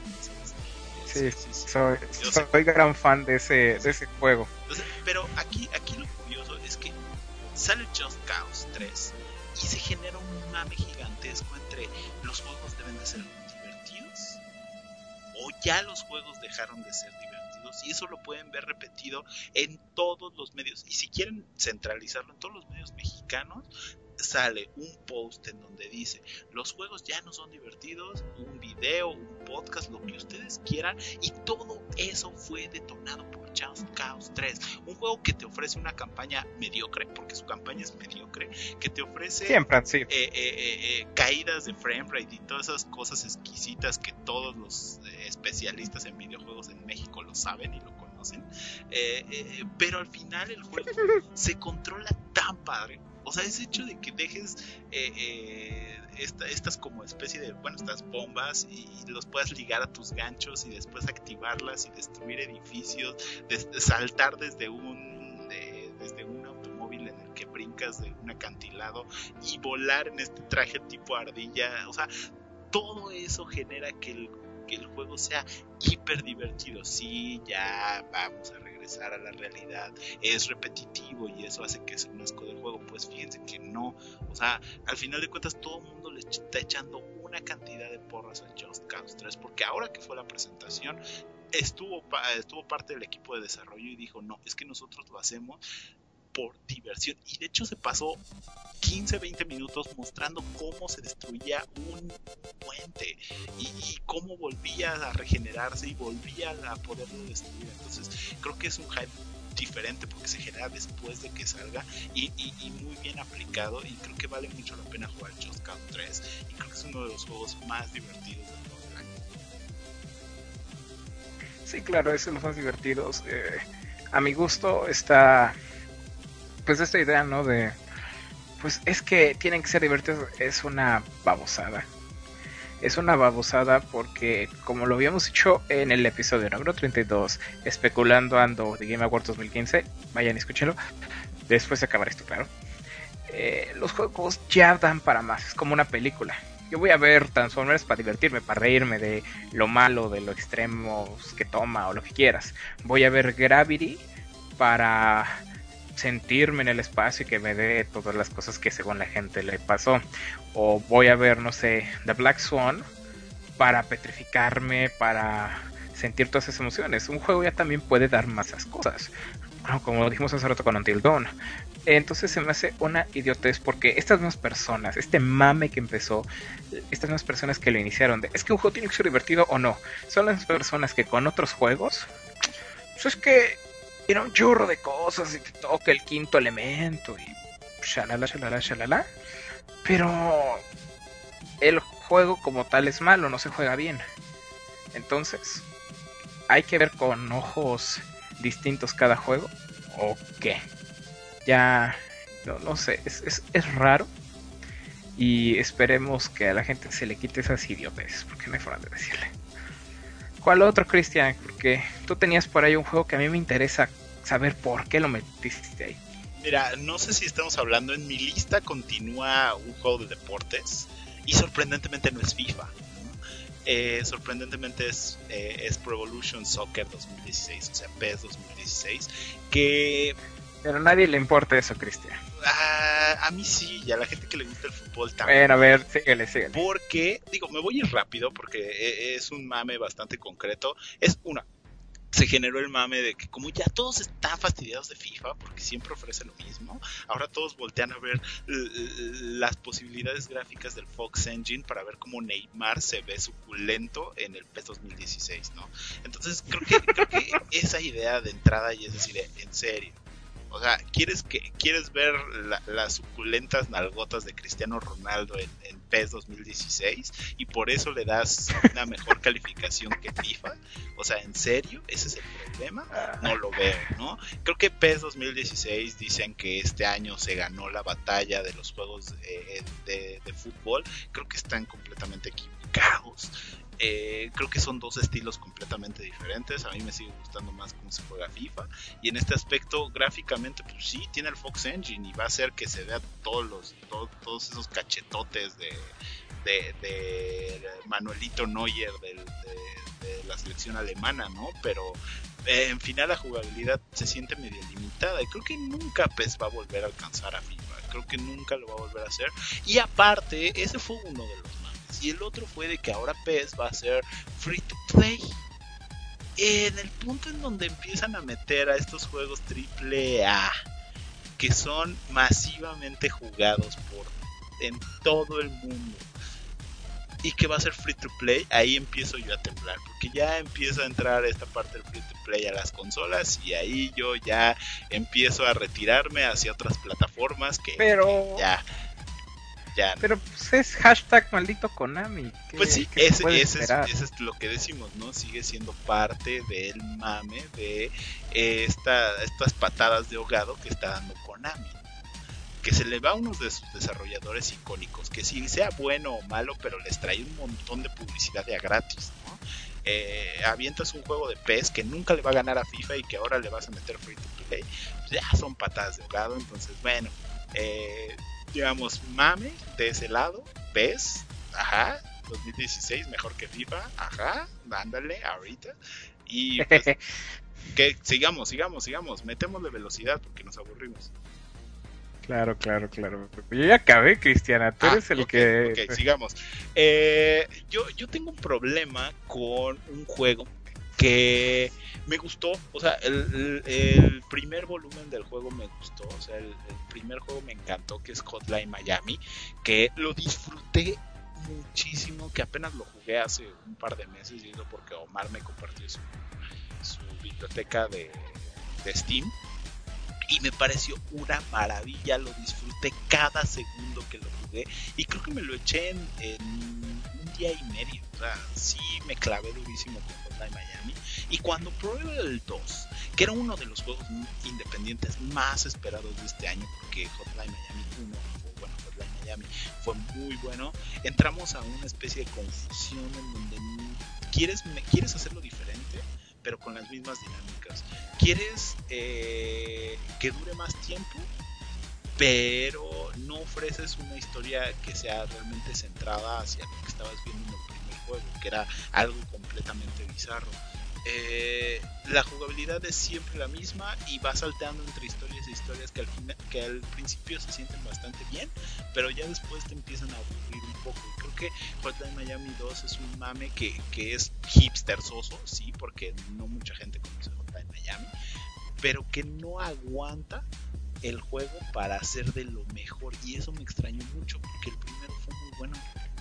Cause. Sí, soy gran fan de ese juego. Entonces, pero aquí lo curioso es que sale Just Cause 3 y se genera un mame gigantesco entre los juegos deben de ser divertidos o ya los juegos dejaron de ser divertidos, y eso lo pueden ver repetido en todos los medios, y si quieren centralizarlo en todos los medios mexicanos sale un post en donde dice los juegos ya no son divertidos, un video, un podcast, lo que ustedes quieran, y todo eso fue detonado por Just Cause 3, un juego que te ofrece una campaña mediocre, porque su campaña es mediocre, que te ofrece siempre, sí. Caídas de frame rate y todas esas cosas exquisitas que todos los especialistas en videojuegos en México lo saben y lo conocen. conocen, pero al final el juego se controla tan padre. O sea, ese hecho de que dejes estas como especie de, bueno, estas bombas y los puedas ligar a tus ganchos y después activarlas y destruir edificios, saltar desde un automóvil en el que brincas de un acantilado y volar en este traje tipo ardilla. O sea, todo eso genera que el juego sea hiper divertido. Sí, ya vamos a regresar a la realidad, es repetitivo y eso hace que sea un asco del juego. Pues fíjense que no, o sea, al final de cuentas todo el mundo le está echando una cantidad de porras a Just Cause 3, porque ahora que fue la presentación estuvo parte del equipo de desarrollo y dijo, no, es que nosotros lo hacemos por diversión, y de hecho se pasó 15-20 minutos mostrando cómo se destruía un puente y cómo volvía a regenerarse y volvía a poderlo destruir. Entonces creo que es un hype diferente porque se genera después de que salga y muy bien aplicado, y creo que vale mucho la pena jugar Just Cause 3 y creo que es uno de los juegos más divertidos de todo el año. Sí, claro, es de los más divertidos. A mi gusto está pues esta idea, ¿no? De pues es que tienen que ser divertidos. Es una babosada. Es una babosada porque, como lo habíamos dicho en el episodio número 32, especulando ando de Game Awards 2015, vayan y escúchenlo después de acabar esto, claro. Los juegos ya dan para más, es como una película. Yo voy a ver Transformers para divertirme, para reírme de lo malo, de lo extremo que toma o lo que quieras. Voy a ver Gravity para sentirme en el espacio y que me dé todas las cosas que según la gente le pasó. O voy a ver, no sé, The Black Swan para petrificarme, para sentir todas esas emociones. Un juego ya también puede dar más esas cosas, como dijimos hace rato con Until Dawn. Entonces se me hace una idiotez porque estas mismas personas, este mame que empezó, estas mismas personas que lo iniciaron de, es que un juego tiene que ser divertido o no, son las personas que con otros juegos, pues es que era un churro de cosas y te toca el quinto elemento y shalala, pero el juego como tal es malo, no se juega bien. Entonces hay que ver con ojos distintos cada juego o qué. Ya no sé, es raro y esperemos que a la gente se le quite esas idioteces, porque no hay forma de decirle. ¿Cuál otro, Cristian? Porque tú tenías por ahí un juego que a mí me interesa saber por qué lo metiste ahí. Mira, no sé si estamos hablando, en mi lista continúa un juego de deportes y sorprendentemente no es FIFA, ¿no? Sorprendentemente es Pro Evolution Soccer 2016, o sea, PES 2016, que... Pero a nadie le importa eso, Cristian. A mí sí, y a la gente que le gusta el fútbol también. A ver, síguele. Porque, me voy a ir rápido porque es un mame bastante concreto. Se generó el mame de que como ya todos están fastidiados de FIFA porque siempre ofrece lo mismo, ahora todos voltean a ver las posibilidades gráficas del Fox Engine para ver cómo Neymar se ve suculento en el PES 2016, ¿no? Entonces creo que esa idea de entrada y es decir, en serio, o sea, ¿quieres ver las suculentas nalgotas de Cristiano Ronaldo en PES 2016 y por eso le das una mejor calificación que FIFA? O sea, ¿en serio? ¿Ese es el problema? No lo veo, ¿no? Creo que PES 2016 dicen que este año se ganó la batalla de los juegos de fútbol. Creo que están completamente equivocados. Creo que son dos estilos completamente diferentes. A mí me sigue gustando más cómo se juega FIFA, y en este aspecto gráficamente pues sí tiene el Fox Engine y va a hacer que se vea todos esos cachetotes de Manuelito Neuer de la selección alemana, ¿no? Pero en final la jugabilidad se siente medio limitada y creo que nunca PES va a volver a alcanzar a FIFA. Creo que nunca lo va a volver a hacer, y aparte ese fue uno de los más. Y el otro fue de que ahora PES va a ser free to play. En el punto en donde empiezan a meter a estos juegos AAA que son masivamente jugados en todo el mundo y que va a ser free to play, ahí empiezo yo a temblar, porque ya empieza a entrar esta parte del free to play a las consolas y ahí yo ya empiezo a retirarme hacia otras plataformas que ya... ya no. Pero pues es hashtag maldito Konami. Pues sí, ¿qué se ese puede es esperar? lo que decimos, ¿no? Sigue siendo parte del mame de estas patadas de ahogado que está dando Konami. Que se le va a uno de sus desarrolladores icónicos, que sí sea bueno o malo, pero les trae un montón de publicidad ya gratis, ¿no? Avientas un juego de PES que nunca le va a ganar a FIFA y que ahora le vas a meter free to play, pues ya son patadas de ahogado. Entonces, bueno, digamos, mame de ese lado, PES, ajá, 2016 mejor que FIFA, ajá, ándale, ahorita. Y pues, que sigamos, metémosle velocidad porque nos aburrimos. Claro. Yo ya acabé, Cristiana. Tú eres el que... Ok, sigamos. Yo tengo un problema con un juego que me gustó. O sea, el primer volumen del juego me gustó. O sea, el primer juego me encantó, que es Hotline Miami. Que lo disfruté muchísimo, que apenas lo jugué hace un par de meses. Y eso porque Omar me compartió su biblioteca de Steam. Y me pareció una maravilla, lo disfruté cada segundo que lo jugué. Y creo que me lo eché en un día y medio. O sea, sí me clavé durísimo con Hotline Miami. Y cuando probé el 2, que era uno de los juegos independientes más esperados de este año, porque Hotline Miami 1, Hotline Miami fue muy bueno, entramos a una especie de confusión en donde quieres hacerlo diferente, pero con las mismas dinámicas. Quieres que dure más tiempo, pero no ofreces una historia que sea realmente centrada hacia lo que estabas viendo en el primer juego, que era algo completamente bizarro. La jugabilidad es siempre la misma y va salteando entre historias e historias que al principio se sienten bastante bien, pero ya después te empiezan a aburrir un poco. Creo que Hotline Miami 2 es un mame que es hipstersoso, sí, porque no mucha gente conoce Hotline Miami, pero que no aguanta el juego para hacer de lo mejor, y eso me extrañó mucho porque el primero fue muy bueno.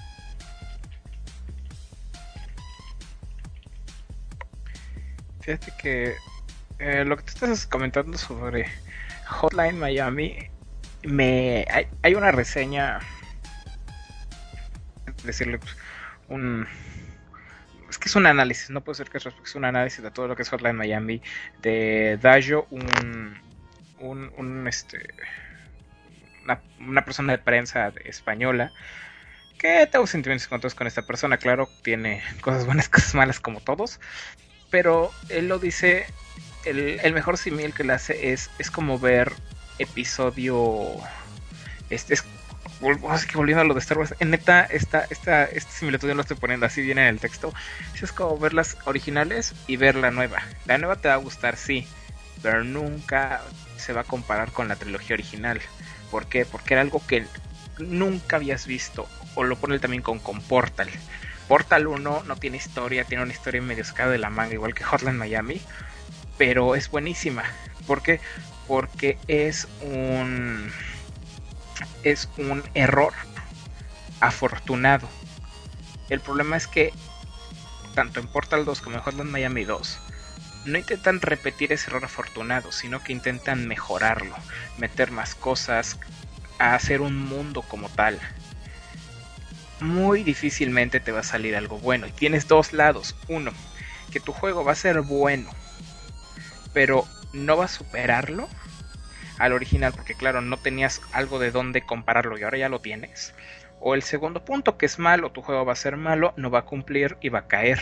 Fíjate que lo que tú estás comentando sobre Hotline Miami, hay una reseña, decirle, pues, es que es un análisis, no puede ser que es un análisis de todo lo que es Hotline Miami, de Dayo, una persona de prensa española, que tengo sentimientos encontrados con esta persona. Claro, tiene cosas buenas, cosas malas como todos, pero él lo dice, el mejor símil que le hace es como ver episodio, es que volviendo a lo de Star Wars, en neta, esta similitud yo lo estoy poniendo así bien en el texto. Es como ver las originales y ver la nueva. La nueva te va a gustar, sí, pero nunca se va a comparar con la trilogía original. ¿Por qué? Porque era algo que nunca habías visto. O lo pone también con Portal. Portal 1 no tiene historia, tiene una historia medio sacada de la manga, igual que Hotline Miami, pero es buenísima. ¿Por qué? Porque es un error afortunado. El problema es que tanto en Portal 2 como en Hotline Miami 2 no intentan repetir ese error afortunado, sino que intentan mejorarlo, meter más cosas, a hacer un mundo como tal. Muy difícilmente te va a salir algo bueno, y tienes dos lados. Uno, que tu juego va a ser bueno, pero no va a superarlo al original, porque claro, no tenías algo de dónde compararlo y ahora ya lo tienes. O el segundo punto, que es malo, tu juego va a ser malo, no va a cumplir y va a caer.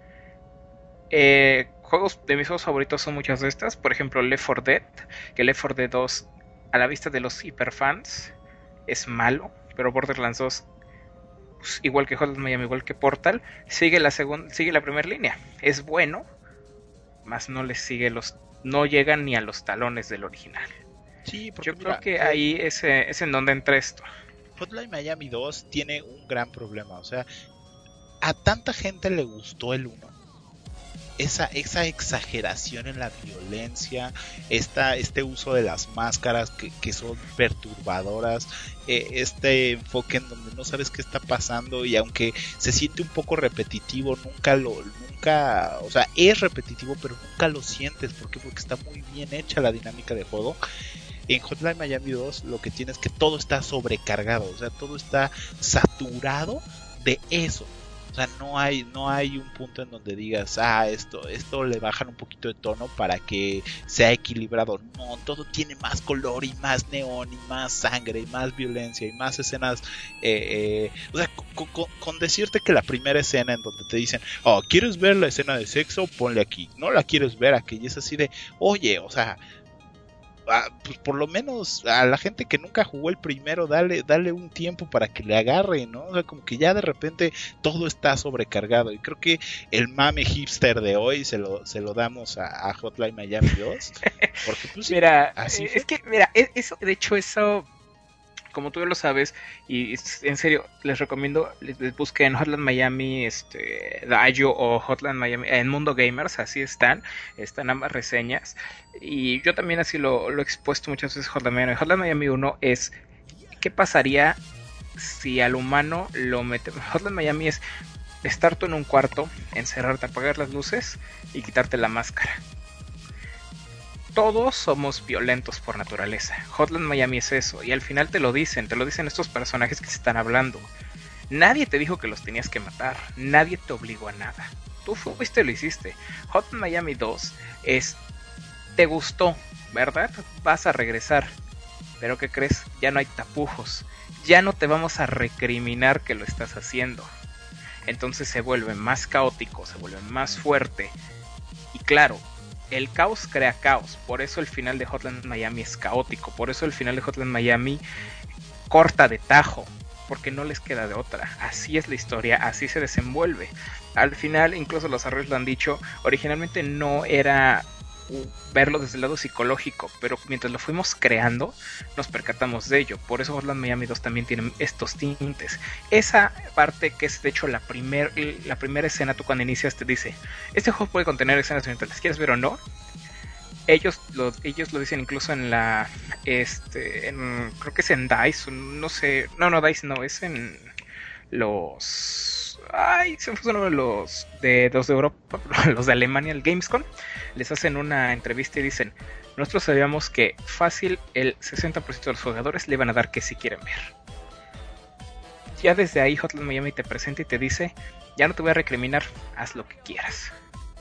Juegos de mis juegos favoritos son muchas de estas. Por ejemplo, Left 4 Dead, que Left 4 Dead 2 a la vista de los hiperfans es malo, pero Borderlands 2, pues, igual que Hotline Miami, igual que Portal, sigue la primera línea. Es bueno, mas no llegan ni a los talones del original. Sí, porque yo creo que ahí es en donde entra esto. Hotline Miami 2 tiene un gran problema. O sea, a tanta gente le gustó el 1. Esa exageración en la violencia, este uso de las máscaras que son perturbadoras, este enfoque en donde no sabes qué está pasando, y aunque se siente un poco repetitivo, o sea, es repetitivo, pero nunca lo sientes. ¿Por qué? Porque está muy bien hecha la dinámica de juego. En Hotline Miami 2 lo que tiene es que todo está sobrecargado, o sea, todo está saturado de eso. O sea, no hay un punto en donde digas, esto le bajan un poquito de tono para que sea equilibrado. No, todo tiene más color y más neón y más sangre y más violencia y más escenas. O sea, con decirte que la primera escena en donde te dicen, ¿quieres ver la escena de sexo? Ponle aquí. No la quieres ver aquí. Y es así de, oye, o sea, pues por lo menos a la gente que nunca jugó el primero, dale un tiempo para que le agarre, ¿no? O sea, como que ya de repente todo está sobrecargado. Y creo que el mame hipster de hoy se lo damos a Hotline Miami 2. Porque pues mira, así es que, mira, eso, de hecho, eso, como tú ya lo sabes, y en serio, les recomiendo, les busquen Hotline Miami, Dayo o Hotline Miami en Mundo Gamers, así están ambas reseñas, y yo también así lo he expuesto muchas veces. Hotline Miami. Hotline Miami 1 es, ¿qué pasaría si al humano lo metemos? Hotline Miami es estar tú en un cuarto, encerrarte, apagar las luces y quitarte la máscara. Todos somos violentos por naturaleza. Hotline Miami es eso. Y al final te lo dicen estos personajes que se están hablando. Nadie te dijo que los tenías que matar. Nadie te obligó a nada. Tú fuiste y lo hiciste. Hotline Miami 2 es, te gustó, ¿verdad? Vas a regresar. Pero ¿qué crees? Ya no hay tapujos. Ya no te vamos a recriminar que lo estás haciendo. Entonces se vuelve más caótico, se vuelve más fuerte. Y claro, el caos crea caos, por eso el final de Hotline Miami es caótico, por eso el final de Hotline Miami corta de tajo, porque no les queda de otra. Así es la historia, así se desenvuelve. Al final, incluso los arreglos lo han dicho, originalmente no era verlo desde el lado psicológico, pero mientras lo fuimos creando nos percatamos de ello. Por eso Hotline Miami 2 también tiene estos tintes. Esa parte que es de hecho la primera escena, tú cuando inicias te dice, este juego puede contener escenas orientales, ¿quieres ver o no? Ellos lo dicen incluso en la creo que es en DICE, no sé, no DICE no, es en los se me fue uno de los de Europa, los de Alemania, el Gamescom. Les hacen una entrevista y dicen, nosotros sabíamos que fácil el 60% de los jugadores le iban a dar que si quieren ver. Ya desde ahí Hotline Miami te presenta y te dice, ya no te voy a recriminar, haz lo que quieras.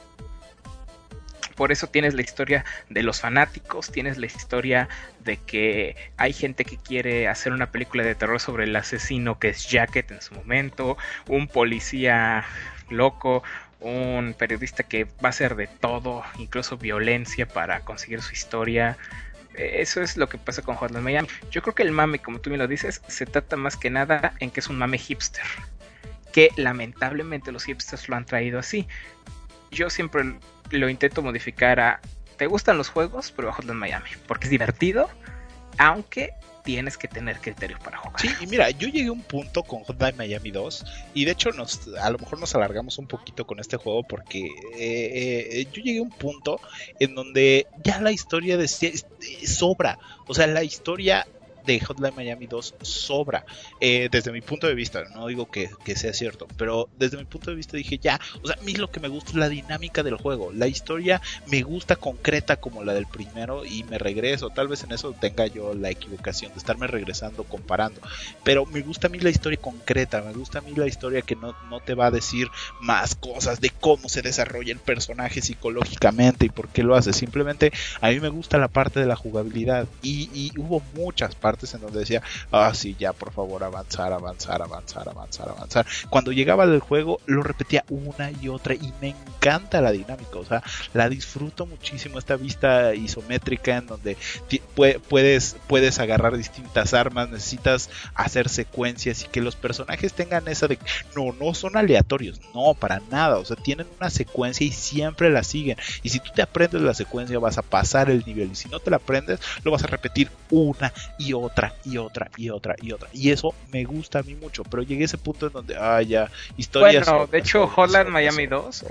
Por eso tienes la historia de los fanáticos, tienes la historia de que hay gente que quiere hacer una película de terror sobre el asesino que es Jacket en su momento, un policía loco, un periodista que va a hacer de todo, incluso violencia para conseguir su historia. Eso es lo que pasa con Hotline Miami. Yo creo que el mame, como tú me lo dices, se trata más que nada en que es un mame hipster, que lamentablemente los hipsters lo han traído así. Yo siempre lo intento modificar a, ¿te gustan los juegos? Prueba Hotline Miami, porque es divertido, aunque tienes que tener criterio para jugar. Sí, y mira, yo llegué a un punto con Hotline Miami 2, y de hecho a lo mejor nos alargamos un poquito con este juego, porque yo llegué a un punto en donde ya la historia sobra, o sea, la historia de Hotline Miami 2 sobra, desde mi punto de vista. No digo que sea cierto, pero desde mi punto de vista dije ya, o sea, a mí lo que me gusta es la dinámica del juego, la historia me gusta concreta como la del primero, y me regreso, tal vez en eso tenga yo la equivocación de estarme regresando comparando, pero me gusta a mí la historia concreta, me gusta a mí la historia que no te va a decir más cosas de cómo se desarrolla el personaje psicológicamente y por qué lo hace. Simplemente a mí me gusta la parte de la jugabilidad, y hubo muchas partes en donde decía, sí, ya por favor avanzar. Cuando llegaba del juego lo repetía una y otra, y me encanta la dinámica, o sea, la disfruto muchísimo, esta vista isométrica en donde puedes agarrar distintas armas, necesitas hacer secuencias, y que los personajes tengan esa de, no son aleatorios, no, para nada, o sea, tienen una secuencia y siempre la siguen, y si tú te aprendes la secuencia vas a pasar el nivel, y si no te la aprendes lo vas a repetir una y otra, y eso me gusta a mí mucho. Pero llegué a ese punto en donde ya historias. Bueno, de hecho Hotline Miami 2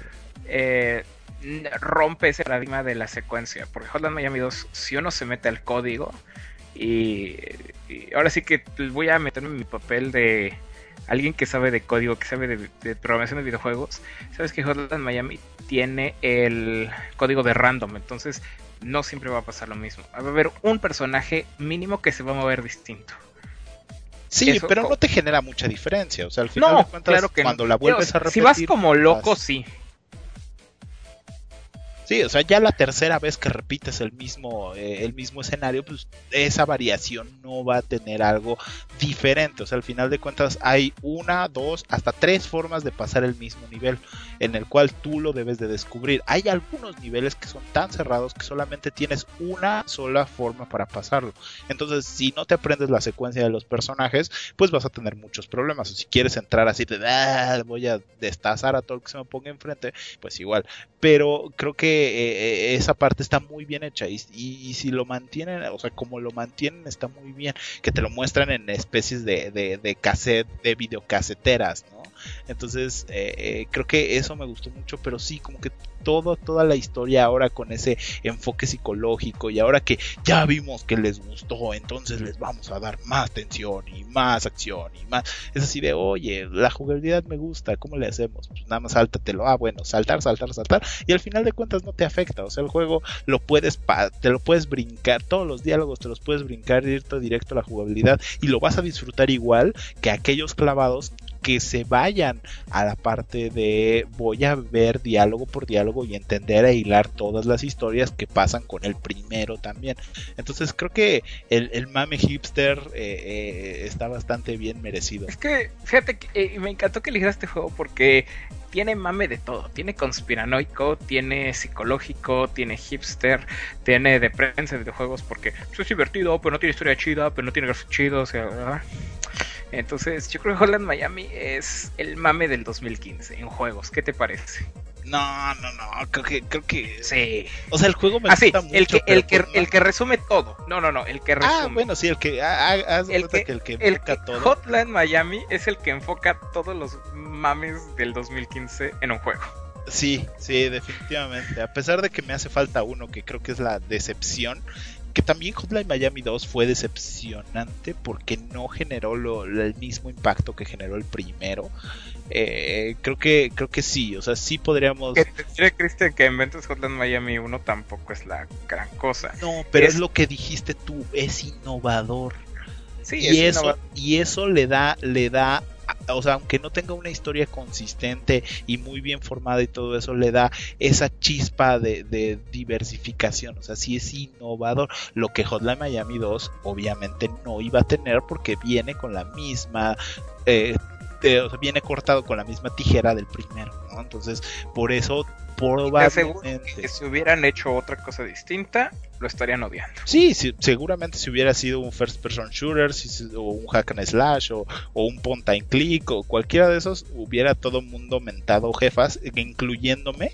rompe ese paradigma de la secuencia, porque Hotline Miami 2, si uno se mete al código, y ahora sí que voy a meterme en mi papel de alguien que sabe de código, que sabe de programación de videojuegos, sabes que Hotline Miami tiene el código de random, entonces no siempre va a pasar lo mismo. Va a haber un personaje mínimo que se va a mover distinto. Sí, Eso, pero no te genera mucha diferencia. O sea, al final de cuentas, claro que cuando no. la vuelves a repetir... Si vas como loco, sí. Sí, o sea, ya la tercera vez que repites el mismo escenario, pues esa variación no va a tener algo diferente. O sea, al final de cuentas hay 1, 2, hasta 3 formas de pasar el mismo nivel, en el cual tú lo debes de descubrir. Hay algunos niveles que son tan cerrados que solamente tienes una sola forma para pasarlo. Entonces, si no te aprendes la secuencia de los personajes, pues vas a tener muchos problemas. O si quieres entrar así de, voy a destazar a todo el que se me ponga enfrente, pues igual. Pero creo que esa parte está muy bien hecha y si lo mantienen, o sea, como lo mantienen está muy bien, que te lo muestran en especies de cassette, de videocaseteras, ¿no? Entonces creo que eso me gustó mucho, pero sí, como que toda la historia ahora con ese enfoque psicológico, y ahora que ya vimos que les gustó, entonces les vamos a dar más tensión y más acción y más, es así de, oye, la jugabilidad me gusta, ¿cómo le hacemos? Pues nada más sáltatelo, bueno, saltar, y al final de cuentas no te afecta, o sea, el juego te lo puedes brincar, todos los diálogos te los puedes brincar, irte directo a la jugabilidad y lo vas a disfrutar igual que aquellos clavados que se vayan a la parte de voy a ver diálogo por diálogo y entender e hilar todas las historias que pasan con el primero también. Entonces creo que el mame hipster está bastante bien merecido. Es que fíjate que me encantó que eligieras este juego porque tiene mame de todo, tiene conspiranoico, tiene psicológico, tiene hipster, tiene de prensa de videojuegos porque es divertido, pero no tiene historia chida, pero no tiene gráficos chidos, o sea, ¿verdad? Entonces yo creo que Hotline Miami es el mame del 2015 en juegos. ¿Qué te parece? No, creo que sí. O sea, el juego me gusta mucho. El que resume todo. No, el que resume. Bueno, sí, el que el que enfoca todo. Hotline Miami es el que enfoca todos los mames del 2015 en un juego. Sí, definitivamente. A pesar de que me hace falta uno que creo que es la decepción, que también Hotline Miami 2 fue decepcionante porque no generó el mismo impacto que generó el primero. Creo que sí, o sea, sí podríamos... Que te diré, Cristian, que inventes Hotline Miami 1 tampoco es la gran cosa. No, pero es lo que dijiste tú, es innovador. Sí, y eso le da, o sea, aunque no tenga una historia consistente y muy bien formada y todo eso, le da esa chispa de diversificación. O sea, sí es innovador, lo que Hotline Miami 2 obviamente no iba a tener porque viene con la misma o sea, viene cortado con la misma tijera del primero, ¿no? Entonces, por eso probablemente que si hubieran hecho otra cosa distinta, lo estarían odiando. Sí, seguramente si hubiera sido un first person shooter, o un hack and slash, o un point and click, o cualquiera de esos, hubiera todo el mundo mentado jefas, incluyéndome,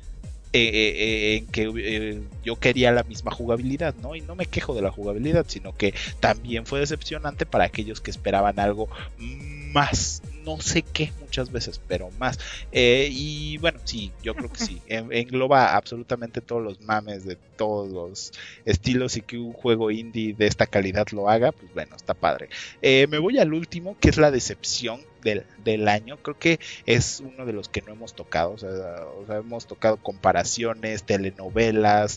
en que yo quería la misma jugabilidad, ¿no? Y no me quejo de la jugabilidad, sino que también fue decepcionante para aquellos que esperaban algo más, no sé qué muchas veces, pero más. Y bueno, sí, yo creo que sí, engloba absolutamente todos los mames de todos los estilos, y que un juego indie de esta calidad lo haga, pues bueno, está padre. Me voy al último, que es la decepción del año. Creo que es uno de los que no hemos tocado, o sea, hemos tocado comparaciones, telenovelas,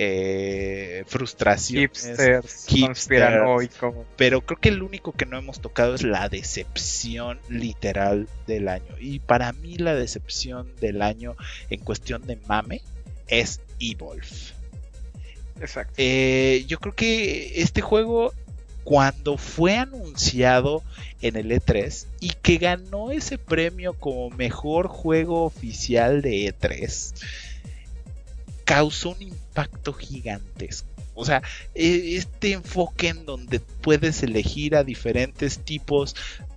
frustraciones, conspiranoico, pero creo que el único que no hemos tocado es la decepción literal del año. Y para mí la decepción del año en cuestión de mame es Evolve. Exacto. Yo creo que este juego, cuando fue anunciado en el E3 y que ganó ese premio como mejor juego oficial de E3, causó un impacto gigantesco. O sea, este enfoque en donde puedes elegir a diferentes tipos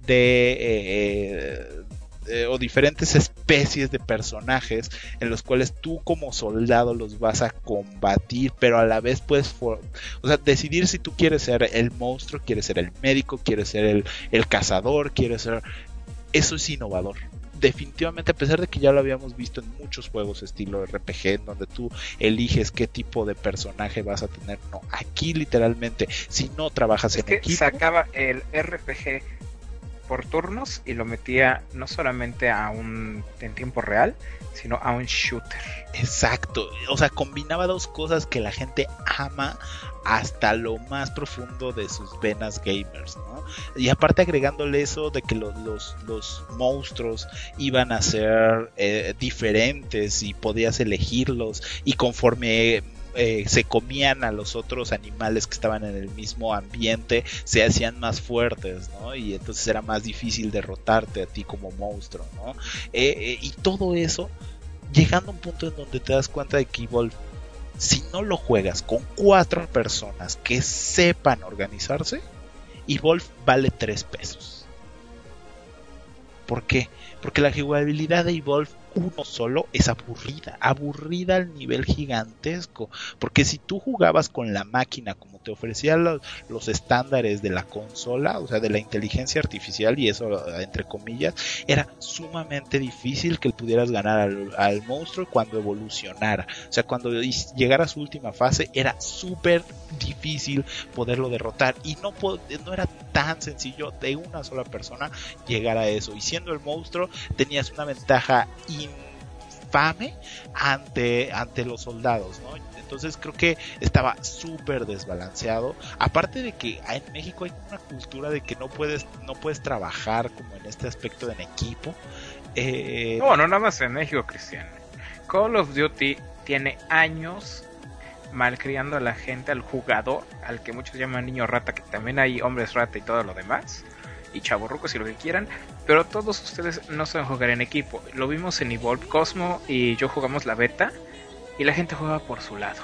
o diferentes especies de personajes en los cuales tú como soldado los vas a combatir, pero a la vez puedes decidir si tú quieres ser el monstruo, quieres ser el médico, quieres ser el cazador, quieres ser... Eso es innovador. Definitivamente, a pesar de que ya lo habíamos visto en muchos juegos estilo RPG, en donde tú eliges qué tipo de personaje vas a tener, no, aquí literalmente, si no trabajas en equipo... Sacaba el RPG por turnos y lo metía no solamente en tiempo real, sino a un shooter. Exacto, o sea, combinaba dos cosas que la gente ama hasta lo más profundo de sus venas gamers, ¿no? Y aparte agregándole eso de que los monstruos iban a ser diferentes y podías elegirlos, y conforme se comían a los otros animales que estaban en el mismo ambiente, se hacían más fuertes, ¿no? Y entonces era más difícil derrotarte a ti como monstruo, ¿no? Y todo eso, llegando a un punto en donde te das cuenta de que Evolve, si no lo juegas con 4 personas que sepan organizarse, Evolve vale 3 pesos. ¿Por qué? Porque la jugabilidad de Evolve uno solo es aburrida al nivel gigantesco, porque si tú jugabas con la máquina como te ofrecían los estándares de la consola, o sea, de la inteligencia artificial, y eso entre comillas, era sumamente difícil que pudieras ganar al monstruo cuando evolucionara. O sea, cuando llegara a su última fase era súper difícil poderlo derrotar, y no era tan sencillo de una sola persona llegar a eso, y siendo el monstruo tenías una ventaja infame ante los soldados, ¿no? Entonces creo que estaba súper desbalanceado. Aparte de que en México hay una cultura de que no puedes trabajar como en este aspecto en equipo. No nada más en México, Cristian. Call of Duty tiene años malcriando a la gente, al jugador, al que muchos llaman niño rata, que también hay hombres rata y todo lo demás, y chavorrucos y lo que quieran, pero todos ustedes no saben jugar en equipo. Lo vimos en Evolve. Cosmo y yo jugamos la beta y la gente jugaba por su lado.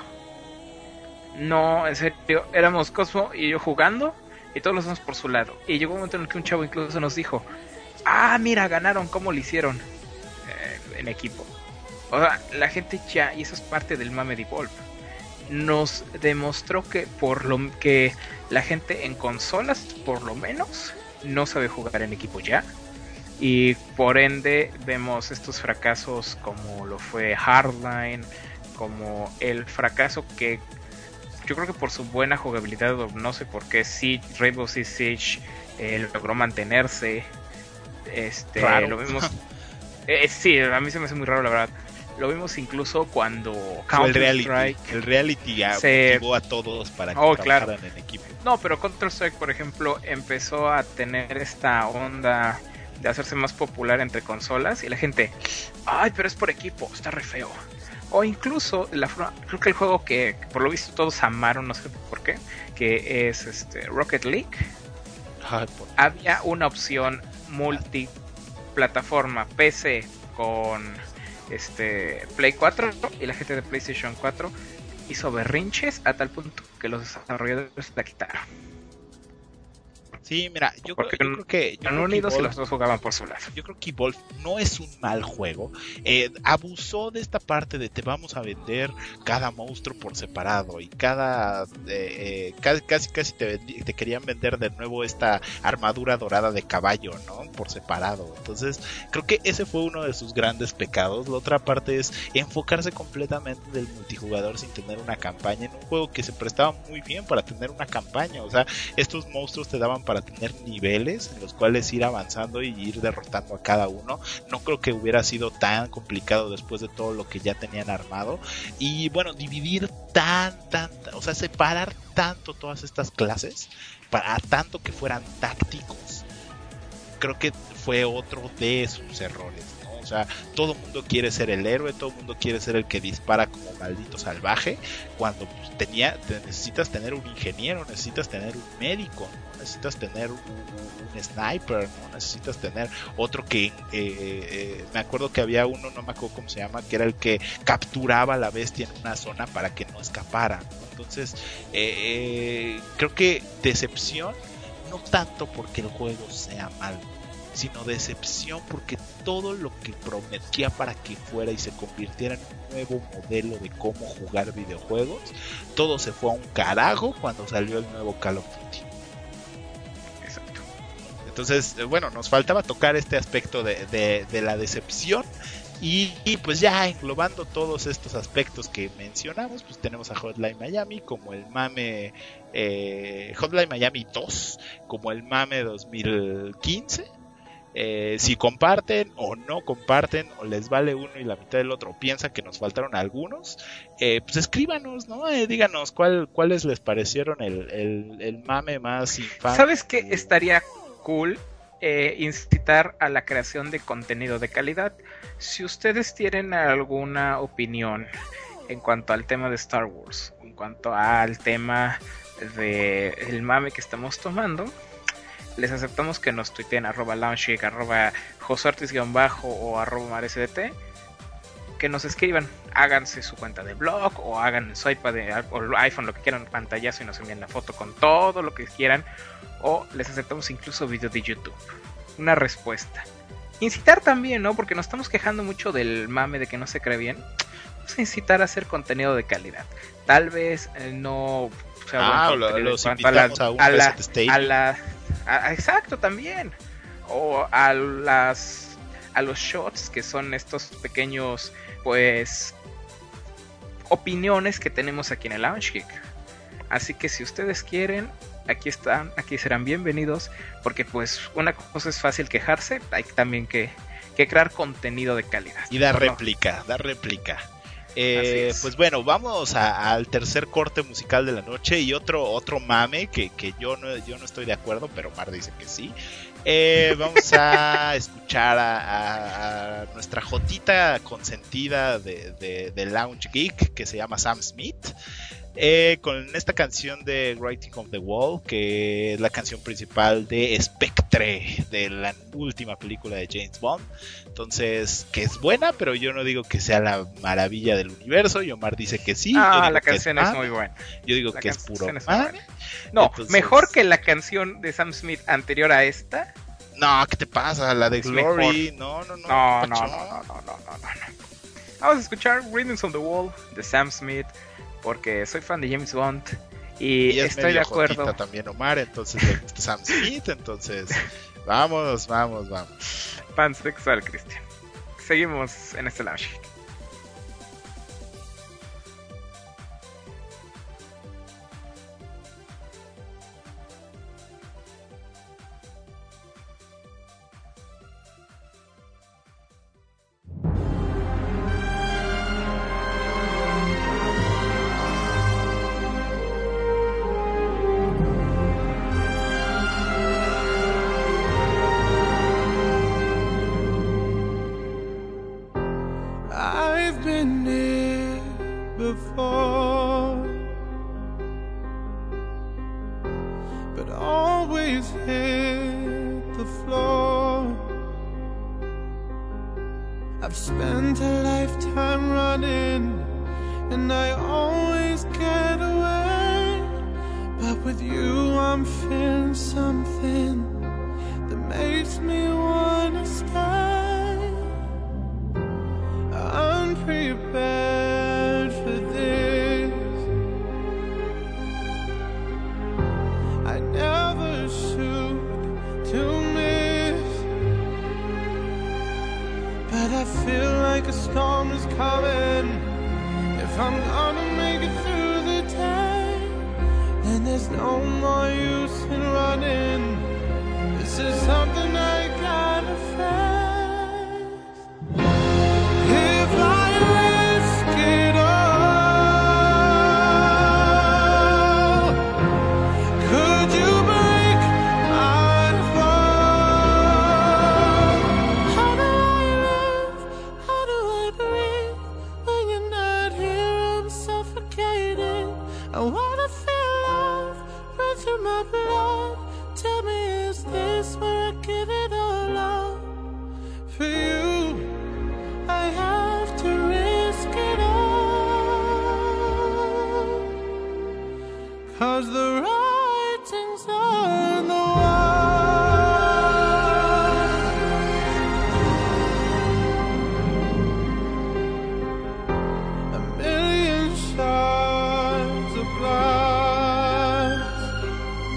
No, en serio, éramos Cosmo y yo jugando y todos los demás por su lado. Y llegó un momento en el que un chavo incluso nos dijo: mira, ganaron, ¿cómo lo hicieron? En equipo. O sea, la gente ya, y eso es parte del mame de Evolve, nos demostró que por lo que la gente en consolas, por lo menos, no sabe jugar en equipo ya, y por ende vemos estos fracasos como lo fue Hardline, como el fracaso que yo creo que por su buena jugabilidad, o no sé por qué, Rainbow Six Siege logró mantenerse. Raro. Lo vimos. Sí, a mí se me hace muy raro, la verdad. Lo vimos incluso cuando Counter-Strike, el reality motivó a todos para que trabajaran en equipo. No, pero Counter-Strike, por ejemplo, empezó a tener esta onda de hacerse más popular entre consolas, y la gente, pero es por equipo, está re feo. O incluso, creo que el juego que por lo visto todos amaron, no sé por qué, que es Rocket League, había una opción multiplataforma PC con Play 4, y la gente de PlayStation 4 hizo berrinches a tal punto que los desarrolladores la quitaron. Sí, mira, yo creo que unidos y los dos jugaban por su lado. Yo creo que Evolve no es un mal juego. Abusó de esta parte de te vamos a vender cada monstruo por separado, y casi te querían vender de nuevo esta armadura dorada de caballo, ¿no? Por separado. Entonces creo que ese fue uno de sus grandes pecados. La otra parte es enfocarse completamente del multijugador sin tener una campaña, en un juego que se prestaba muy bien para tener una campaña. O sea, estos monstruos te daban para tener niveles en los cuales ir avanzando y ir derrotando a cada uno. No creo que hubiera sido tan complicado después de todo lo que ya tenían armado. Y bueno, dividir o sea, separar tanto todas estas clases para tanto que fueran tácticos, creo que fue otro de sus errores, ¿no? O sea, todo el mundo quiere ser el héroe, todo el mundo quiere ser el que dispara como maldito salvaje, cuando pues, necesitas tener un ingeniero, necesitas tener un médico, ¿no? Necesitas tener un sniper, ¿no? Necesitas tener otro que me acuerdo que había uno, no me acuerdo cómo se llama, que era el que capturaba a la bestia en una zona para que no escapara, ¿no? Entonces creo que decepción, no tanto porque el juego sea malo, sino decepción porque todo lo que prometía para que fuera y se convirtiera en un nuevo modelo de cómo jugar videojuegos, todo se fue a un carajo cuando salió el nuevo Call of Duty. Entonces, bueno, nos faltaba tocar este aspecto de la decepción Y pues ya englobando todos estos aspectos que mencionamos, pues tenemos a Hotline Miami como el mame, Hotline Miami 2 como el mame 2015. Si comparten o no comparten, o les vale uno y la mitad del otro, piensan que nos faltaron algunos, pues escríbanos, ¿no? Díganos cuáles les parecieron el mame más infame. ¿Sabes qué estaría cool? Incitar a la creación de contenido de calidad. Si ustedes tienen alguna opinión en cuanto al tema de Star Wars, en cuanto al tema del mame que estamos tomando, les aceptamos que nos tuiteen @loungegeek, @josortis_ o @maresdt, que nos escriban, háganse su cuenta de blog o hagan su iPad o iPhone, lo que quieran, pantallazo, y nos envíen la foto con todo lo que quieran, o les aceptamos incluso video de YouTube. Una respuesta. Incitar también, ¿no? Porque nos estamos quejando mucho del mame de que no se cree bien. Vamos a incitar a hacer contenido de calidad. Tal vez no sea los invitamos a un Reset Stage. Exacto, también. O a los shots, que son estos pequeños, pues, opiniones que tenemos aquí en el Lounge Geek. Así que si ustedes quieren, aquí están, aquí serán bienvenidos, porque pues una cosa es fácil quejarse, hay también que crear contenido de calidad. Y dar réplica. Pues bueno, vamos al tercer corte musical de la noche y otro mame que yo no estoy de acuerdo, pero Mar dice que sí. Vamos a escuchar a nuestra jotita consentida de Lounge Geek, que se llama Sam Smith, con esta canción de Writing on the Wall, que es la canción principal de Spectre, de la última película de James Bond. Entonces, que es buena, pero yo no digo que sea la maravilla del universo. Y Omar dice que sí. La canción es muy buena. Yo digo que es puro mame. No, entonces, mejor que la canción de Sam Smith anterior a esta. No, ¿qué te pasa? La de Glory. No. Vamos a escuchar Writings on the Wall de Sam Smith, porque soy fan de James Bond y estoy de acuerdo. También Omar, entonces le gusta Sam Smith, entonces vamos. Pansexual, Cristian. Seguimos en este lounge.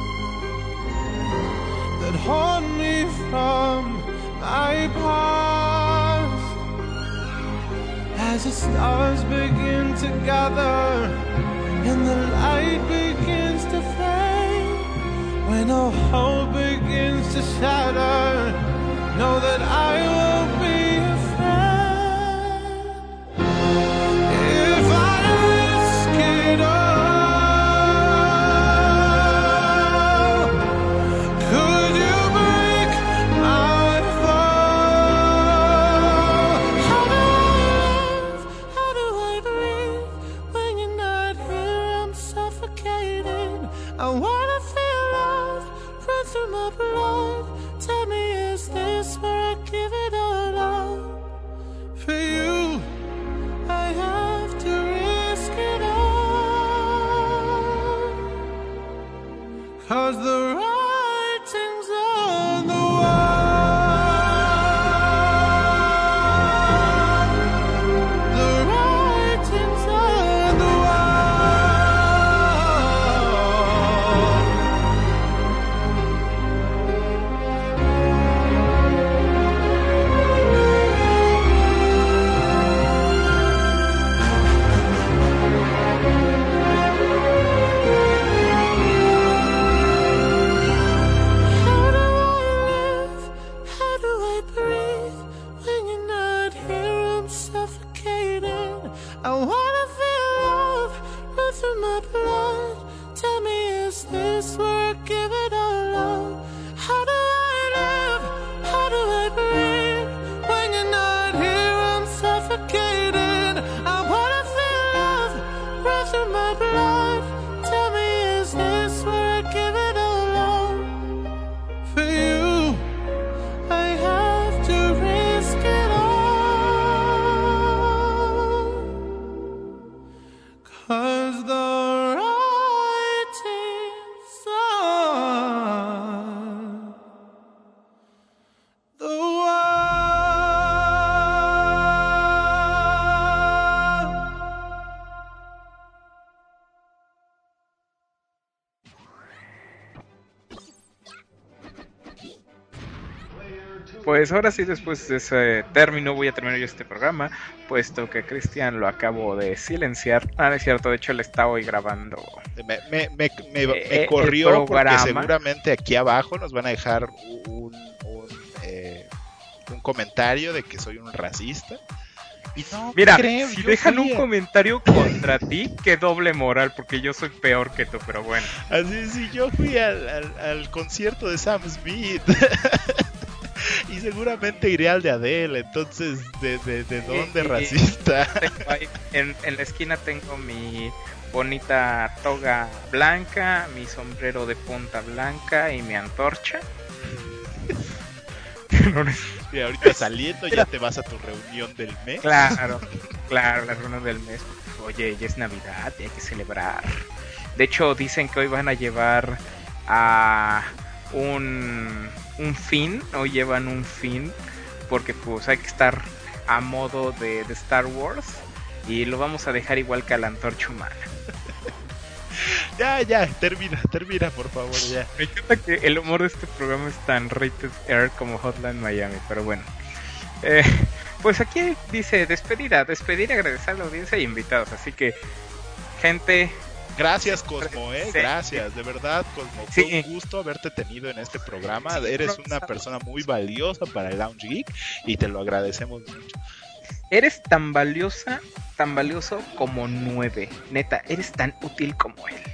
Haunt me from my past. as the stars begin to gather and the light begins to fade, when all hope begins to shatter, know that I won't be afraid. If I risk it all, could you break my fall? How do I live? How do I breathe? When you're not here, I'm suffocating. I wanna feel love run through my blood. Tell me, is this where I give it all up? For you, I have to risk it all. 'Cause the writing's on the wall. The writing's on the wall. How do I live? How do I breathe? When you're not here, I'm suffocating. I wanna feel love run through my blood. Tell me, is this where I give it all up? How do I live? How do I breathe? When you're not here, I'm suffocating. I wanna feel love run through my blood. Tell me, is this where I give it all up? For you, I have to risk it all. 'Cause the writing's on the wall. Pues ahora sí, después de ese término, voy a terminar yo este programa, puesto que Cristian lo acabo de silenciar. Ah, no es cierto, de hecho le estaba hoy grabando. Me corrió el porque programa. seguramente aquí abajo nos van a dejar un comentario de que soy un racista. Y no, Mira, creo, si yo dejan fui un comentario contra ti, qué doble moral, porque yo soy peor que tú, pero bueno. Así, sí, yo fui al concierto de Sam Smith. Y seguramente iré al de Adele, entonces, ¿de dónde racista? Tengo ahí, en la esquina tengo mi bonita toga blanca, mi sombrero de punta blanca y mi antorcha. Y ahorita saliendo ya te vas a tu reunión del mes. Claro, la reunión del mes. Oye, ya es Navidad, hay que celebrar. De hecho, dicen que hoy van a llevar a un fin, hoy llevan un fin, porque pues hay que estar a modo de Star Wars, y lo vamos a dejar igual que a la antorcha humana. Ya, termina, por favor, ya. Me encanta que el humor de este programa es tan rated R como Hotline Miami, pero bueno. Pues aquí dice despedir, agradecer a la audiencia y invitados, así que, gente... Gracias, Cosmo, Sí. gracias, de verdad, Cosmo, Sí. fue un gusto haberte tenido en este programa, Sí, eres no, una persona muy valiosa para el Lounge Geek y te lo agradecemos mucho. Eres tan valioso como 9, neta, eres tan útil como él.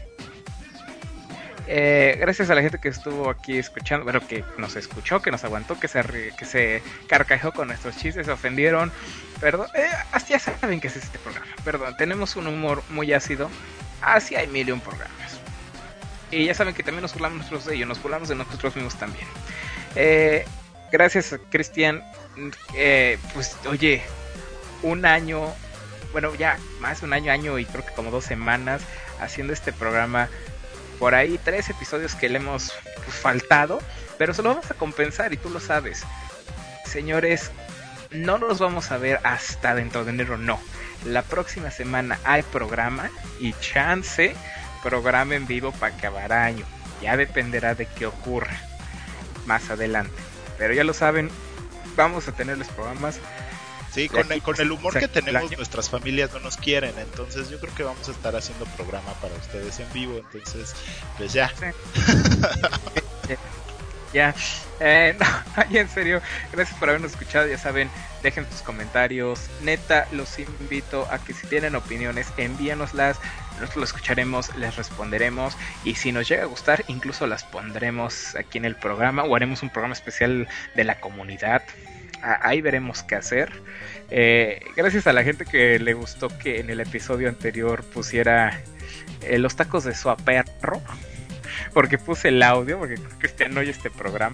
Gracias a la gente que estuvo aquí escuchando, bueno, que nos escuchó, que nos aguantó, que se carcajeó con nuestros chistes, se ofendieron, perdón, ya saben que es este programa, perdón, tenemos un humor muy ácido. Así hay 1,000,000 programas. Y ya saben que también nos burlamos nosotros de ellos, nos burlamos de nosotros mismos también. Gracias, Cristian. Pues, oye, un año, bueno, ya más de un año y creo que como 2 semanas haciendo este programa. Por ahí 3 episodios que le hemos faltado, pero se lo vamos a compensar y tú lo sabes. Señores, no nos vamos a ver hasta dentro de enero, no. La próxima semana hay programa y chance programa en vivo para acabar año. Ya dependerá de qué ocurra más adelante. Pero ya lo saben, vamos a tener los programas Sí, con el humor que tenemos, nuestras familias no nos quieren, entonces yo creo que vamos a estar haciendo programa para ustedes en vivo, entonces, pues ya. Sí. Ya, no, en serio, gracias por habernos escuchado, ya saben, dejen sus comentarios, neta, los invito a que si tienen opiniones, envíanoslas, nosotros lo escucharemos, les responderemos, y si nos llega a gustar, incluso las pondremos aquí en el programa, o haremos un programa especial de la comunidad. Ahí veremos qué hacer. Gracias a la gente que le gustó que en el episodio anterior pusiera los tacos de su perro, porque puse el audio, porque Cristian no oye este programa.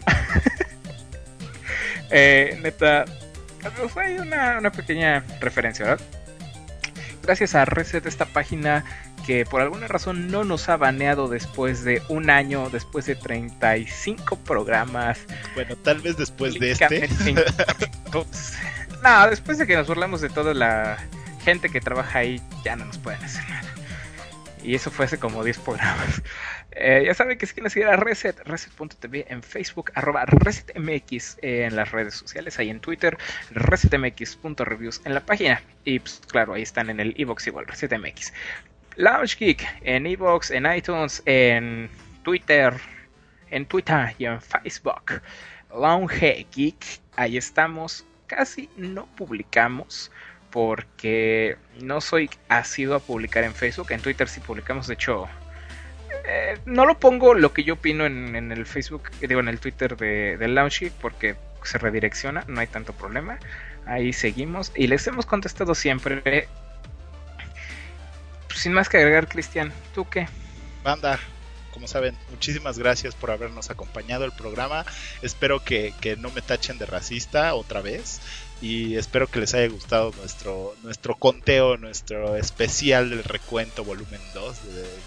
Neta, fue una pequeña referencia, ¿verdad? Gracias a Reset, esta página que por alguna razón no nos ha baneado después de un año, después de 35 programas. Bueno, tal vez después de este. No, después de que nos burlamos de toda la gente que trabaja ahí, ya no nos pueden hacer nada. Y eso fue hace como 10 programas. Ya saben que si quieren seguir a Reset, reset.tv en Facebook, @resetmx en las redes sociales, ahí en Twitter, resetmx.reviews en la página. Y pues claro, ahí están en el iVoox igual, resetmx. Lounge Geek en iVoox, en iTunes, en Twitter y en Facebook. Lounge Geek, ahí estamos. Casi no publicamos porque no soy asiduo a publicar en Facebook. En Twitter sí publicamos, de hecho no lo pongo lo que yo opino en el Facebook, digo en el Twitter de Lounge Geek, porque se redirecciona, no hay tanto problema. Ahí seguimos y les hemos contestado siempre. Sin más que agregar, Cristian, ¿tú qué? Banda, como saben, muchísimas gracias por habernos acompañado el programa. Espero que no me tachen de racista otra vez. Y espero que les haya gustado nuestro conteo, nuestro especial del recuento volumen 2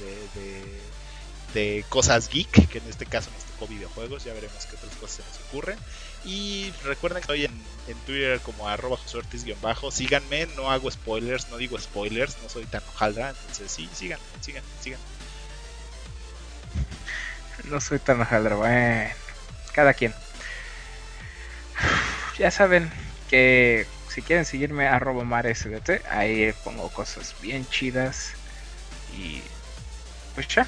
de cosas geek, que en este caso nos tocó videojuegos. Ya veremos qué otras cosas se nos ocurren. Y recuerden que estoy en Twitter como @josuortiz_. Síganme, no hago spoilers, no digo spoilers, no soy tan hojaldra, entonces sí, síganme. No soy tan hojaldra, bueno, cada quien. Ya saben que si quieren seguirme @maresdt, ahí pongo cosas bien chidas. Y pues ya.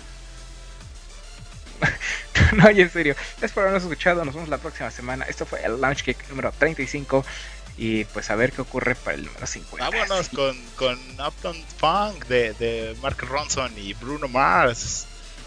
No, y en serio, gracias por habernos escuchado. Nos vemos la próxima semana. Esto fue el Lounge Geek número 35. Y pues a ver qué ocurre para el número 50. Vámonos con Uptown Funk de Mark Ronson y Bruno Mars.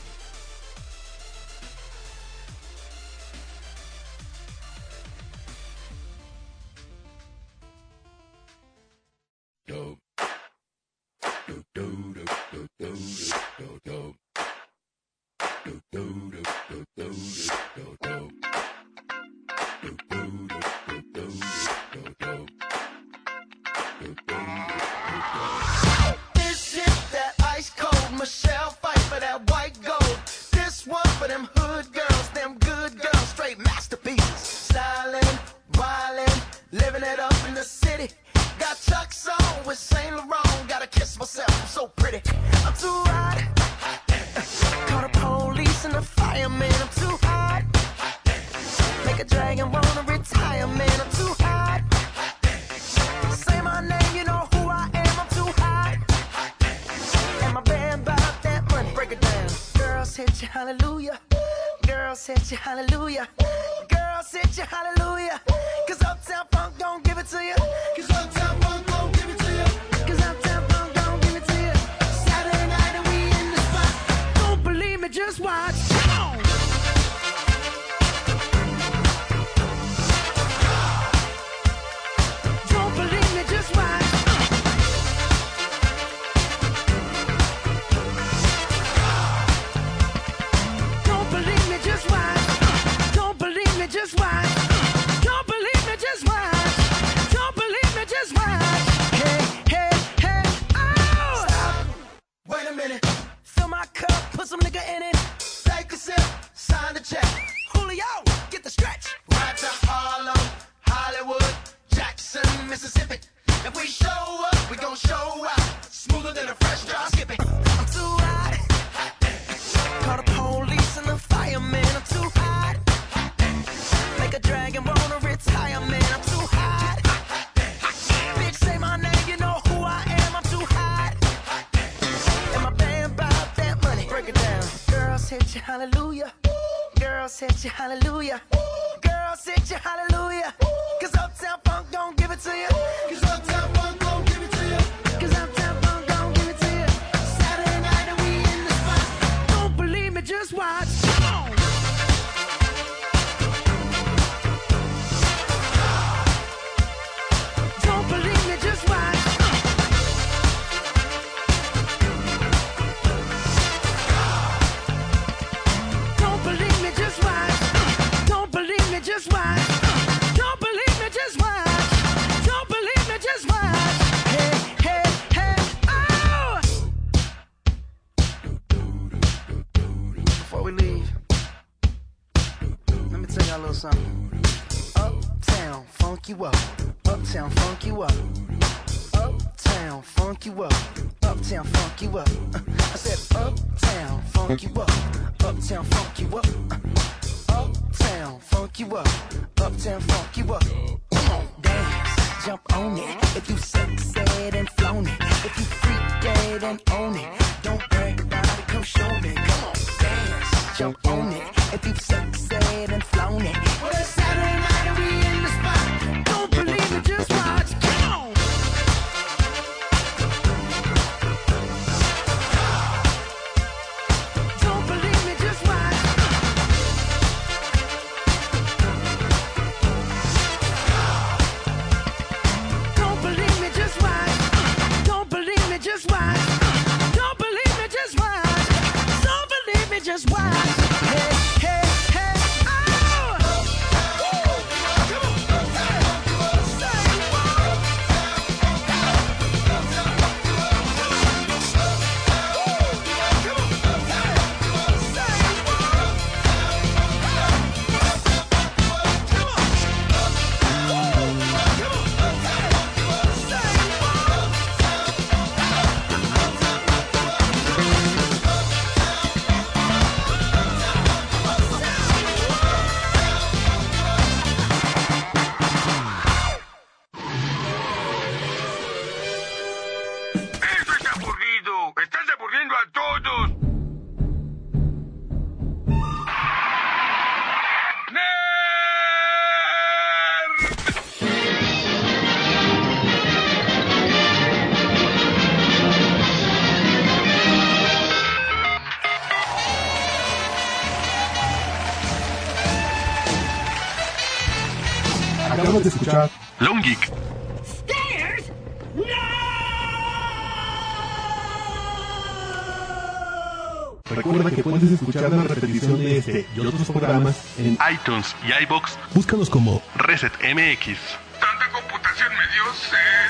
This is that ice cold Michelle fight for that white gold. This one for them hood girls, them good girls, straight masterpieces. Stylin', wildin', living it up in the city. Got Chuck's on with Saint Laurent. Gotta kiss myself, I'm so pretty. I'm too hot. Call the police and the fireman. I'm too hot. Make a dragon wanna retire, man. I'm too hot. Say my name, you know who I am. I'm too hot. And my band about that money. Break it down. Girls hit you, hallelujah. Girls hit you, hallelujah. Girls hit you, hallelujah. Cause Uptown Funk don't give it to you. Cause Uptown Funk don't give it to you. Cause Uptown Funk don't give it to you. Saturday night and we in the spot. Don't believe me, just watch. Come on. Don't believe me, just watch. Don't believe me, just watch. Don't believe me, just watch. Don't believe me, just watch. Don't believe me, just hallelujah. Girls hit you hallelujah. Girls hit you hallelujah. Cause Uptown Funk don't give it to you. Cause Uptown Funk don't give it to you. Cause Uptown Funk don't give it to you. Saturday night and we in the spot. Don't believe me, just watch. Come on. Don't believe me, just watch. Don't believe me, just watch. Don't believe me, just watch. Don't believe me, just watch. Don't believe me, just watch. Hey, hey, hey, oh! Before we leave, let me tell y'all a little something. Uptown, funk you up. Uptown, funk you up. Uptown, funk you up. Uptown, funk you up. I said uptown, funk you up. Uptown, funk you up. Uptown, funk you up. Uptown, funk you up. Come on, dance, jump on it. If you sexed and flown it. If you freak dead and own it. Don't brag about it, come show me. Come on, dance, jump on it. If you sexed and flown it. Well, it's Saturday night and we in the spot. Don't believe it, just watch. Come on. Don't believe me, just watch. Don't believe me, just watch. Don't believe me, just watch. Don't believe me, just watch. Don't believe me, just watch. Hey, hey, hey, oh! ¡Eso es aburrido! ¡Estás aburriendo a todos! Acabas de escuchar Lone Geek. Recuerda que puedes escuchar la repetición de este y otros programas en iTunes y iBox. Búscanos como Reset MX. Tanta computación me dio sed.